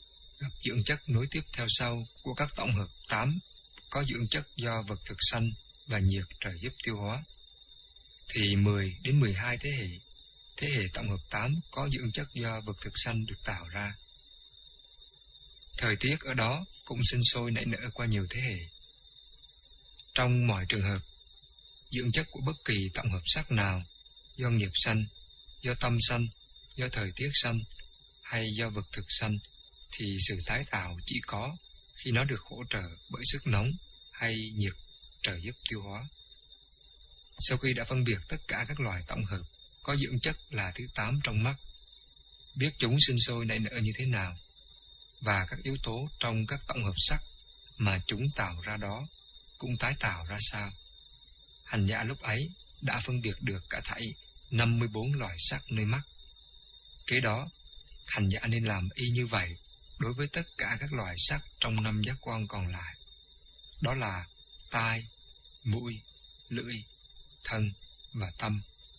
gặp dưỡng chất nối tiếp theo sau của các tổng hợp tám có dưỡng chất do vật thực sanh và nhiệt trợ giúp tiêu hóa, thì mười đến mười hai thế hệ, thế hệ tổng hợp tám có dưỡng chất do vật thực sanh được tạo ra. Thời tiết ở đó cũng sinh sôi nảy nở qua nhiều thế hệ. Trong mọi trường hợp, dưỡng chất của bất kỳ tổng hợp sắc nào, do nghiệp sanh, do tâm sanh, do thời tiết sanh, hay do vật thực sanh, thì sự tái tạo chỉ có khi nó được hỗ trợ bởi sức nóng hay nhiệt trợ giúp tiêu hóa. Sau khi đã phân biệt tất cả các loài tổng hợp có dưỡng chất là thứ tám trong mắt, biết chúng sinh sôi nảy nở như thế nào, và các yếu tố trong các tổng hợp sắc mà chúng tạo ra đó cũng tái tạo ra sao, hành giả lúc ấy đã phân biệt được cả thảy năm mươi bốn loài sắc nơi mắt. Kế đó, hành giả nên làm y như vậy đối với tất cả các loài sắc trong năm giác quan còn lại. Đó là tai, mũi, lưỡi, thân và tâm.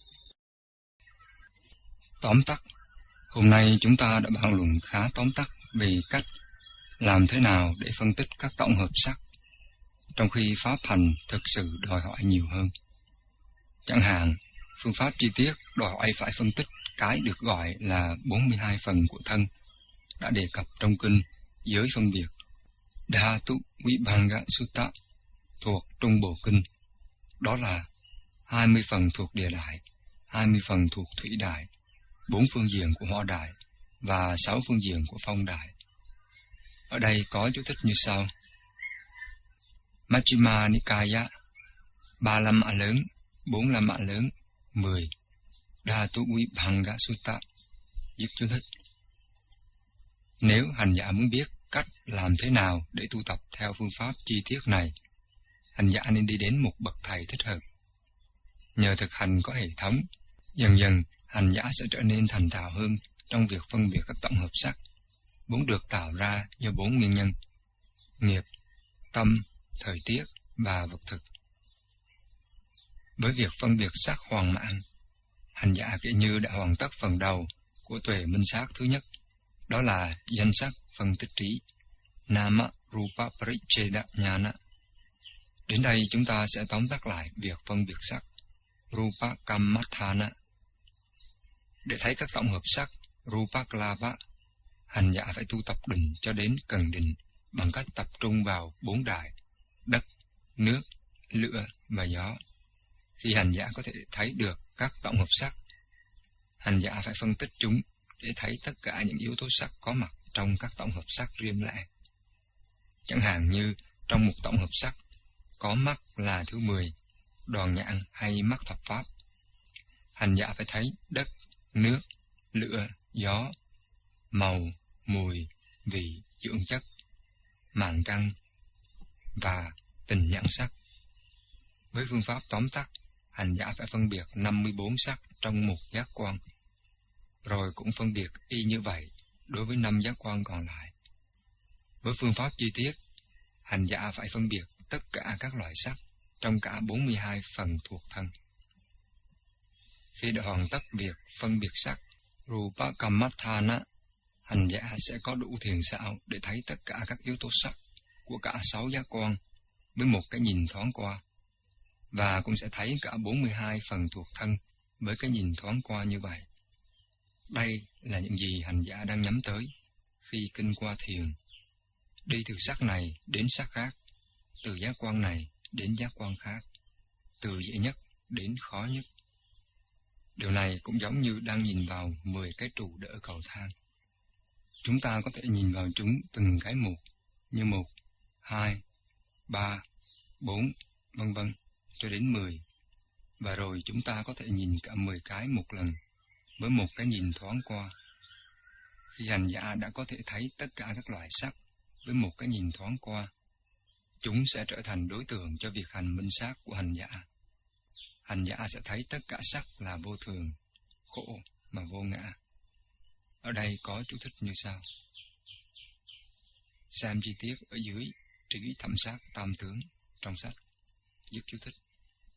Tóm tắt, hôm nay chúng ta đã bàn luận khá tóm tắt về cách làm thế nào để phân tích các tổng hợp sắc, trong khi pháp hành thực sự đòi hỏi nhiều hơn. Chẳng hạn, phương pháp chi tiết đòi hỏi phải phân tích cái được gọi là bốn mươi hai phần của thân, đã đề cập trong kinh Giới phân biệt Dhatu Vibhanga Sutta thuộc Trung Bộ Kinh. Đó là hai mươi phần thuộc địa đại, hai mươi phần thuộc thủy đại, bốn phương diện của hỏa đại và sáu phương diện của phong đại. Ở đây có chú thích như sau: Majjhima Nikaya, ba la mã lớn, bốn la mã lớn, mười. Dhatu Vibhanga Sutta. Dứt chú thích. Nếu hành giả muốn biết cách làm thế nào để tu tập theo phương pháp chi tiết này, hành giả nên đi đến một bậc thầy thích hợp. Nhờ thực hành có hệ thống, dần dần hành giả sẽ trở nên thành thạo hơn trong việc phân biệt các tổng hợp sắc, vốn được tạo ra do bốn nguyên nhân: nghiệp, tâm, thời tiết và vật thực. Với việc phân biệt sắc hoàn mãn, hành giả kể như đã hoàn tất phần đầu của tuệ minh sát thứ nhất, đó là danh sắc phân tích trí, Nama Rupa Paricheda Jnana. Đến đây chúng ta sẽ tóm tắt lại việc phân biệt sắc, Rupa Kammathana. Để thấy các tổng hợp sắc, Rupa Klava, hành giả phải tu tập định cho đến cần định bằng cách tập trung vào bốn đại: đất, nước, lửa và gió. Khi hành giả có thể thấy được các tổng hợp sắc, hành giả phải phân tích chúng để thấy tất cả những yếu tố sắc có mặt trong các tổng hợp sắc riêng lẻ. Chẳng hạn như trong một tổng hợp sắc có mắt là thứ mười, đoàn nhãn hay mắt thập pháp, hành giả phải thấy đất, nước, lửa, gió, màu, mùi, vị, dưỡng chất, màng căn và tình nhãn sắc. Với phương pháp tóm tắt, hành giả phải phân biệt năm mươi bốn sắc trong một giác quan, rồi cũng phân biệt y như vậy đối với năm giác quan còn lại. Với phương pháp chi tiết, hành giả phải phân biệt tất cả các loại sắc trong cả bốn mươi hai phần thuộc thân. Khi đã hoàn tất việc phân biệt sắc, Rupa Kammathana, hành giả sẽ có đủ thiền xảo để thấy tất cả các yếu tố sắc của cả sáu giác quan với một cái nhìn thoáng qua, và cũng sẽ thấy cả bốn mươi hai phần thuộc thân với cái nhìn thoáng qua như vậy. Đây là những gì hành giả đang nhắm tới khi kinh qua thiền, đi từ sắc này đến sắc khác, từ giác quan này đến giác quan khác, từ dễ nhất đến khó nhất. Điều này cũng giống như đang nhìn vào mười cái trụ đỡ cầu thang. Chúng ta có thể nhìn vào chúng từng cái một, như một, hai, ba, bốn, vân vân cho đến mười, và rồi chúng ta có thể nhìn cả mười cái một lần với một cái nhìn thoáng qua. Khi hành giả đã có thể thấy tất cả các loại sắc với một cái nhìn thoáng qua, chúng sẽ trở thành đối tượng cho việc hành minh sát của hành giả. Hành giả sẽ thấy tất cả sắc là vô thường, khổ mà vô ngã. Ở đây có chú thích như sau: xem chi tiết ở dưới trí thẩm sát tam tướng trong sách. Dứt chú thích.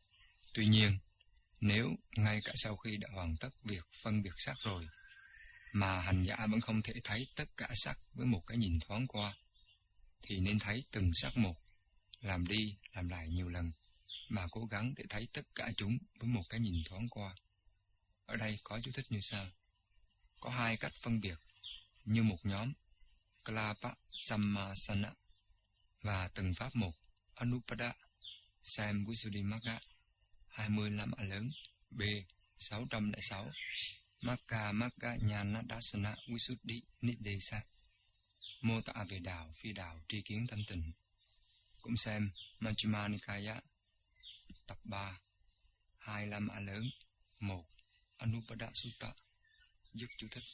Tuy nhiên, nếu ngay cả sau khi đã hoàn tất việc phân biệt sắc rồi, mà hành giả vẫn không thể thấy tất cả sắc với một cái nhìn thoáng qua, thì nên thấy từng sắc một, làm đi, làm lại nhiều lần, mà cố gắng để thấy tất cả chúng với một cái nhìn thoáng qua. Ở đây có chú thích như sau. Có hai cách phân biệt, như một nhóm, Kalapa Sammasana, và từng pháp một, Anupada, Sam Visuddhimagga, hai mươi lăm a lớn, B, sáu trăm lẻ sáu, Magga Magga Nhana Dasana Visuddhi Niddesa, mô tả về đạo, phi đạo, tri kiến thanh tịnh. Cũng xem Majjhima Nikaya, tập ba, hai mươi lăm a lớn, một, Anupada Sutta, dứt chú thích.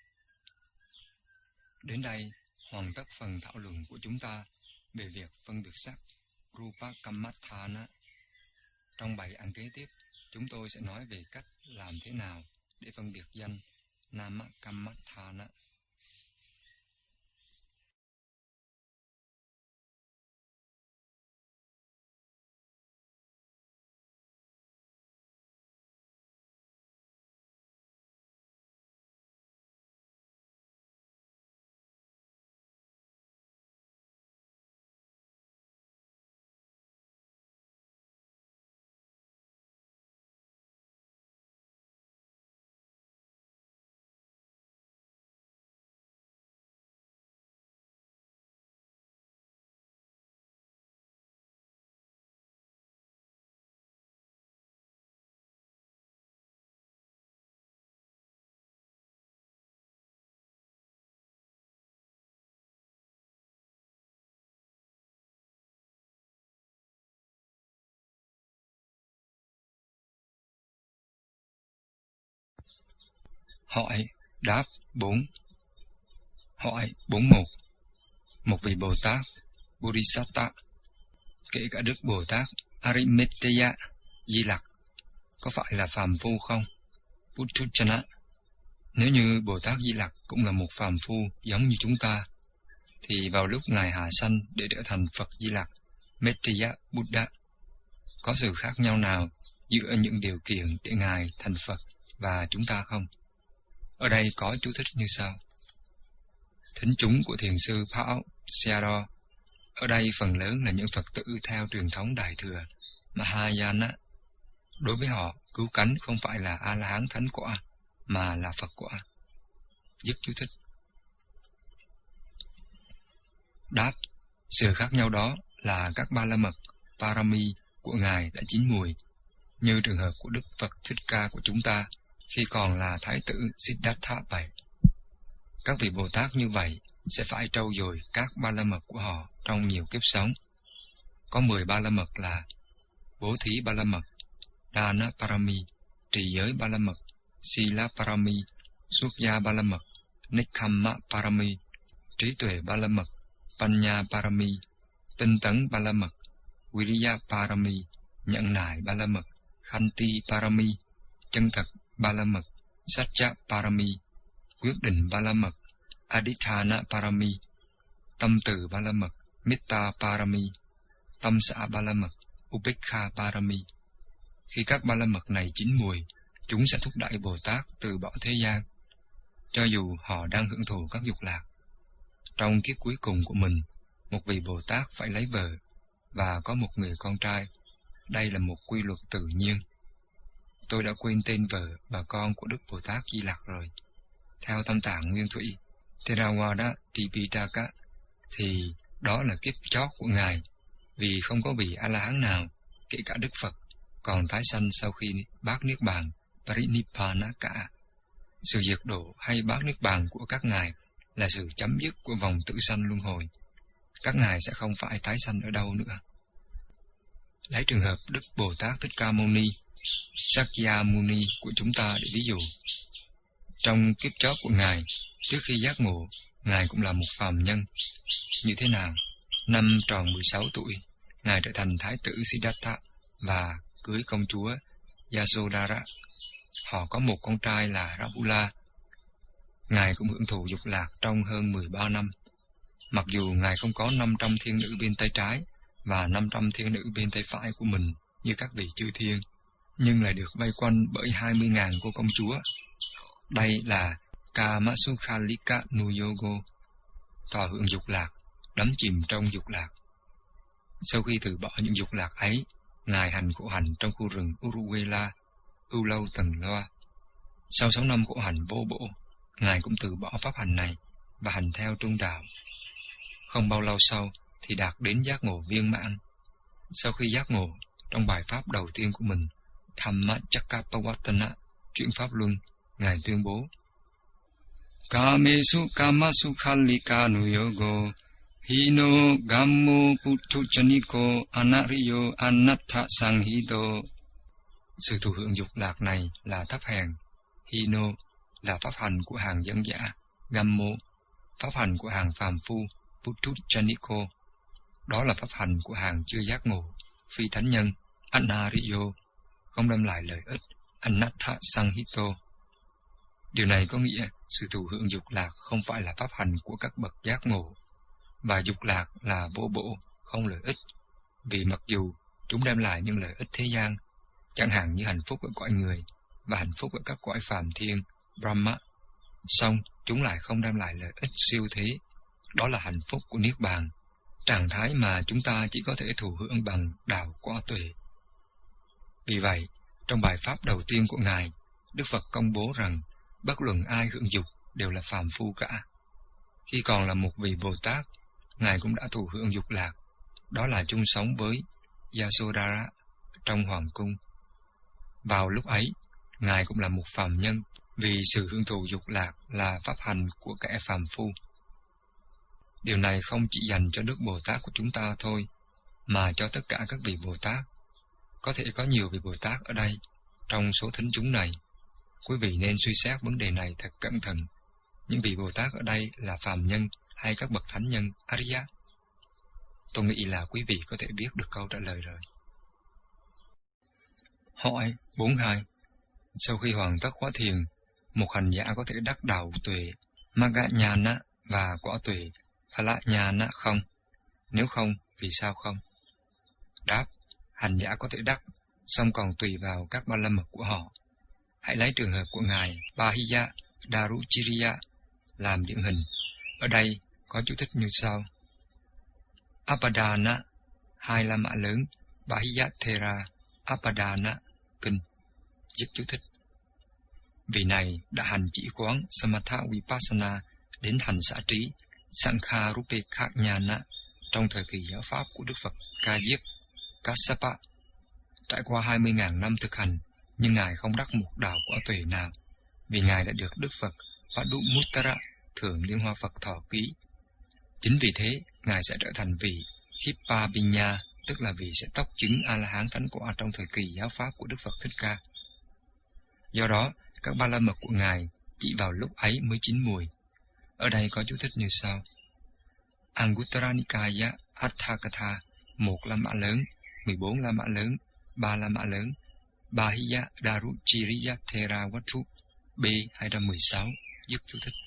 Đến đây, hoàn tất phần thảo luận của chúng ta về việc phân biệt sắc, Rupa Kammatthana. Trong bài ăn kế tiếp, chúng tôi sẽ nói về cách làm thế nào để phân biệt danh, Nama Kammatthana. Hỏi, đáp bốn. Hỏi bốn một. Một vị Bồ Tát, Bodhisatta, kể cả Đức Bồ Tát Arimitteya, Di Lặc, có phải là phàm phu không? Puthujjana, nếu như Bồ Tát Di Lặc cũng là một phàm phu giống như chúng ta, thì vào lúc Ngài hạ sanh để trở thành Phật Di Lặc, Maitreya Buddha, có sự khác nhau nào giữa những điều kiện để Ngài thành Phật và chúng ta không? Ở đây có chú thích như sau. Thính chúng của thiền sư Pháo Sayadaw, ở đây phần lớn là những Phật tử theo truyền thống Đại Thừa Mahayana. Đối với họ, cứu cánh không phải là A-la-hán thánh quả, mà là Phật quả. Dứt chú thích. Đáp, sự khác nhau đó là các ba la mật, Parami của Ngài đã chín mùi, như trường hợp của Đức Phật Thích Ca của chúng ta khi còn là Thái tử Siddhartha vậy. Các vị Bồ Tát như vậy sẽ phải trau dồi các ba la mật của họ trong nhiều kiếp sống. Có mười ba la mật là bố thí ba la mật, Dana Parami, trì giới ba la mật, Sila Parami, xuất gia ba la mật, Nekkhamma Parami, trí tuệ ba la mật, Panya Parami, tinh tấn ba la mật, Viriya Parami, nhẫn nại ba la mật, Khanti Parami, chân thật ba la mật, Satya Parami, quyết định ba la mật, Adhithana Parami, tâm từ ba la mật, Metta Parami, tâm xã ba la mật, Upekha Parami. Khi các ba la mật này chín mùi, chúng sẽ thúc đẩy Bồ Tát từ bỏ thế gian, cho dù họ đang hưởng thụ các dục lạc. Trong kiếp cuối cùng của mình, một vị Bồ Tát phải lấy vợ và có một người con trai. Đây là một quy luật tự nhiên. Tôi đã quên tên vợ và con của Đức Bồ Tát Di Lặc rồi. Theo Tâm Tạng Nguyên Thủy Theravada Tipitaka, thì đó là kiếp chót của Ngài, vì không có vị A-la-hán nào, kể cả Đức Phật, còn tái sanh sau khi bát niết bàn, Parinibbana cả. Sự diệt độ hay bát niết bàn của các Ngài là sự chấm dứt của vòng tử sanh luân hồi. Các Ngài sẽ không phải tái sanh ở đâu nữa. Lấy trường hợp Đức Bồ Tát Thích Ca Mâu Ni, Sakya Muni của chúng ta để ví dụ. Trong kiếp chót của Ngài, trước khi giác ngộ, Ngài cũng là một phàm nhân. Như thế nào? Năm tròn mười sáu tuổi, Ngài trở thành Thái tử Siddhartha và cưới công chúa Yasodhara. Họ có một con trai là Rahula. Ngài cũng hưởng thụ dục lạc trong hơn mười ba năm. Mặc dù Ngài không có năm trăm thiên nữ bên tay trái và năm trăm thiên nữ bên tay phải của mình như các vị chư thiên, nhưng lại được vây quanh bởi hai mươi ngàn cô công chúa. Đây là Kamasukhalika Nuyogo, tòa hưởng dục lạc, đắm chìm trong dục lạc. Sau khi từ bỏ những dục lạc ấy, Ngài hành khổ hạnh trong khu rừng Uruvela, ưu lâu tầng loa. Sau sáu năm khổ hạnh vô bổ, Ngài cũng từ bỏ pháp hành này và hành theo trung đạo. Không bao lâu sau thì đạt đến giác ngộ viên mãn. Sau khi giác ngộ, trong bài pháp đầu tiên của mình, Dhammacakkappavattana, chuyển pháp luân, Ngài tuyên bố: Kamesu kamasukhalika nuyogo, hino gammo putthujaniko anariyo anatta sanghito. Sự thụ hưởng dục lạc này là thấp hèn, hino là pháp hành của hàng dân giả, gammo pháp hành của hàng phàm phu, putthujaniko đó là pháp hành của hàng chưa giác ngộ, phi thánh nhân, anariyo không đem lại lợi ích, anatta sanghito. Điều này có nghĩa sự thụ hưởng dục lạc không phải là pháp hành của các bậc giác ngộ, và dục lạc là vô bổ, không lợi ích, vì mặc dù chúng đem lại những lợi ích thế gian, chẳng hạn như hạnh phúc ở cõi người và hạnh phúc ở các cõi phàm thiên, Brahma, song chúng lại không đem lại lợi ích siêu thế, đó là hạnh phúc của Niết Bàn, trạng thái mà chúng ta chỉ có thể thụ hưởng bằng đạo quả tuệ. Vì vậy, trong bài pháp đầu tiên của Ngài, Đức Phật công bố rằng bất luận ai hưởng dục đều là phàm phu cả. Khi còn là một vị Bồ Tát, Ngài cũng đã thụ hưởng dục lạc, đó là chung sống với Yasodhara trong hoàng cung. Vào lúc ấy, Ngài cũng là một phàm nhân, vì sự hưởng thụ dục lạc là pháp hành của kẻ phàm phu. Điều này không chỉ dành cho Đức Bồ Tát của chúng ta thôi, mà cho tất cả các vị Bồ Tát. Có thể có nhiều vị Bồ Tát ở đây, trong số thính chúng này. Quý vị nên suy xét vấn đề này thật cẩn thận. Những vị Bồ Tát ở đây là phàm nhân hay các bậc thánh nhân, Ariya? Tôi nghĩ là quý vị có thể biết được câu trả lời rồi. Hỏi bốn mươi hai. Sau khi hoàn tất khóa thiền, một hành giả có thể đắc đạo tuệ, Magga-nhāna và quả tuệ, Phala-nhāna không? Nếu không, vì sao không? Đáp, hành giả có thể đắc, song còn tùy vào các ba la mật của họ. Hãy lấy trường hợp của Ngài Bahiya Daruchiriya làm điển hình. Ở đây có chú thích như sau. Apadana, hai la mã lớn, Bahiyathera, Apadana, kinh. Dứt chú thích. Vị này đã hành chỉ quán Samatha Vipassana đến hành xả trí, Sankha Rupekha-nhāna trong thời kỳ giáo pháp của Đức Phật Ca Diếp, Kassapa. Trải qua hai mươi nghìn năm thực hành, nhưng Ngài không đắc một đạo quả tuệ nào, vì Ngài đã được Đức Phật Padumuttara, Thượng Liên Hoa Phật thọ ký. Chính vì thế, Ngài sẽ trở thành vị Khippavinya, tức là vị sẽ tóc chứng A-la-hán thánh quả trong thời kỳ giáo pháp của Đức Phật Thích Ca. Do đó, các ba la mật của Ngài chỉ vào lúc ấy mới chín mùi. Ở đây có chú thích như sau. Anguttara Nikaya Atthakatha, một la mã lớn, mười bốn la mã lớn, ba la mã lớn, Bahiya Daruchiriya Thera Vattu, B hai trăm mười sáu, dứt chú thích.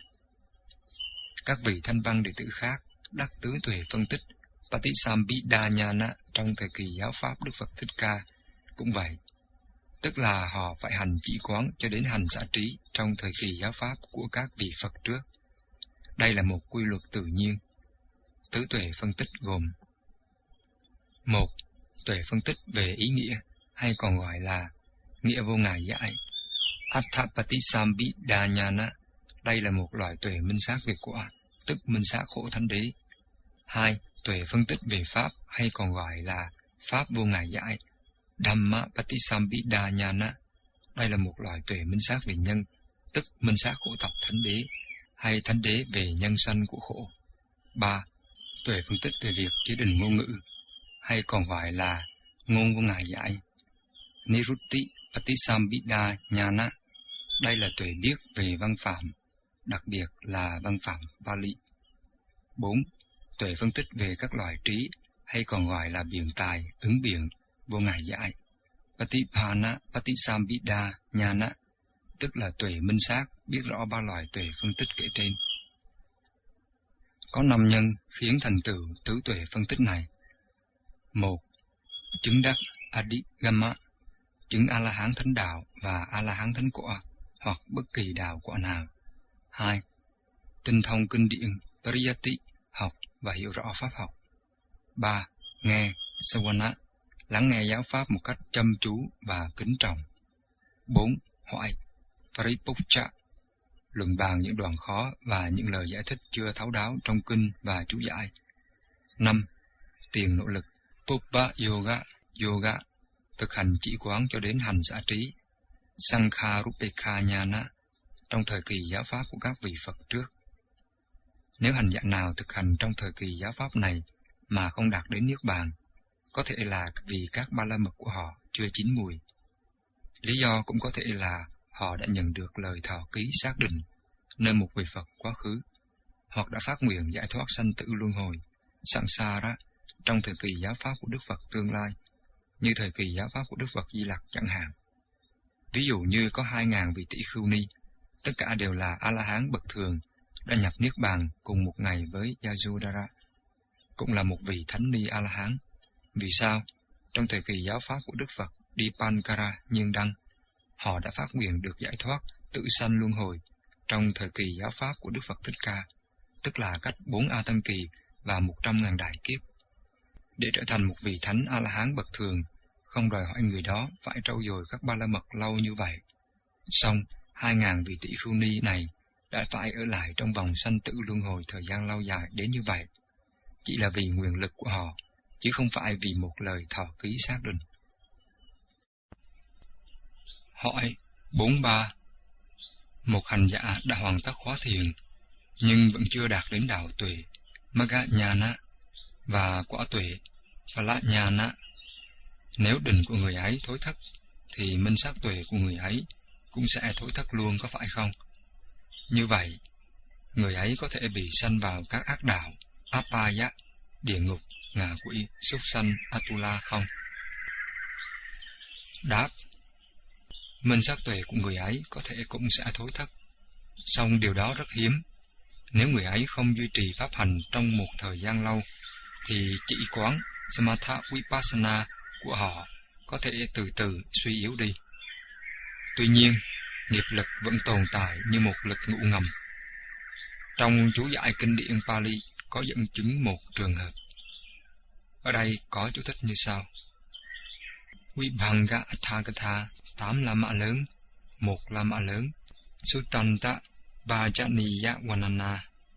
Các vị thanh văn đệ tử khác đắc tứ tuệ phân tích Patisambhidanyana trong thời kỳ giáo pháp Đức Phật Thích Ca cũng vậy, tức là họ phải hành chỉ quán cho đến hành xả trí trong thời kỳ giáo pháp của các vị Phật trước. Đây là một quy luật tự nhiên. Tứ tuệ phân tích gồm: một. Tuệ phân tích về ý nghĩa, hay còn gọi là nghĩa vô ngại giải, Atthapatisambhidanyana. Đây là một loại tuệ minh sát về quả, tức minh sát khổ thánh đế. Hai. Tuệ phân tích về pháp, hay còn gọi là pháp vô ngại giải, Dhammapatisambhidanyana. Đây là một loại tuệ minh sát về nhân, tức minh sát khổ tập thánh đế, hay thánh đế về nhân sanh của khổ. Ba. Tuệ phân tích về việc chế định ngôn ngữ, hay còn gọi là ngôn vô ngại giải, Nirutti Patisambhidanyana. Đây là tuệ biết về văn phạm, đặc biệt là văn phạm Pali. Bốn. Tuệ phân tích về các loại trí, hay còn gọi là biện tài, ứng biện, vô ngại giải, Patipana Patisambhidanyana, tức là tuệ minh sát, biết rõ ba loại tuệ phân tích kể trên. Có năm nhân khiến thành tựu tứ tuệ phân tích này. Một. Chứng đắc Adhigama, chứng A-la-hán thánh đạo và A-la-hán thánh quả, hoặc bất kỳ đạo quả nào. Hai, tinh thông kinh điển Pariyatti, học và hiểu rõ pháp học. Ba, nghe Sawana, lắng nghe giáo pháp một cách chăm chú và kính trọng. Bốn, hỏi Paripucha, luận bàn những đoạn khó và những lời giải thích chưa thấu đáo trong kinh và chú giải. Năm, tiền nỗ lực Pupa Yoga, Yoga, thực hành chỉ quán cho đến hành xả trí. Sankharupeka Nhana, trong thời kỳ giáo pháp của các vị Phật trước. Nếu hành giả nào thực hành trong thời kỳ giáo pháp này mà không đạt đến niết bàn, có thể là vì các ba la mật của họ chưa chín mùi. Lý do cũng có thể là họ đã nhận được lời thọ ký xác định nơi một vị Phật quá khứ, hoặc đã phát nguyện giải thoát sanh tử luân hồi, samsara, trong thời kỳ giáo pháp của Đức Phật tương lai, như thời kỳ giáo pháp của Đức Phật Di Lặc chẳng hạn. Ví dụ như có hai ngàn vị tỷ khưu ni, tất cả đều là A-la-hán bậc thường, đã nhập niết bàn cùng một ngày với Yasodhara, cũng là một vị thánh ni A-la-hán. Vì sao? Trong thời kỳ giáo pháp của Đức Phật Dipankara Nhiên Đăng, họ đã phát nguyện được giải thoát tự sanh luân hồi trong thời kỳ giáo pháp của Đức Phật Thích Ca, tức là cách bốn A Tăng kỳ và một trăm ngàn đại kiếp. Để trở thành một vị thánh A-la-hán bậc thường, không đòi hỏi người đó phải trau dồi các ba la mật lâu như vậy. Song, hai ngàn vị tỷ khưu ni này đã phải ở lại trong vòng sanh tử luân hồi thời gian lâu dài đến như vậy, chỉ là vì nguyện lực của họ, chứ không phải vì một lời thọ ký xác định. Hỏi bốn ba. Một hành giả đã hoàn tất khóa thiền, nhưng vẫn chưa đạt đến đạo tuệ, Magga Nhana, và quả tuệ, Phala Nhana. Nếu định của người ấy thối thất, thì minh sát tuệ của người ấy cũng sẽ thối thất luôn, có phải không? Như vậy, người ấy có thể bị sanh vào các ác đạo, Apaya, địa ngục, ngạ quỷ, súc sanh, Atula không? Đáp: minh sát tuệ của người ấy có thể cũng sẽ thối thất, song điều đó rất hiếm. Nếu người ấy không duy trì pháp hành trong một thời gian lâu, thì chỉ quán Samatha Vipassana của họ có thể từ từ suy yếu đi. Tuy nhiên, nghiệp lực vẫn tồn tại như một lực ngủ ngầm. Trong chú giải kinh điển Pali có dẫn chứng một trường hợp. Ở đây có chú thích như sau: Vibhanga Athakatha, tám la mã lớn, một la mã lớn, Sutanta Vajaniya Vanana.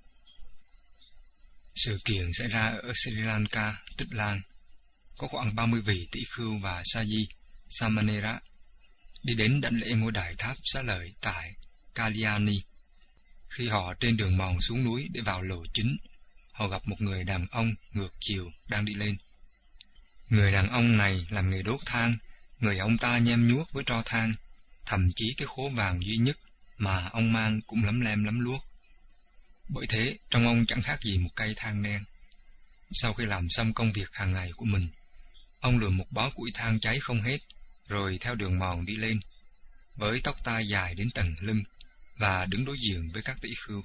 Sự kiện xảy ra ở Sri Lanka, Tích Lan. Có khoảng ba mươi vị tỷ khưu và sa di, Samanera, đi đến đảnh lễ ngôi đại tháp xá lợi tại Kalyani. Khi họ trên đường mòn xuống núi để vào lầu chính, họ gặp một người đàn ông ngược chiều đang đi lên. Người đàn ông này làm nghề đốt than, người ông ta nhem nhuốc với tro than, thậm chí cái khố vàng duy nhất mà ông mang cũng lấm lem lấm luốc. Bởi thế, trong ông chẳng khác gì một cây than đen. Sau khi làm xong công việc hàng ngày của mình, ông lượm một bó củi than cháy không hết, rồi theo đường mòn đi lên, với tóc tai dài đến tận lưng, và đứng đối diện với các tỷ khưu.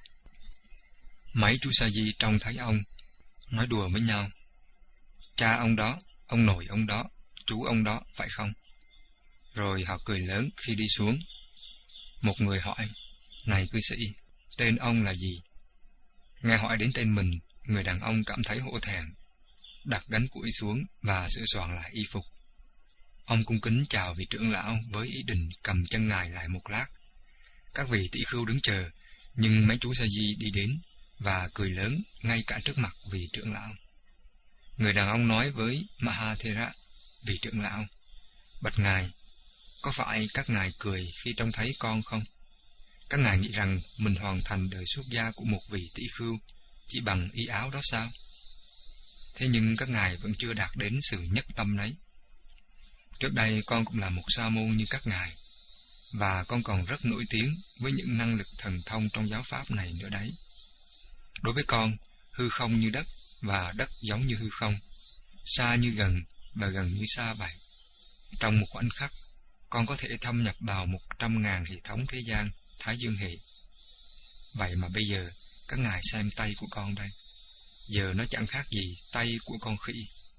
Mấy chú sa di trông thấy ông, nói đùa với nhau: cha ông đó, ông nội ông đó, chú ông đó, phải không? Rồi họ cười lớn khi đi xuống. Một người hỏi: này cư sĩ, tên ông là gì? Nghe hỏi đến tên mình, người đàn ông cảm thấy hổ thẹn, đặt gánh củi xuống và sửa soạn lại y phục. Ông cung kính chào vị trưởng lão với ý định cầm chân ngài lại một lát. Các vị tỷ khưu đứng chờ, nhưng mấy chú sa di đi đến và cười lớn ngay cả trước mặt vị trưởng lão. Người đàn ông nói với Mahathera, vị trưởng lão: bạch ngài, có phải các ngài cười khi trông thấy con không? Các ngài nghĩ rằng mình hoàn thành đời xuất gia của một vị tỷ khưu chỉ bằng y áo đó sao? Thế nhưng các ngài vẫn chưa đạt đến sự nhất tâm đấy. Trước đây con cũng là một sa môn như các ngài, và con còn rất nổi tiếng với những năng lực thần thông trong giáo pháp này nữa đấy. Đối với con, hư không như đất, và đất giống như hư không, xa như gần, và gần như xa vậy. Trong một khoảnh khắc, con có thể thâm nhập vào một trăm ngàn hệ thống thế gian, thái dương hệ. Vậy mà bây giờ, các ngài xem tay của con đây. Giờ nó chẳng khác gì tay của con khỉ.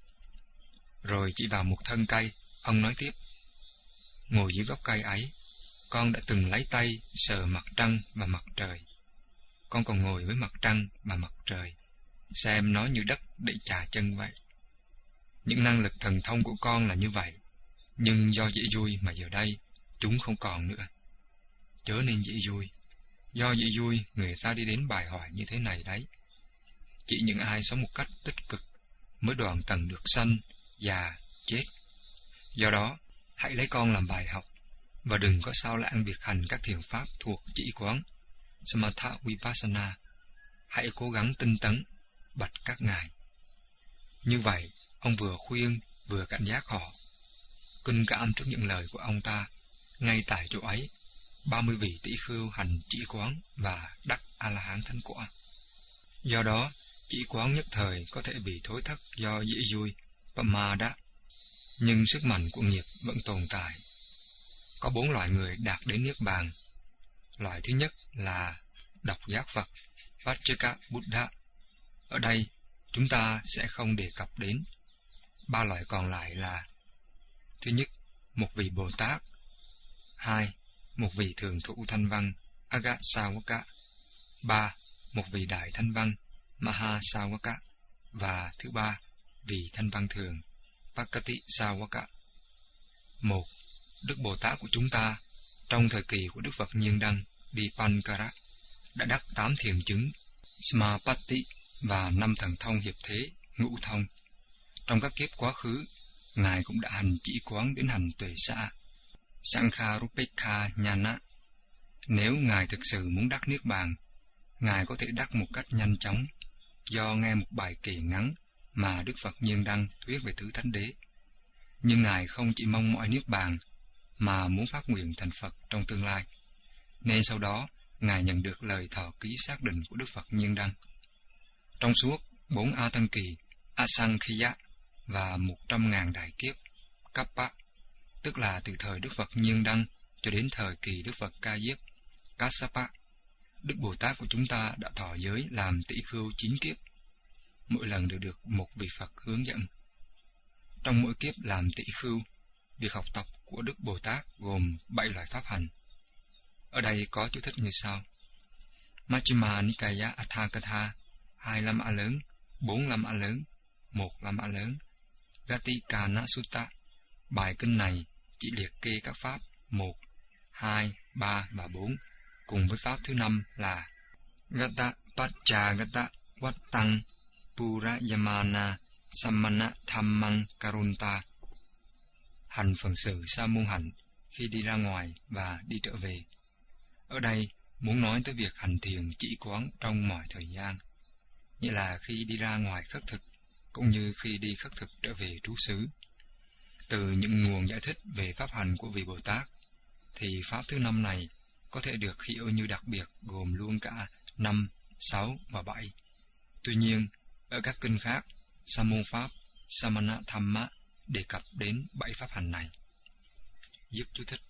Rồi chỉ vào một thân cây, ông nói tiếp: ngồi dưới gốc cây ấy, con đã từng lấy tay sờ mặt trăng và mặt trời, con còn ngồi với mặt trăng và mặt trời, xem nó như đất để chà chân vậy. Những năng lực thần thông của con là như vậy, nhưng do dễ vui mà giờ đây chúng không còn nữa. Chớ nên dễ vui, do dễ vui người ta đi đến bài hỏi như thế này đấy. Chỉ những ai sống một cách tích cực mới đoạn tầng được sanh, già, chết. Do đó, hãy lấy con làm bài học, và đừng có sao lãng việc hành các thiền pháp thuộc chỉ quán, Samatha Vipassana. Hãy cố gắng tinh tấn, bạch các ngài. Như vậy, ông vừa khuyên, vừa cảnh giác họ. Kinh cảm trước những lời của ông ta, ngay tại chỗ ấy, ba mươi vị tỷ khưu hành chỉ quán và đắc A-la-hán thánh quả. Do đó, chỉ quán nhất thời có thể bị thối thất do dễ vui, Pamada, nhưng sức mạnh của nghiệp vẫn tồn tại. Có bốn loại người đạt đến Niết Bàn. Loại thứ nhất là độc giác Phật, Vajjaka Buddha. Ở đây, chúng ta sẽ không đề cập đến. Ba loại còn lại là: thứ nhất, một vị Bồ Tát; hai, một vị thường thụ thanh văn, Agasawaka; ba, một vị đại thanh văn, Mahasawaka; và thứ ba, vị thanh văn thường, Pakati-sawaka. Một, Đức Bồ Tát của chúng ta, trong thời kỳ của Đức Phật Nhiên Đăng, Dipankara, đã đắc tám thiền chứng, Samapatti và năm thần thông hiệp thế, ngũ thông. Trong các kiếp quá khứ, Ngài cũng đã hành chỉ quán đến hành tuệ xã, Sankharupekha Nhana. Nếu Ngài thực sự muốn đắc Niết Bàn, Ngài có thể đắc một cách nhanh chóng, do nghe một bài kệ ngắn mà Đức Phật Nhiên Đăng thuyết về tứ thánh đế. Nhưng Ngài không chỉ mong mỏi Niết Bàn, mà muốn phát nguyện thành Phật trong tương lai, nên sau đó Ngài nhận được lời thọ ký xác định của Đức Phật Nhiên Đăng. Trong suốt bốn A Tăng Kỳ, Asankhiya và một trăm ngàn đại kiếp, Kappa, tức là từ thời Đức Phật Nhiên Đăng cho đến thời kỳ Đức Phật Ca Diếp, Kassapa, Đức Bồ Tát của chúng ta đã thọ giới làm tỷ khưu chín kiếp, mỗi lần đều được một vị Phật hướng dẫn. Trong mỗi kiếp làm tỷ khưu, việc học tập của Đức Bồ Tát gồm bảy loại pháp hành. Ở đây có chú thích như sau: Majjhima Nikaya Atthakatha, hai lâm A lớn, bốn lâm A lớn, một lâm A lớn. Gatikana Sutta, bài kinh này chỉ liệt kê các pháp một, hai, ba và bốn, cùng với pháp thứ năm là Gata Pachagata Vattang Purayamana Sammana Dhammang Karunta, hành phần sự sa môn hạnh khi đi ra ngoài và đi trở về. Ở đây muốn nói tới việc hành thiền chỉ quán trong mọi thời gian, nghĩa là khi đi ra ngoài khất thực, cũng như khi đi khất thực trở về trú xứ. Từ những nguồn giải thích về pháp hành của vị Bồ Tát, thì pháp thứ năm này có thể được hiểu như đặc biệt gồm luôn cả năm, sáu và bảy. Tuy nhiên, ở các kinh khác, Sa môn pháp, Samana Dhamma đề cập đến bảy pháp hành này. Dứt chú thích.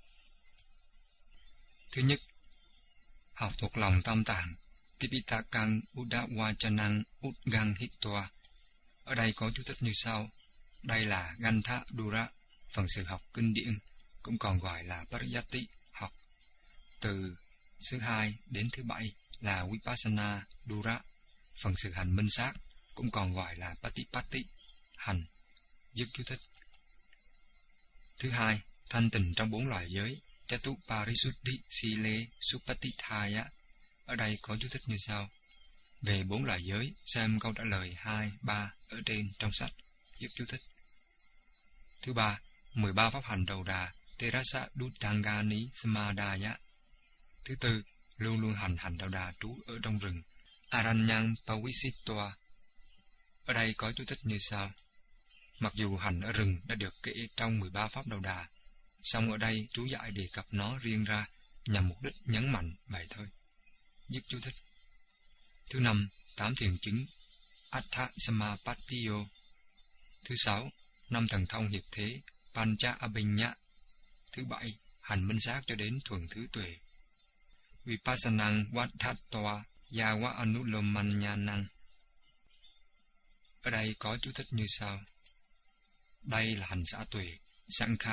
Thứ nhất, học thuộc lòng tam tạng, Tipitakang Buddha Vachanang Udgang Hittoa. Ở đây có chú thích như sau: đây là Gantha Dura, phần sự học kinh điển, cũng còn gọi là Pariyatti học. Từ thứ hai đến thứ bảy là Vipassana Dura, phần sự hành minh sát, cũng còn gọi là Patipatti hành. Dứt chú thích. Thứ hai, thanh tịnh trong bốn loại giới, Chatuparisuddhi Sile Supatithaya. Ở đây có chú thích như sau: về bốn loại giới, xem câu trả lời hai, ba ở trên trong sách. Dứt chú thích. Thứ ba, mười ba pháp hành đầu đà, Terasa Duttangani Samadaya. Thứ tư, luôn luôn hành hành đầu đà trú ở trong rừng, Aranyang Pavisittoa. Ở đây có chú thích như sau: mặc dù hành ở rừng đã được kể trong mười ba pháp đầu đà, song ở đây chú giải đề cập nó riêng ra nhằm mục đích nhấn mạnh vậy thôi. Dứt chú thích. Thứ năm, tám thiền chứng, Attha Samapattiyo. Thứ sáu, năm thần thông hiệp thế, Pancha Abhinya. Thứ bảy, hành minh sát cho đến thuần thứ tuệ, Vipassanang Vatthattoa Yawa Anulomanyanang. Ở đây có chú thích như sau: đây là hành xã tuệ,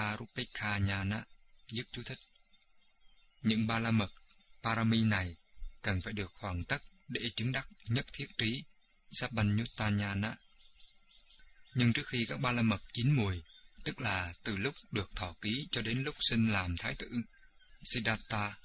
Sankharupekha Nhana. Dứt chú thích. Những ba la mật, Parami này cần phải được hoàn tất để chứng đắc nhất thiết trí Sabbanyuttanyana. Nhưng trước khi các ba la mật chín mùi, tức là từ lúc được thọ ký cho đến lúc sinh làm thái tử Siddhartha,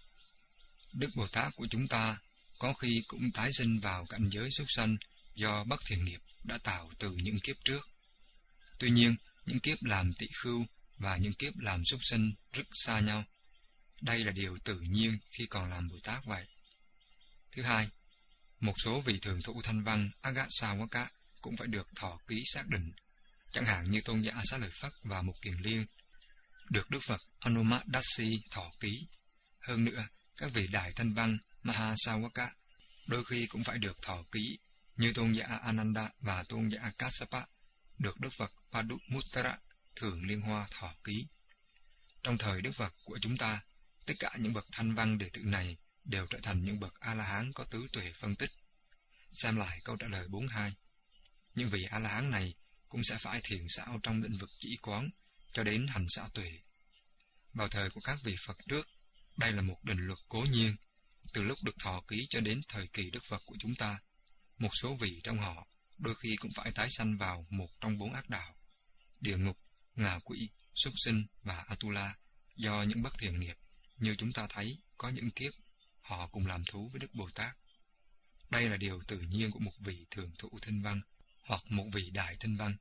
Đức Bồ Tát của chúng ta có khi cũng tái sinh vào cảnh giới súc sanh do bất thiện nghiệp đã tạo từ những kiếp trước. Tuy nhiên, những kiếp làm tỳ khưu và những kiếp làm súc sinh rất xa nhau. Đây là điều tự nhiên khi còn làm Bồ Tát vậy. Thứ hai, một số vị thường thụ thanh văn Agasawaka cũng phải được thọ ký xác định, chẳng hạn như tôn giả Xá Lợi Phất và Mục Kiền Liên, được Đức Phật Anumadasi thọ ký. Hơn nữa, các vị đại thanh văn Mahasawaka đôi khi cũng phải được thọ ký, như tôn giả Ananda và tôn giả Kassapa, được Đức Phật Padumuttara thường liên hoa thọ ký. Trong thời Đức Phật của chúng ta, tất cả những bậc thanh văn đệ tử này đều trở thành những bậc A-la-hán có tứ tuệ phân tích. Xem lại câu trả lời bốn mươi hai. Những vị A-la-hán này cũng sẽ phải thiện xảo trong lĩnh vực chỉ quán cho đến hành xảo tuệ. Vào thời của các vị Phật trước, đây là một định luật cố nhiên. Từ lúc được thọ ký cho đến thời kỳ Đức Phật của chúng ta, một số vị trong họ đôi khi cũng phải tái sanh vào một trong bốn ác đạo: địa ngục, ngạ quỷ, súc sinh và Atula, do những bất thiện nghiệp. Như chúng ta thấy, có những kiếp họ cùng làm thú với Đức Bồ Tát. Đây là điều tự nhiên của một vị thường thụ thanh văn hoặc một vị đại thanh văn.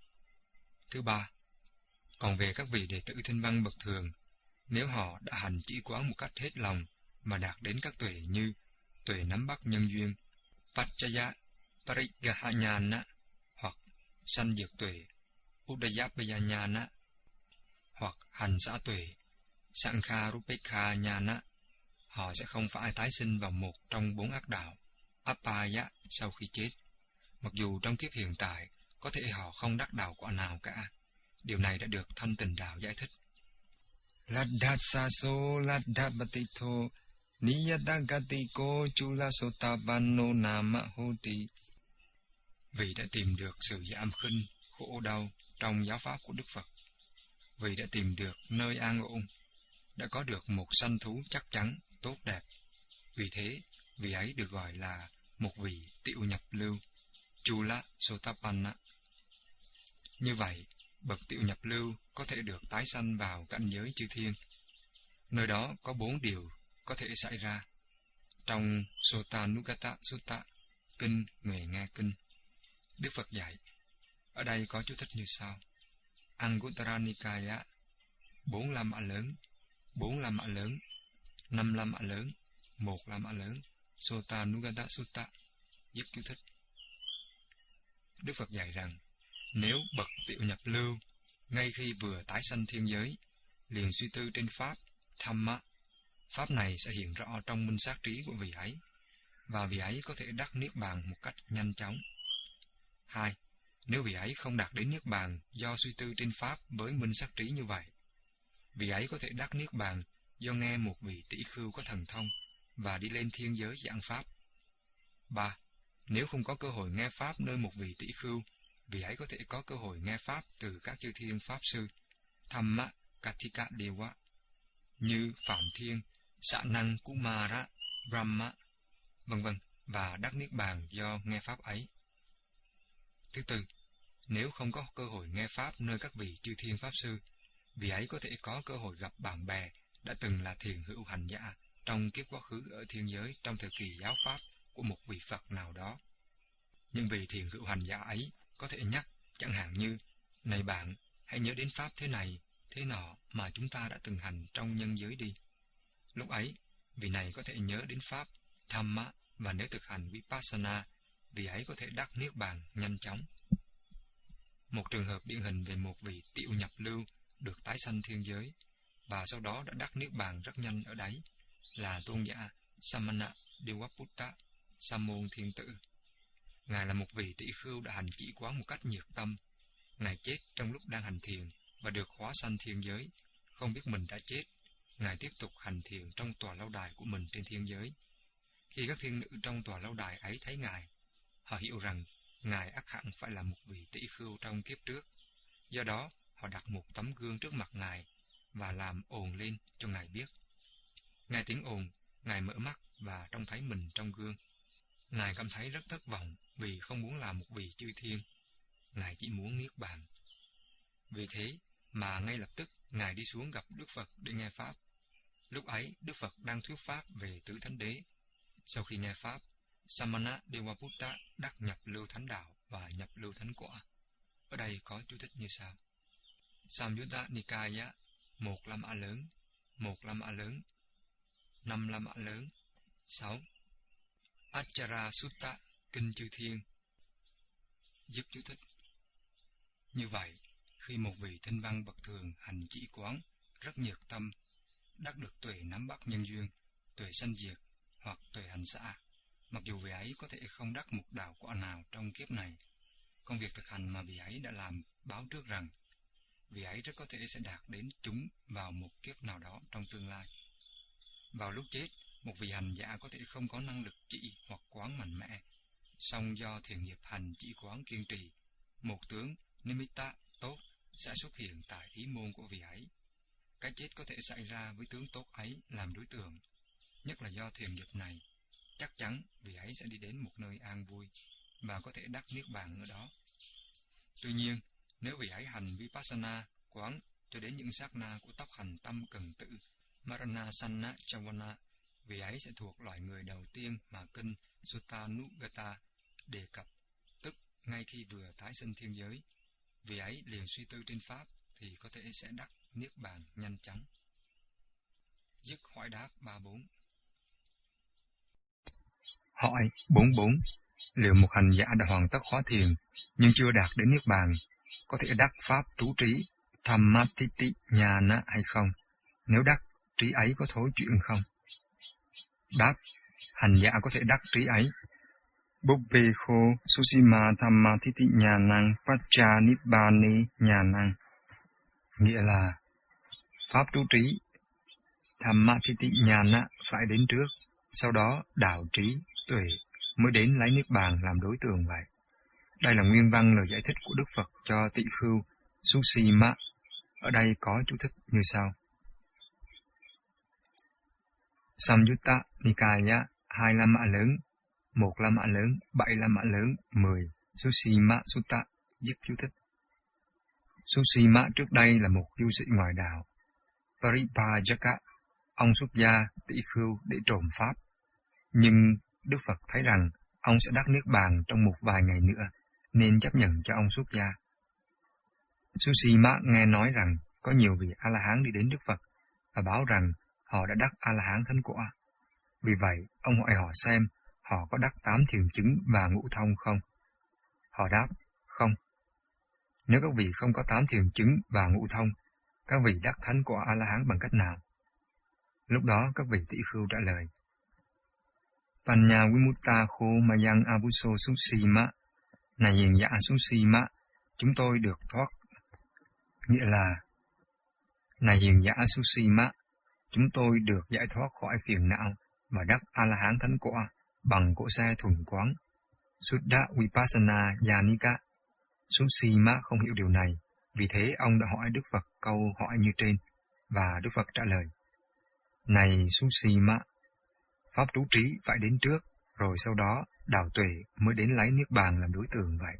Thứ ba, còn về các vị đệ tử thanh văn bậc thường, nếu họ đã hành chỉ quán một cách hết lòng mà đạt đến các tuệ như tuệ nắm bắt nhân duyên, Paccaya Parigahanyana, hoặc sanh diệt tuệ, Udayapayanyana, hoặc hành xã tuệ, Sankharupekha-nhana, họ sẽ không phải tái sinh vào một trong bốn ác đạo, Apaya, sau khi chết. Mặc dù trong kiếp hiện tại, có thể họ không đắc đạo quả nào cả. Điều này đã được Thanh Tịnh Đạo giải thích. Laddhasaso laddhabatito niyadagatiko chulasotavanno nama hoti. Vì đã tìm được sự giảm khinh, khổ đau trong giáo pháp của Đức Phật. Vì đã tìm được nơi an ổn, đã có được một sanh thú chắc chắn, tốt đẹp. Vì thế, vị ấy được gọi là một vị tiểu nhập lưu, Chula Sotapanna. Như vậy, bậc tiểu nhập lưu có thể được tái sanh vào cảnh giới chư thiên. Nơi đó có bốn điều có thể xảy ra. Trong Sotanugata Sutta, kinh Người nghe kinh, Đức Phật dạy, ở đây có chú thích như sau: Anguttara Nikaya, bốn la mã lớn, bốn la mã lớn, năm la mã lớn, một la mã lớn, Sotanugata Sutta. Dứt chú thích. Đức Phật dạy rằng, nếu bậc tiểu nhập lưu, ngay khi vừa tái sanh thiên giới, liền suy tư trên pháp, Dhamma, pháp này sẽ hiện rõ trong minh sát trí của vị ấy, và vị ấy có thể đắc niết bàn một cách nhanh chóng. Hai, nếu vị ấy không đạt đến niết bàn do suy tư trên pháp với minh sát trí như vậy, vị ấy có thể đắc niết bàn do nghe một vị tỷ khưu có thần thông và đi lên thiên giới giảng pháp. Ba, nếu không có cơ hội nghe pháp nơi một vị tỷ khưu, vị ấy có thể có cơ hội nghe pháp từ các chư thiên pháp sư, Dhamma Kathika Dewa, như Phạm Thiên, Xạ Năng Kumara, Brahma, vân vân, và đắc niết bàn do nghe pháp ấy. Thứ tư, nếu không có cơ hội nghe pháp nơi các vị chư thiên pháp sư, vị ấy có thể có cơ hội gặp bạn bè đã từng là thiền hữu hành giả trong kiếp quá khứ ở thiên giới trong thời kỳ giáo pháp của một vị Phật nào đó. Những vị thiền hữu hành giả ấy có thể nhắc, chẳng hạn như, này bạn, hãy nhớ đến pháp thế này, thế nọ mà chúng ta đã từng hành trong nhân giới đi. Lúc ấy, vị này có thể nhớ đến pháp Dhamma, và nếu thực hành Vipassana, vị ấy có thể đắc niết bàn nhanh chóng. Một trường hợp điển hình về một vị tiểu nhập lưu được tái sanh thiên giới, và sau đó đã đắc niết bàn rất nhanh ở đấy, là tôn giả Samana Dewaputta, Sa môn Thiên Tử. Ngài là một vị tỷ khưu đã hành chỉ quán một cách nhiệt tâm. Ngài chết trong lúc đang hành thiền và được hóa sanh thiên giới, không biết mình đã chết. Ngài tiếp tục hành thiền trong tòa lâu đài của mình trên thiên giới. Khi các thiên nữ trong tòa lâu đài ấy thấy Ngài, họ hiểu rằng Ngài ắt hẳn phải là một vị tỷ khưu trong kiếp trước. Do đó, họ đặt một tấm gương trước mặt Ngài và làm ồn lên cho Ngài biết. Nghe tiếng ồn, Ngài mở mắt và trông thấy mình trong gương. Ngài cảm thấy rất thất vọng vì không muốn làm một vị chư thiên. Ngài chỉ muốn niết bàn. Vì thế mà ngay lập tức Ngài đi xuống gặp Đức Phật để nghe Pháp. Lúc ấy Đức Phật đang thuyết Pháp về tứ thánh đế. Sau khi nghe Pháp, Samana Devaputta đắc nhập lưu thánh đạo và nhập lưu thánh quả. Ở đây có chú thích như sau. Samyutta Nikaya, một la mã lớn, một la mã lớn, năm la mã lớn, sáu. Achara Sutta, kinh chư thiên. Dứt chú thích. Như vậy, khi một vị tinh văn bậc thường hành chỉ quán, rất nhiệt tâm, đắc được tuệ nắm bắt nhân duyên, tuệ sanh diệt hoặc tuệ hành xã, mặc dù vị ấy có thể không đắc một đạo quả nào trong kiếp này, công việc thực hành mà vị ấy đã làm báo trước rằng vị ấy rất có thể sẽ đạt đến chúng vào một kiếp nào đó trong tương lai. Vào lúc chết, một vị hành giả có thể không có năng lực chỉ hoặc quán mạnh mẽ, song do thiện nghiệp hành chỉ quán kiên trì, một tướng nimitta tốt sẽ xuất hiện tại ý môn của vị ấy. Cái chết có thể xảy ra với tướng tốt ấy làm đối tượng, nhất là do thiện nghiệp này, chắc chắn vị ấy sẽ đi đến một nơi an vui và có thể đắc niết bàn ở đó. Tuy nhiên, nếu vị ấy hành vipassana quán cho đến những sát na của tốc hành tâm cần tự Maranasanna Chavana, vị ấy sẽ thuộc loại người đầu tiên mà kinh Suttanugata đề cập, tức ngay khi vừa tái sinh thiên giới, vị ấy liền suy tư trên Pháp thì có thể sẽ đắc niết bàn nhanh chóng. Dứt hỏi đáp ba bốn. Hỏi bốn bốn. Liệu một hành giả đã hoàn tất khóa thiền nhưng chưa đạt đến niết bàn có thể đắc pháp trú trí Thammatiti Nhana hay không? Nếu đắc, trí ấy có thối chuyển không? Đáp, hành giả có thể đắc trí ấy. Bubbekho Susima Thammatiti Nyanang Pachanibani Nyanang, nghĩa là pháp trú trí Thammatiti Nhana phải đến trước, sau đó đạo trí, tuệ mới đến lấy niết bàn làm đối tượng vậy. Đây là nguyên văn lời giải thích của Đức Phật cho tỳ khưu Susima. Ở đây có chú thích như sau. Samyutta Nikaya, hai la mã lớn, một la mã lớn, bảy la mã lớn, mười. Susima Sutta. Dứt chú thích. Susima trước đây là một du sĩ ngoại đạo. Paripajaka, ông xuất gia tỷ khưu để trộm pháp. Nhưng Đức Phật thấy rằng ông sẽ đắc niết bàn trong một vài ngày nữa, nên chấp nhận cho ông xuất gia. Susima nghe nói rằng có nhiều vị A-la-hán đi đến Đức Phật và báo rằng họ đã đắc A-la-hán thánh quả. Vì vậy, ông hỏi họ xem họ có đắc tám thiền chứng và ngũ thông không? Họ đáp, không. Nếu các vị không có tám thiền chứng và ngũ thông, các vị đắc thánh quả A-la-hán bằng cách nào? Lúc đó các vị tỷ khưu trả lời, Panya Vimutta Kho Mayang Avuso Susima, này hiền giả Susima, chúng tôi được thoát. Nghĩa là, này hiền giả Susima, chúng tôi được giải thoát khỏi phiền não và đắc A-la-hán thánh quả bằng cỗ xe thuần quán. Suddha Vipassana Yanika. Susima không hiểu điều này, vì thế ông đã hỏi Đức Phật câu hỏi như trên, và Đức Phật trả lời, này Susima, pháp trú trí phải đến trước, rồi sau đó đạo tuệ mới đến lấy niết bàn làm đối tượng vậy.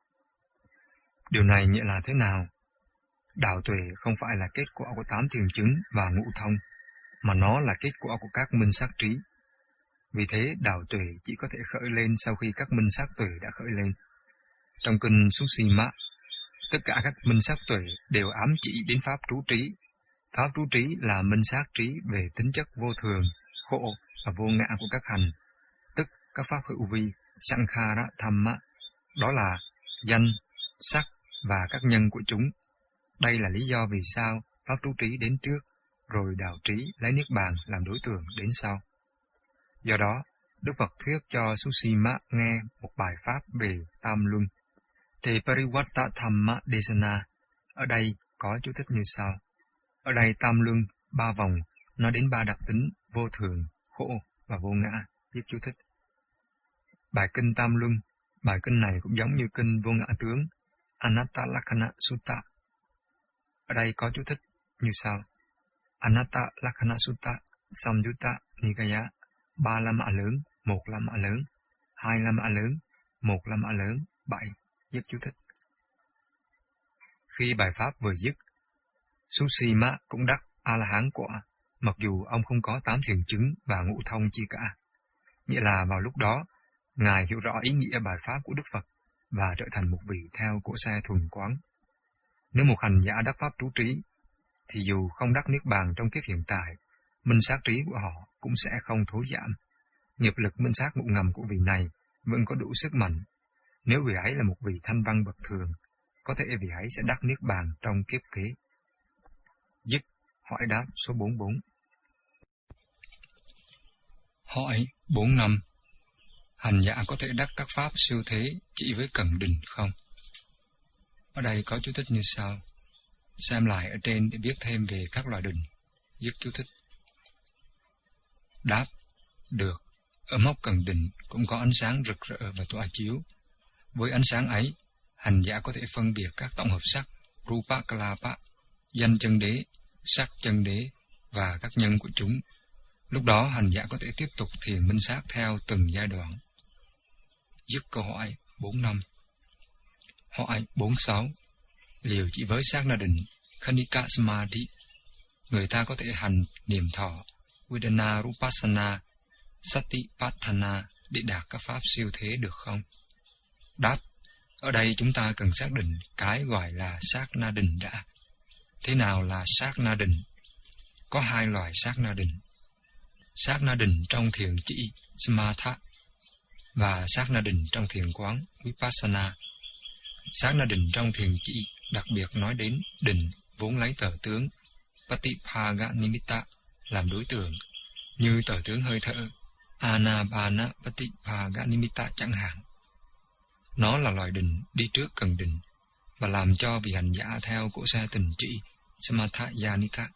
Điều này nghĩa là thế nào? Đạo tuệ không phải là kết quả của tám thiền chứng và ngũ thông, mà nó là kết quả của các minh sát trí. Vì thế, đạo tuệ chỉ có thể khởi lên sau khi các minh sát tuệ đã khởi lên. Trong kinh Susima, tất cả các minh sát tuệ đều ám chỉ đến pháp trú trí. Pháp trú trí là minh sát trí về tính chất vô thường, khổ và vô ngã của các hành, tức các pháp hữu vi, sankhara thamma, đó là danh, sắc và các nhân của chúng. Đây là lý do vì sao pháp trú trí đến trước, rồi đạo trí lấy niết bàn làm đối tượng đến sau. Do đó, Đức Phật thuyết cho Susima nghe một bài pháp về tam luân. Te Parivatta Thamma Desana, ở đây có chú thích như sau. Ở đây tam luân, ba vòng, nói đến ba đặc tính vô thường, khổ và vô ngã, viết chú thích. Bài kinh tam luân, bài kinh này cũng giống như kinh vô ngã tướng, Anatta Lakkhana Sutta. Ở đây có chú thích như sau. Anatta Lakkhana Sutta Samyutta Nikaya, ba la mã lớn, một la mã lớn, hai la mã lớn, một la mã lớn, bảy. Dứt chú thích. Khi bài pháp vừa dứt, Susima cũng đắc A-la-hán quả, mặc dù ông không có tám thiền chứng và ngũ thông chi cả. Nghĩa là vào lúc đó, Ngài hiểu rõ ý nghĩa bài pháp của Đức Phật và trở thành một vị theo cỗ xe thuần quán. Nếu một hành giả đắc pháp trú trí, thì dù không đắc niết bàn trong kiếp hiện tại, minh sát trí của họ cũng sẽ không thối giảm. Nghiệp lực minh sát ngụ ngầm của vị này vẫn có đủ sức mạnh. Nếu vị ấy là một vị thanh văn bậc thường, có thể vị ấy sẽ đắc niết bàn trong kiếp kế. Dứt hỏi đáp số bốn mươi bốn. Hỏi bốn mươi lăm. Hành giả có thể đắc các pháp siêu thế chỉ với cần định không? Ở đây có chú thích như sau. Xem lại ở trên để biết thêm về các loại định. Dứt chú thích. Đáp. Được. Ở mốc cần định cũng có ánh sáng rực rỡ và tỏa chiếu. Với ánh sáng ấy, hành giả có thể phân biệt các tổng hợp sắc, Rupa Kalapa, danh chân đế, sắc chân đế và các nhân của chúng. Lúc đó hành giả có thể tiếp tục thiền minh sát theo từng giai đoạn. Dứt câu hỏi bốn mươi lăm. Hỏi bốn mươi sáu. Liệu chỉ với sát na định, Khanika Samadhi, người ta có thể hành niệm thọ, Vedana Rupassana, Satipatthana để đạt các pháp siêu thế được không? Đáp. Ở đây chúng ta cần xác định cái gọi là sát na định đã. Thế nào là sát na định? Có hai loại sát na định. Sát na định trong thiền chỉ Samatha và sát na định trong thiền quán Vipassana. Sát na định trong thiền chỉ đặc biệt nói đến định vốn lấy tờ tướng Patiphaga Nimitta làm đối tượng, như tờ tướng hơi thở Anapana Patiphaga Nimitta chẳng hạn. Nó là loại định đi trước cần định và làm cho vị hành giả theo cỗ xe tình trị Samatha Yanika.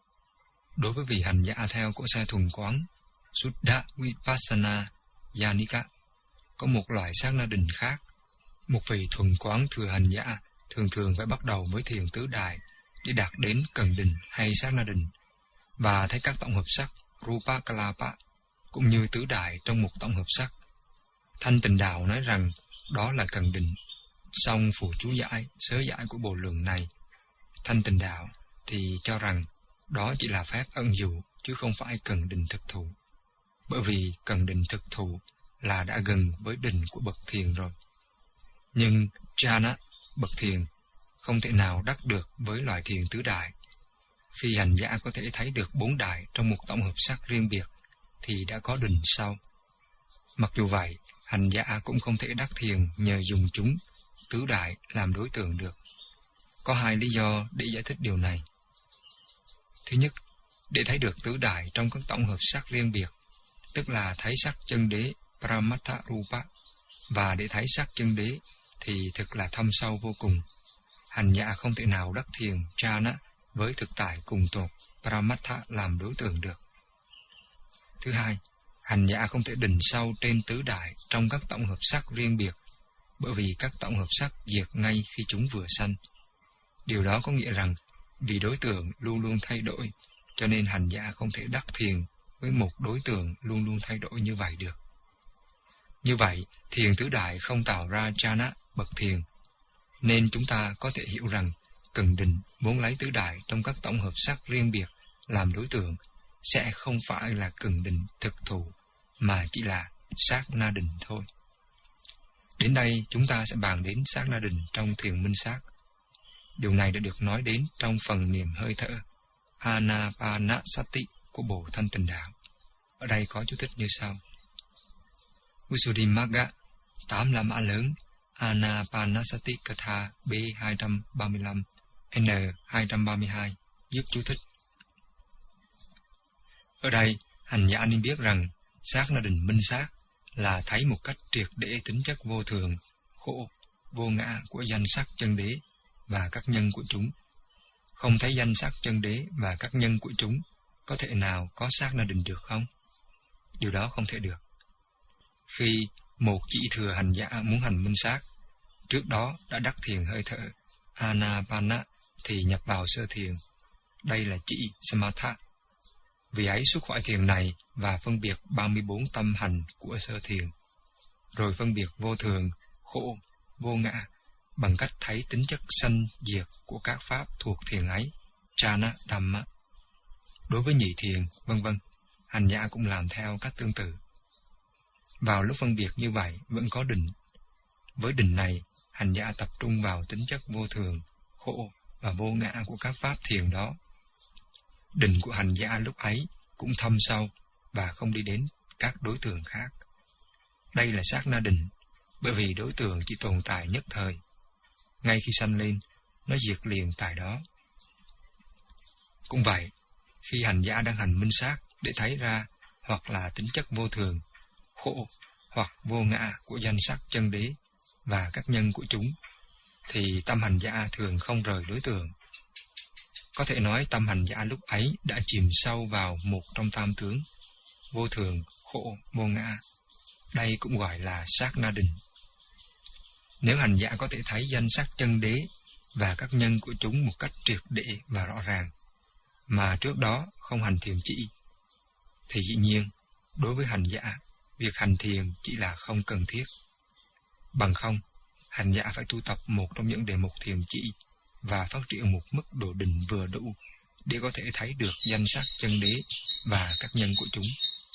Đối với vị hành giả theo cỗ xe thuần quán Suddha Vipassana Yanika, có một loại sát na định khác. Một vị thuần quán thừa hành giả thường thường phải bắt đầu với thiền tứ đại để đạt đến cần định hay sát na định, và thấy các tổng hợp sắc Rupa Kalapa cũng như tứ đại trong một tổng hợp sắc. Thanh Tịnh Đạo nói rằng đó là cần định, song phụ chú giải, sớ giải của bộ luận này, Thanh Tịnh Đạo thì cho rằng đó chỉ là phép ẩn dụ chứ không phải cần định thực thụ, bởi vì cần định thực thụ là đã gần với định của bậc thiền rồi. Nhưng jhana, bậc thiền, không thể nào đắc được với loại thiền tứ đại. Khi hành giả có thể thấy được bốn đại trong một tổng hợp sắc riêng biệt, thì đã có định sau. Mặc dù vậy, hành giả cũng không thể đắc thiền nhờ dùng chúng, tứ đại, làm đối tượng được. Có hai lý do để giải thích điều này. Thứ nhất, để thấy được tứ đại trong các tổng hợp sắc riêng biệt, tức là thấy sắc chân đế Paramattha Rupa, và để thấy sắc chân đế thì thực là thâm sâu vô cùng. Hành giả không thể nào đắc thiền jhana với thực tại cùng tột Paramattha làm đối tượng được. Thứ hai, hành giả không thể định sâu trên tứ đại trong các tổng hợp sắc riêng biệt, bởi vì các tổng hợp sắc diệt ngay khi chúng vừa sanh. Điều đó có nghĩa rằng vì đối tượng luôn luôn thay đổi, cho nên hành giả không thể đắc thiền với một đối tượng luôn luôn thay đổi như vậy được. Như vậy, thiền tứ đại không tạo ra jhana, bậc thiền, nên chúng ta có thể hiểu rằng cần định vốn lấy tứ đại trong các tổng hợp sắc riêng biệt làm đối tượng sẽ không phải là cần định thực thụ, mà chỉ là sát na định thôi. Đến đây chúng ta sẽ bàn đến sát na định trong thiền minh sát. Điều này đã được nói đến trong phần niệm hơi thở Anapanasati của Bộ Thanh Tịnh Đạo. Ở đây có chú thích như sau. Visuddhimagga, tám la mã lớn, Anapanasati Katha B hai trăm ba mươi lăm, N hai trăm ba mươi hai, dứt chú thích. Ở đây, hành giả nên biết rằng sát na định minh sát là thấy một cách triệt để tính chất vô thường, khổ, vô ngã của danh sắc chân đế và các nhân của chúng. Không thấy danh sắc chân đế và các nhân của chúng, có thể nào có sát na định được không? Điều đó không thể được. Khi một chỉ thừa hành giả muốn hành minh sát, trước đó đã đắc thiền hơi thở Anapana thì nhập vào sơ thiền. Đây là chỉ Samatha. Vì ấy xuất khỏi thiền này và phân biệt ba mươi bốn tâm hành của sơ thiền, rồi phân biệt vô thường, khổ, vô ngã bằng cách thấy tính chất sanh diệt của các pháp thuộc thiền ấy, Jhana Dhamma. Đối với nhị thiền, vân vân, hành giả cũng làm theo cách tương tự. Vào lúc phân biệt như vậy vẫn có định. Với định này, hành giả tập trung vào tính chất vô thường, khổ và vô ngã của các pháp thiền đó. Định của hành giả lúc ấy cũng thâm sâu và không đi đến các đối tượng khác. Đây là sát na định, bởi vì đối tượng chỉ tồn tại nhất thời. Ngay khi sanh lên, nó diệt liền tại đó. Cũng vậy, khi hành giả đang hành minh sát để thấy ra hoặc là tính chất vô thường, khổ hoặc vô ngã của danh sắc chân đế và các nhân của chúng, thì tâm hành giả thường không rời đối tượng. Có thể nói tâm hành giả lúc ấy đã chìm sâu vào một trong tam tướng, vô thường, khổ, vô ngã. Đây cũng gọi là sát na định. Nếu hành giả có thể thấy danh sắc chân đế và các nhân của chúng một cách triệt để và rõ ràng, mà trước đó không hành thiền chỉ, thì dĩ nhiên, đối với hành giả, việc hành thiền chỉ là không cần thiết. Bằng không, hành giả phải tu tập một trong những đề mục thiền chỉ và phát triển một mức độ định vừa đủ để có thể thấy được danh sắc chân đế và các nhân của chúng.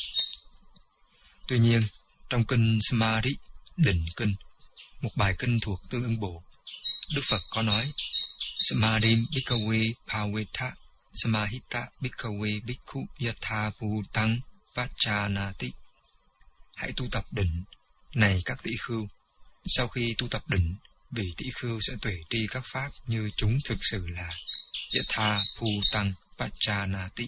Tuy nhiên, trong kinh Samadhi, định kinh, một bài kinh thuộc Tương Ưng Bộ, Đức Phật có nói: Samadhi bhikkhave paveta samahita bhikkhave bhikkhu yatha bhutang vachanati. Hãy tu tập định, này các tỷ khưu. Sau khi tu tập định, vị tỷ khưu sẽ tuệ tri các pháp như chúng thực sự là yatha bhutang vachanati.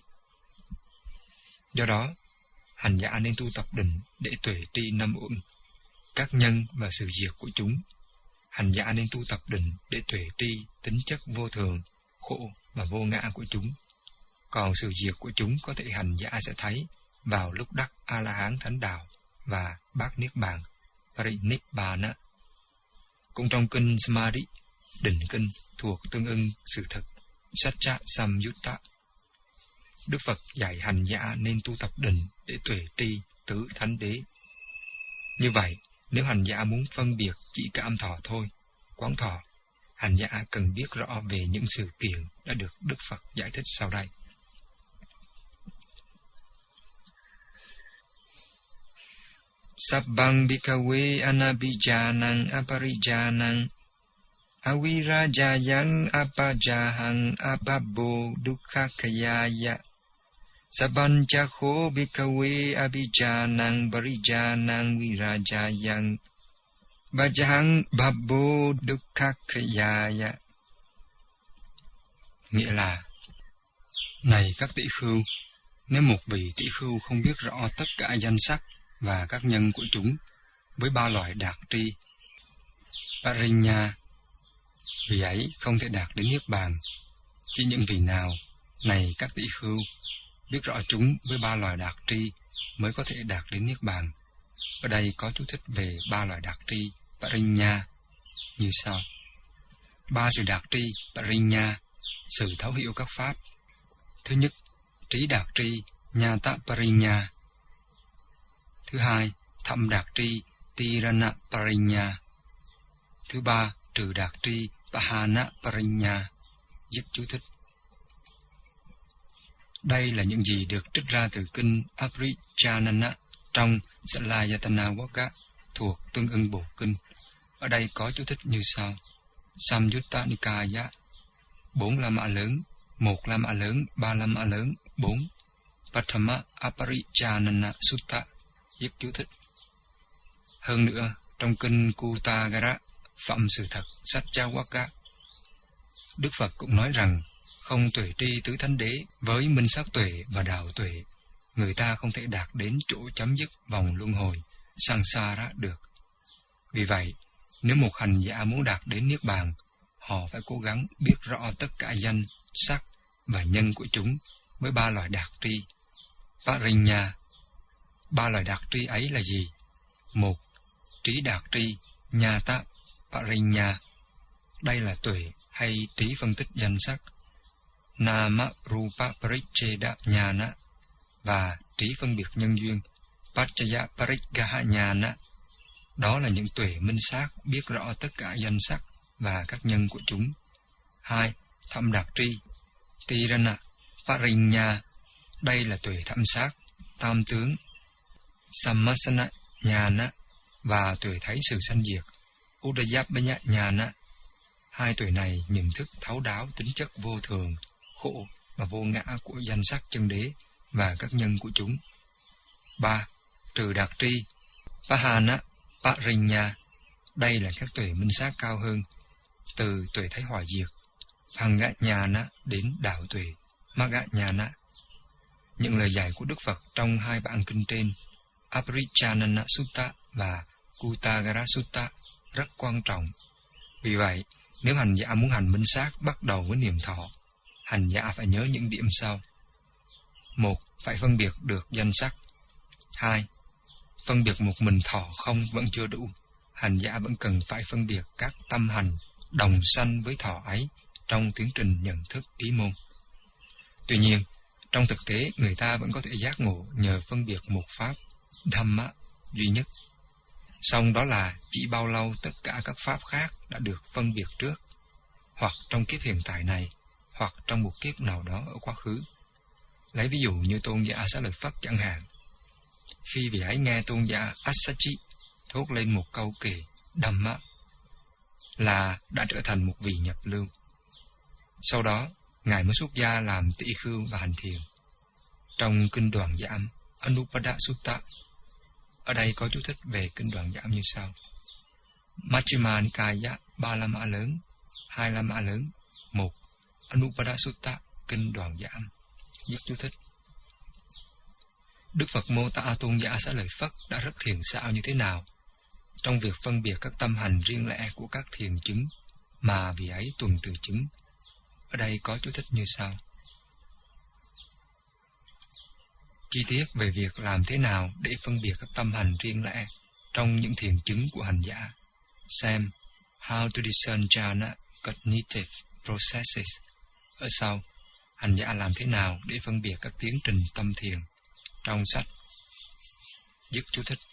Do đó, hành giả nên tu tập định để tuệ tri năm uẩn, các nhân và sự diệt của chúng. Hành giả nên tu tập định để tuệ tri tính chất vô thường, khổ và vô ngã của chúng. Còn sự diệt của chúng có thể hành giả sẽ thấy vào lúc đắc A-la-hán thánh đạo và bát niết bàn, Parinibbana. Cũng trong kinh Samadhi, định kinh thuộc Tương Ưng sự thực, Satcha Samyutta, Đức Phật dạy hành giả nên tu tập định để tuệ tri tứ thánh đế. Như vậy, nếu hành giả muốn phân biệt chỉ cảm thọ thôi, quán thọ, hành giả cần biết rõ về những sự kiện đã được Đức Phật giải thích sau đây. Sabbang bhikkhave anabhijanang aparijanang avirajayang apajahang ababbo dukkhakhayaya sabbanchakho bhikkhave abhijanang barijanang virajayang bajahang babbo dukkhakhayaya. Nghĩa là: này các tỷ khưu, nếu một vị tỷ khưu không biết rõ tất cả danh sắc và các nhân của chúng với ba loại đạt tri Parinya, vì ấy không thể đạt đến niết bàn. Chỉ những vị nào, này các tỷ khưu, biết rõ chúng với ba loại đạt tri mới có thể đạt đến niết bàn. Ở đây có chú thích về ba loại đạt tri Parinya như sau: ba sự đạt tri Parinya, sự thấu hiểu các pháp. Thứ nhất, trí đạt tri Nhata Parinya. Thứ hai, thâm đạt tri Tirana Parinya. Thứ ba, trừ đạt tri Pahana Parinya. Dứt chú thích. Đây là những gì được trích ra từ kinh Abhijnana trong Salayatana Vagga thuộc Tương Ưng Bộ Kinh. Ở đây có chú thích như sau: Samyutta Nikaya, bốn la mã lớn, một la mã lớn, ba la mã lớn, bốn. Pathama Aparijnana Sutta. Dứt chú thích. Hơn nữa, trong kinh Kutagara, Phẩm Sự Thật, Satchawaka, Đức Phật cũng nói rằng không tuệ tri tứ thánh đế với minh sát tuệ và đạo tuệ, người ta không thể đạt đến chỗ chấm dứt vòng luân hồi samsara được. Vì vậy, nếu một hành giả muốn đạt đến niết bàn, họ phải cố gắng biết rõ tất cả danh, sắc và nhân của chúng với ba loại đạt tri Parinya. Ba loại đạt tri ấy là gì? Một, trí đạt tri Nhata Parinya. Đây là tuệ hay trí phân tích danh sắc. Nama Rupa Paricheda Nhana. và trí phân biệt nhân duyên, Paccaya Parigahanyana. Đó là những tuệ minh sát biết rõ tất cả danh sắc và các nhân của chúng. Hai, thâm đạt tri, Tirana Parinya. Đây là tuệ thâm sát, tam tướng, Sammasana Nhana và tuệ thấy sự sanh diệt, Udayabhanya Nhana. Hai tuệ này nhận thức thấu đáo tính chất vô thường, khổ và vô ngã của danh sắc chân đế và các nhân của chúng. Ba, trừ đạt tri, Pahana Parinya. Đây là các tuệ minh sát cao hơn, từ tuệ thấy hoại diệt, Phanganyana đến đạo tuệ, Maganyana. Những lời dạy của Đức Phật trong hai bản kinh trên, Aparichanana Sutta và Kutagara Sutta, rất quan trọng. Vì vậy, nếu hành giả muốn hành minh sát bắt đầu với niệm thọ, hành giả phải nhớ những điểm sau. Một, phải phân biệt được danh sắc. Hai, phân biệt một mình thọ không vẫn chưa đủ, hành giả vẫn cần phải phân biệt các tâm hành đồng sanh với thọ ấy trong tiến trình nhận thức ý môn. Tuy nhiên, trong thực tế người ta vẫn có thể giác ngộ nhờ phân biệt một pháp Dhamma duy nhất. Song đó là chỉ bao lâu tất cả các pháp khác đã được phân biệt trước, hoặc trong kiếp hiện tại này, hoặc trong một kiếp nào đó ở quá khứ. Lấy ví dụ như tôn giả Xá Lợi Phất chẳng hạn. Khi vị ấy nghe tôn giả Assachi thốt lên một câu kệ Dhamma là đã trở thành một vị nhập lưu. Sau đó, Ngài mới xuất gia làm tỷ khưu và hành thiền. Trong kinh Đoạn Giảm Anupada Sutta, ở đây có chú thích về kinh Đoạn Giảm như sau: Majjhima Nikaya ba la mã lớn, hai la mã lớn, một Anupada Sutta, kinh Đoạn Giảm. Dứt chú thích. Đức Phật mô tả tôn giả Xá Lợi Phất đã rất thiền xảo như thế nào trong việc phân biệt các tâm hành riêng lẻ của các thiền chứng mà vị ấy tuần từ chứng. Ở đây có chú thích như sau: chi tiết về việc làm thế nào để phân biệt các tâm hành riêng lẻ trong những thiền chứng của hành giả, xem How to Discern Jhana Cognitive Processes. Ở sau, hành giả làm thế nào để phân biệt các tiến trình tâm thiền trong sách. Dứt chú thích.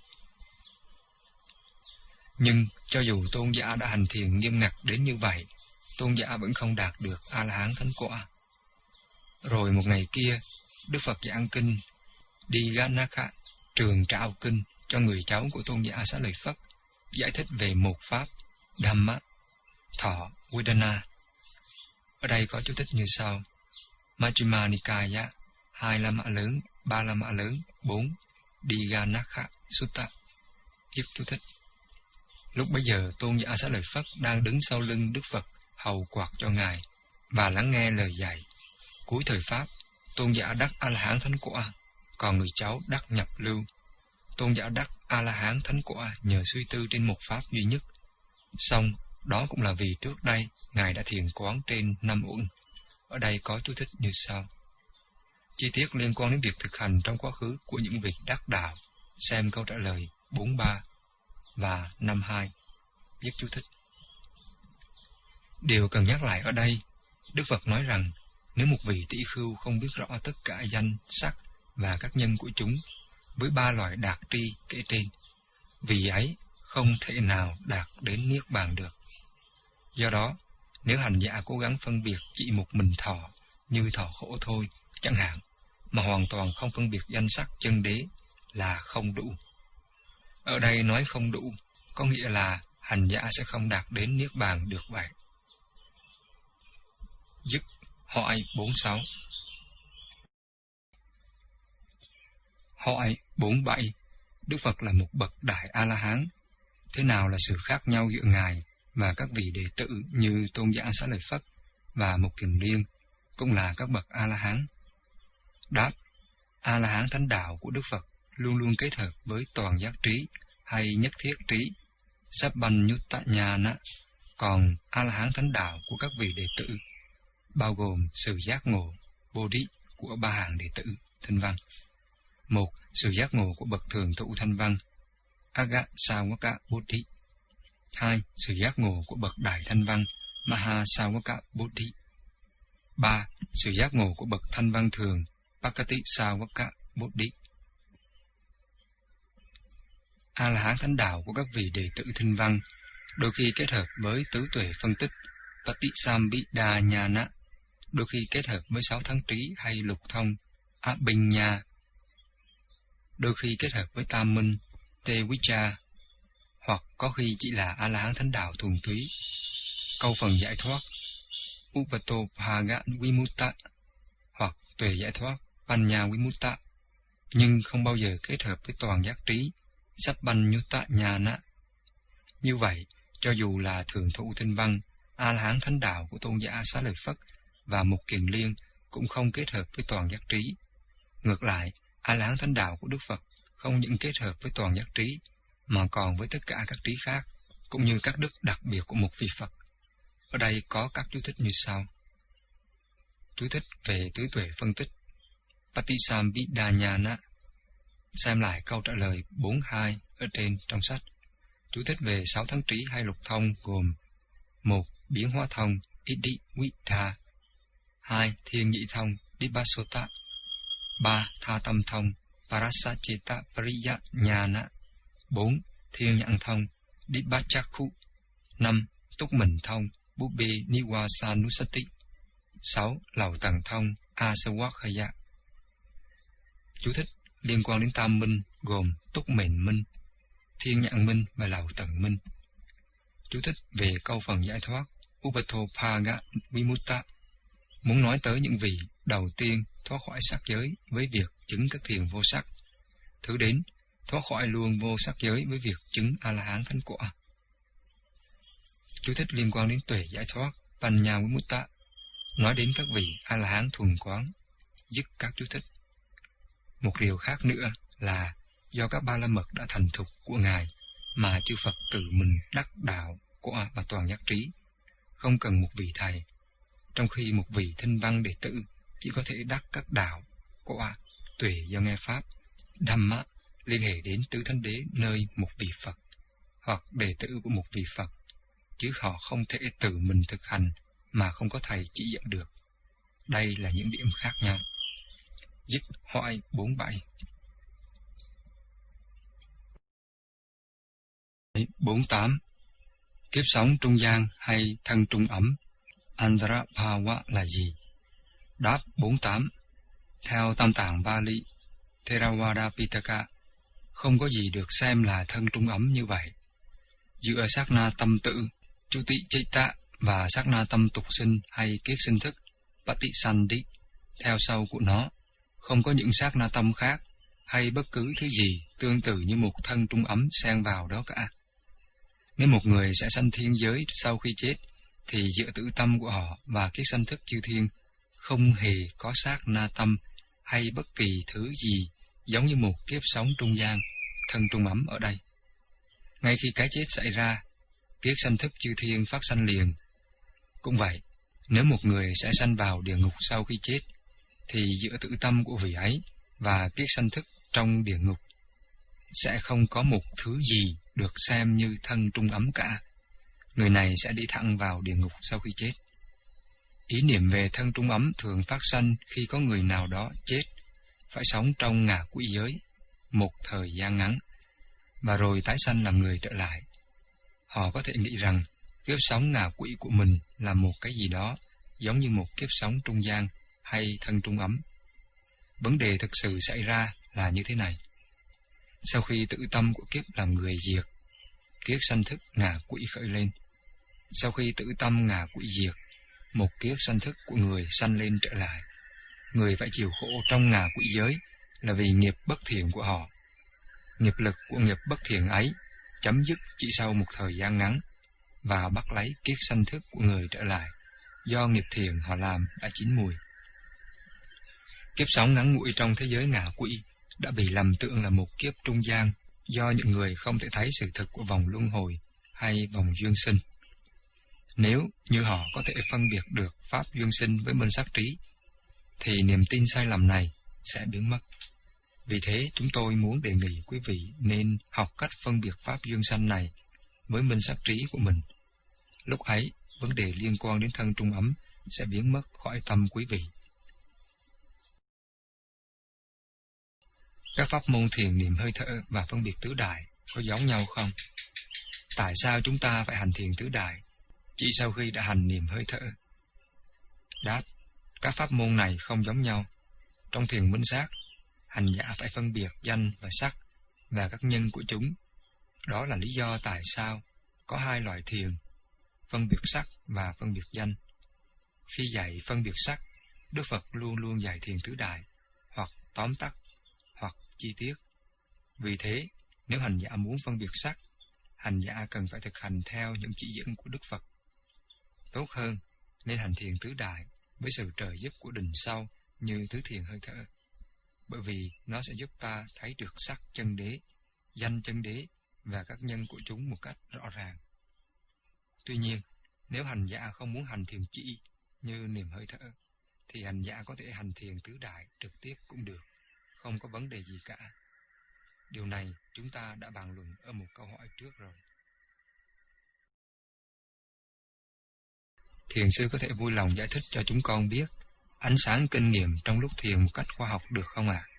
Nhưng cho dù tôn giả đã hành thiền nghiêm ngặt đến như vậy, tôn giả vẫn không đạt được A-la-hán thánh quả. Rồi một ngày kia, Đức Phật giảng kinh Diganakha, trường trạo kinh cho người cháu của tôn giả Xá Lợi Phất, giải thích về một pháp Dhamma, thọ, Vedana. Ở đây có chú thích như sau: Majjhima Nikaya, hai la mã lớn, ba la mã lớn, bốn Diganakha Sutta. Dứt chú thích. Lúc bấy giờ, tôn giả Xá Lợi Phất đang đứng sau lưng Đức Phật, hầu quạt cho Ngài và lắng nghe lời dạy. Cuối thời Pháp, tôn giả đắc A-la-hán thánh quả, còn người cháu đắc nhập lưu. Tôn giả đắc A-la-hán thánh quả nhờ suy tư trên một pháp duy nhất. Song đó cũng là vì trước đây Ngài đã thiền quán trên năm uẩn. Ở đây có chú thích như sau: chi tiết liên quan đến việc thực hành trong quá khứ của những vị đắc đạo, xem câu trả lời bốn ba và năm hai. Dứt chú thích. Điều cần nhắc lại ở đây, Đức Phật nói rằng nếu một vị tỷ khưu không biết rõ tất cả danh, sắc và các nhân của chúng với ba loại đạt tri kể trên, vị ấy không thể nào đạt đến niết bàn được. Do đó, nếu hành giả cố gắng phân biệt chỉ một mình thọ như thọ khổ thôi chẳng hạn, mà hoàn toàn không phân biệt danh sắc chân đế là không đủ. Ở đây nói không đủ có nghĩa là hành giả sẽ không đạt đến niết bàn được vậy. Dứt hỏi bốn sáu. Hỏi bốn bảy. Đức Phật là một bậc đại A-la-hán. Thế nào là sự khác nhau giữa Ngài và các vị đệ tử như tôn giả Xá Lợi Phất và Mục Kiền Liên, cũng là các bậc A-la-hán? Đáp: A-la-hán thánh đạo của Đức Phật luôn luôn kết hợp với toàn giác trí hay nhất thiết trí, Sabbanyutta-nhana. Còn A-la-hán thánh đạo của các vị đệ tử bao gồm sự giác ngộ, Bodhi của ba hạng đệ tử Thanh Văn. Một, sự giác ngộ của bậc thường thụ Thanh Văn, Agasawaka Bodhi. Hai, sự giác ngộ của bậc đại Thanh Văn, Mahasawaka Bodhi. Ba, sự giác ngộ của bậc Thanh Văn thường, Pakati Savaka Bodhi. A-la-hán thánh đạo của các vị đệ tử Thinh Văn đôi khi kết hợp với tứ tuệ phân tích Patisambhidanyana, đôi khi kết hợp với sáu thắng trí hay lục thông Abhinya, đôi khi kết hợp với tam minh Tevicha, hoặc có khi chỉ là A-la-hán thánh đạo thuần túy, câu phần giải thoát Upatophaga Vimutta, hoặc tuệ giải thoát Panya Vimutta, nhưng không bao giờ kết hợp với toàn giác trí Sabbanyutta Nhana. Như vậy, cho dù là thường thụ Thinh Văn, A-la-hán thánh đạo của tôn giả Xá Lợi Phất và Mục Kiền Liên cũng không kết hợp với toàn giác trí. Ngược lại, A-la-hán thánh đạo của Đức Phật không những kết hợp với toàn giác trí, mà còn với tất cả các trí khác, cũng như các đức đặc biệt của một vị Phật. Ở đây có các chú thích như sau. Chú thích về tứ tuệ phân tích Patisambhidanyana. Xem lại câu trả lời bốn hai ở trên trong sách. Chú thích về sáu thắng trí hay lục thông gồm: một. Biến hóa thông Idivita, hai. Thiên nhị thông Dibasota, ba. Tha tâm thông Parasacheta Pariyanyana, bốn. Thiên nhãn thông Dibachakhu, năm. Túc mình thông Bubbe Niwasanusati, sáu. Lầu tầng thông Asawakhaya. Chú thích liên quan đến tam minh gồm túc mệnh minh, thiên nhãn minh và lầu tầng minh. Chú thích về câu phần giải thoát Upatophaga Vimutta, muốn nói tới những vị đầu tiên thoát khỏi sắc giới với việc chứng các thiền vô sắc, thứ đến thoát khỏi luôn vô sắc giới với việc chứng A-la-hán thánh quả. Chú thích liên quan đến tuệ giải thoát Panya Vimutta, nói đến các vị A-la-hán thuần quán. Dứt các chú thích. Một điều khác nữa là do các ba la mật đã thành thục của Ngài mà chư Phật tự mình đắc đạo quả và toàn giác trí, không cần một vị thầy, trong khi một vị Thinh Văn đệ tử chỉ có thể đắc các đạo quả tuệ do nghe pháp Dhamma liên hệ đến tứ thánh đế nơi một vị Phật hoặc đệ tử của một vị Phật, chứ họ không thể tự mình thực hành mà không có thầy chỉ dẫn được. Đây là những điểm khác nhau. Dứt hỏi bốn bảy. bốn tám. Kiếp sống trung gian hay thân trung ấm Andrabhava là gì? Đáp bốn tám. Theo Tam Tạng Bali Theravada Pitaka, không có gì được xem là thân trung ấm như vậy. Giữa sát na tâm tự Chuti Chaita và sát na tâm tục sinh hay kiết sinh thức Patisandhi theo sau của nó, không có những sát na tâm khác hay bất cứ thứ gì tương tự như một thân trung ấm xen vào đó cả. Nếu một người sẽ sanh thiên giới sau khi chết, thì giữa tử tâm của họ và kiết sanh thức chư thiên không hề có sát na tâm hay bất kỳ thứ gì giống như một kiếp sống trung gian, thân trung ấm ở đây. Ngay khi cái chết xảy ra, kiết sanh thức chư thiên phát sanh liền. Cũng vậy, nếu một người sẽ sanh vào địa ngục sau khi chết, thì giữa tử tâm của vị ấy và kiết sanh thức trong địa ngục sẽ không có một thứ gì được xem như thân trung ấm cả. Người này sẽ đi thẳng vào địa ngục sau khi chết. Ý niệm về thân trung ấm thường phát sanh khi có người nào đó chết, phải sống trong ngạ quỷ giới một thời gian ngắn, và rồi tái sanh làm người trở lại. Họ có thể nghĩ rằng kiếp sống ngạ quỷ của mình là một cái gì đó giống như một kiếp sống trung gian hay thân trung ấm. Vấn đề thực sự xảy ra là như thế này. Sau khi tự tâm của kiếp làm người diệt, kiết sanh thức ngạ quỷ khởi lên. Sau khi tự tâm ngạ quỷ diệt, một kiết sanh thức của người sanh lên trở lại. Người phải chịu khổ trong ngạ quỷ giới là vì nghiệp bất thiện của họ. Nghiệp lực của nghiệp bất thiện ấy chấm dứt chỉ sau một thời gian ngắn, và bắt lấy kiết sanh thức của người trở lại, do nghiệp thiện họ làm đã chín mùi. Kiếp sống ngắn ngủi trong thế giới ngạ quỷ đã bị lầm tưởng là một kiếp trung gian, do những người không thể thấy sự thực của vòng luân hồi hay vòng duyên sinh. Nếu như họ có thể phân biệt được pháp duyên sinh với minh sắc trí, thì niềm tin sai lầm này sẽ biến mất. Vì thế, chúng tôi muốn đề nghị quý vị nên học cách phân biệt pháp duyên sanh này với minh sắc trí của mình. Lúc ấy, vấn đề liên quan đến thân trung ấm sẽ biến mất khỏi tâm quý vị. Các pháp môn thiền niệm hơi thở và phân biệt tứ đại có giống nhau không? Tại sao chúng ta phải hành thiền tứ đại chỉ sau khi đã hành niệm hơi thở? Đáp: các pháp môn này không giống nhau. Trong thiền minh sát, hành giả phải phân biệt danh và sắc và các nhân của chúng. Đó là lý do tại sao có hai loại thiền, phân biệt sắc và phân biệt danh. Khi dạy phân biệt sắc, Đức Phật luôn luôn dạy thiền tứ đại, hoặc tóm tắt, hoặc chi tiết. Vì thế, nếu hành giả muốn phân biệt sắc, hành giả cần phải thực hành theo những chỉ dẫn của Đức Phật. Tốt hơn, nên hành thiền tứ đại với sự trợ giúp của định sâu như tứ thiền hơi thở, bởi vì nó sẽ giúp ta thấy được sắc chân đế, danh chân đế và các nhân của chúng một cách rõ ràng. Tuy nhiên, nếu hành giả không muốn hành thiền chỉ như niệm hơi thở, thì hành giả có thể hành thiền tứ đại trực tiếp cũng được, không có vấn đề gì cả. Điều này chúng ta đã bàn luận ở một câu hỏi trước rồi. Thiền sư có thể vui lòng giải thích cho chúng con biết ánh sáng kinh nghiệm trong lúc thiền một cách khoa học được không ạ? À?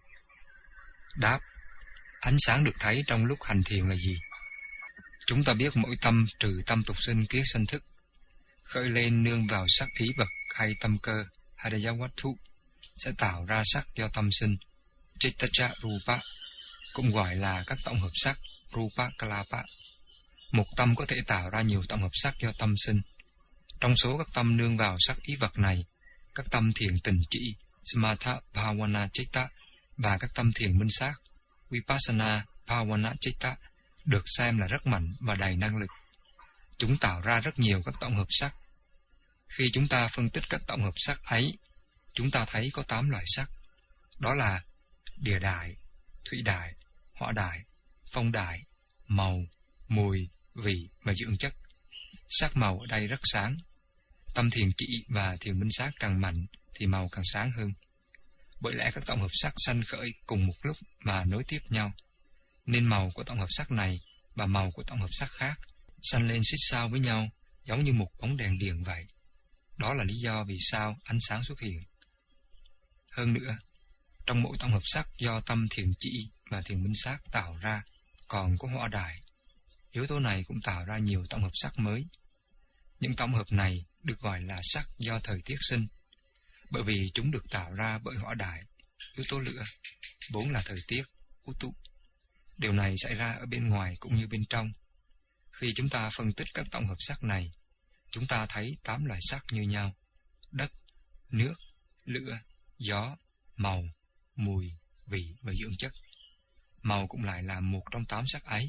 Đáp: ánh sáng được thấy trong lúc hành thiền là gì? Chúng ta biết mỗi tâm trừ tâm tục sinh kiết sanh thức, khởi lên nương vào sắc ý vật hay tâm cơ Hadayawattu sẽ tạo ra sắc do tâm sinh, Chittacha Rupa, cũng gọi là các tổng hợp sắc Rupa Kalapa. Một tâm có thể tạo ra nhiều tổng hợp sắc do tâm sinh. Trong số các tâm nương vào sắc ý vật này, các tâm thiền tình chỉ Samatha Bhavana Chitta và các tâm thiền minh sát Vipassana Bhavana Chitta được xem là rất mạnh và đầy năng lực. Chúng tạo ra rất nhiều các tổng hợp sắc. Khi chúng ta phân tích các tổng hợp sắc ấy, chúng ta thấy có tám loại sắc. Đó là địa đại, thủy đại, hỏa đại, phong đại, màu, mùi, vị và dưỡng chất. Sắc màu ở đây rất sáng. Tâm thiền chỉ và thiền minh sát càng mạnh thì màu càng sáng hơn. Bởi lẽ các tổng hợp sắc sanh khởi cùng một lúc mà nối tiếp nhau, nên màu của tổng hợp sắc này và màu của tổng hợp sắc khác sanh lên xích sao với nhau, giống như một bóng đèn điện vậy. Đó là lý do vì sao ánh sáng xuất hiện. Hơn nữa, trong mỗi tổng hợp sắc do tâm thiền chỉ và thiền minh sát tạo ra còn có hỏa đại. Yếu tố này cũng tạo ra nhiều tổng hợp sắc mới. Những tổng hợp này được gọi là sắc do thời tiết sinh, bởi vì chúng được tạo ra bởi hỏa đại, yếu tố lửa, vốn là thời tiết, Utu. Điều này xảy ra ở bên ngoài cũng như bên trong. Khi chúng ta phân tích các tổng hợp sắc này, chúng ta thấy tám loại sắc như nhau: đất, nước, lửa, gió, màu, mùi, vị và dưỡng chất. Màu cũng lại là một trong tám sắc ấy.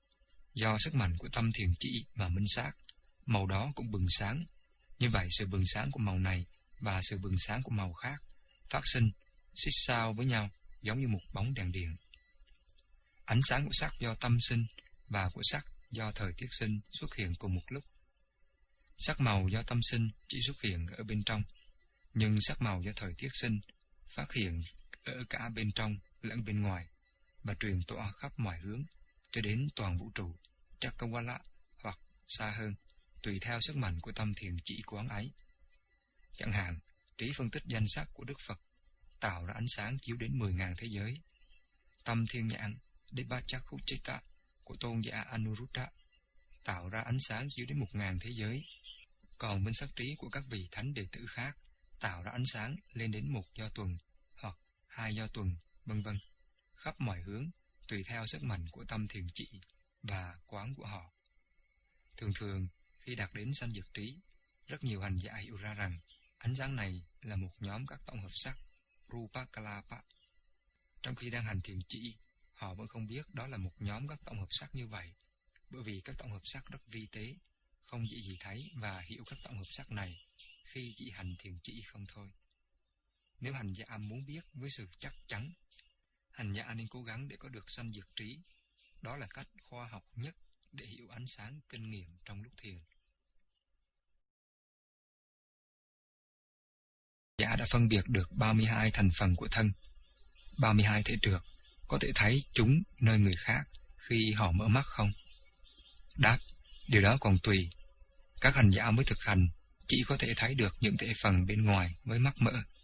Do sức mạnh của tâm thiền chỉ và minh sát, màu đó cũng bừng sáng. Như vậy, sự bừng sáng của màu này và sự bừng sáng của màu khác phát sinh, xích sao với nhau, giống như một bóng đèn điện. Ánh sáng của sắc do tâm sinh và của sắc do thời tiết sinh xuất hiện cùng một lúc. Sắc màu do tâm sinh chỉ xuất hiện ở bên trong, nhưng sắc màu do thời tiết sinh phát hiện ở cả bên trong lẫn bên ngoài và truyền tỏa khắp mọi hướng cho đến toàn vũ trụ, Chakrawala, hoặc xa hơn, tùy theo sức mạnh của tâm thiền chỉ quán ấy. Chẳng hạn, trí phân tích danh sắc của Đức Phật tạo ra ánh sáng chiếu đến mười ngàn thế giới. Tâm thiên nhãn Devachakhuchitta của tôn giả Anuruddha tạo ra ánh sáng chiếu đến một ngàn thế giới. Còn minh sắc trí của các vị thánh đệ tử khác tạo ra ánh sáng lên đến một do tuần hoặc hai do tuần, vân vân, khắp mọi hướng, tùy theo sức mạnh của tâm thiền chỉ và quán của họ. Thường thường, khi đạt đến sanh diệt trí, rất nhiều hành giả hiểu ra rằng ánh sáng này là một nhóm các tổng hợp sắc Rupa Kalapa. Trong khi đang hành thiền chỉ, họ vẫn không biết đó là một nhóm các tổng hợp sắc như vậy, bởi vì các tổng hợp sắc rất vi tế, không dễ gì thấy và hiểu các tổng hợp sắc này khi chỉ hành thiền chỉ không thôi. Nếu hành giả muốn biết với sự chắc chắn, hành giả nên cố gắng để có được sanh diệt trí. Đó là cách khoa học nhất để hiểu ánh sáng kinh nghiệm trong lúc thiền. Giả đã phân biệt được ba mươi hai thành phần của thân, ba mươi hai thể trược, có thể thấy chúng nơi người khác khi họ mở mắt không? Đáp: điều đó còn tùy. Các hành giả mới thực hành chỉ có thể thấy được những thể phần bên ngoài với mắt mở.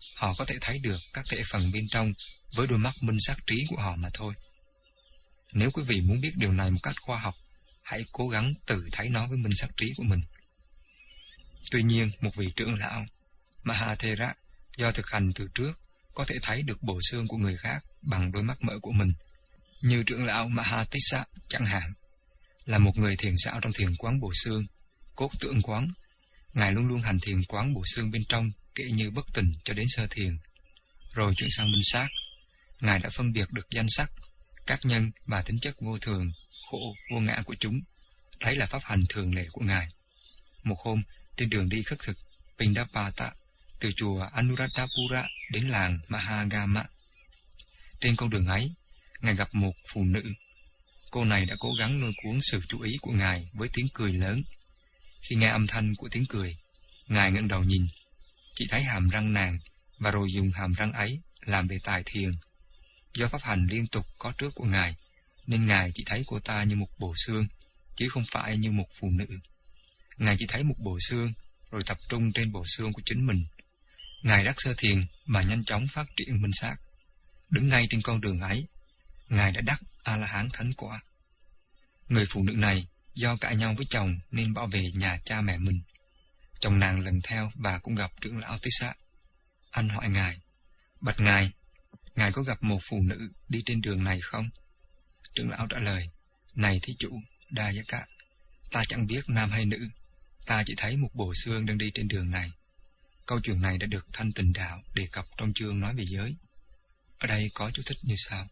họ có thể thấy được các thể phần bên trong với đôi mắt minh sát trí của họ mà thôi. Nếu quý vị muốn biết điều này một cách khoa học, hãy cố gắng tự thấy nó với minh sát trí của mình. Tuy nhiên, một vị trưởng lão Mahathera do thực hành từ trước có thể thấy được bộ xương của người khác bằng đôi mắt mở của mình, như trưởng lão Mahatissa chẳng hạn, là một người thiền xảo trong thiền quán bộ xương, cốt tưởng quán. Ngài luôn luôn hành thiền quán bộ xương bên trong, kể như bất tỉnh cho đến sơ thiền. Rồi chuyển sang minh sát, Ngài đã phân biệt được danh sắc, các nhân và tính chất vô thường, khổ, vô ngã của chúng. Đấy là pháp hành thường lệ của Ngài. Một hôm, trên đường đi khất thực Pindapata, từ chùa Anuradhapura đến làng Mahagama. Trên con đường ấy, Ngài gặp một phụ nữ. Cô này đã cố gắng lôi cuốn sự chú ý của Ngài với tiếng cười lớn. Khi nghe âm thanh của tiếng cười, Ngài ngẩng đầu nhìn, chỉ thấy hàm răng nàng, và rồi dùng hàm răng ấy làm đề tài thiền. Do pháp hành liên tục có trước của Ngài, nên Ngài chỉ thấy cô ta như một bộ xương, chứ không phải như một phụ nữ. Ngài chỉ thấy một bộ xương, rồi tập trung trên bộ xương của chính mình. Ngài đắc sơ thiền mà nhanh chóng phát triển minh sát. Đứng ngay trên con đường ấy, Ngài đã đắc A-la-hán thánh quả. Người phụ nữ này do cãi nhau với chồng nên bỏ về nhà cha mẹ mình. Chồng nàng lần theo và cũng gặp trưởng lão Tissa. Anh hỏi Ngài, bạch Ngài, Ngài có gặp một phụ nữ đi trên đường này không? Trưởng lão trả lời, này thí chủ, Đa Giá Cả, ta chẳng biết nam hay nữ, ta chỉ thấy một bộ xương đang đi trên đường này. Câu chuyện này đã được Thanh Tịnh Đạo đề cập trong chương nói về giới. Ở đây có chú thích như sau.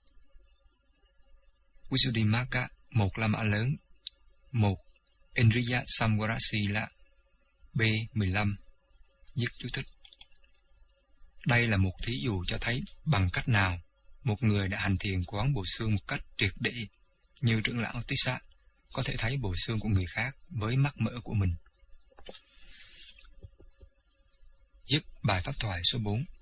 Visuddhimagga, một La Mã lớn, một Indriya Samvarasila, B mười lăm, dứt chú thích. Đây là một thí dụ cho thấy bằng cách nào một người đã hành thiền quán bộ xương một cách triệt để, như trưởng lão Tissa, có thể thấy bộ xương của người khác với mắt mở của mình. Dứt bài pháp thoại số bốn.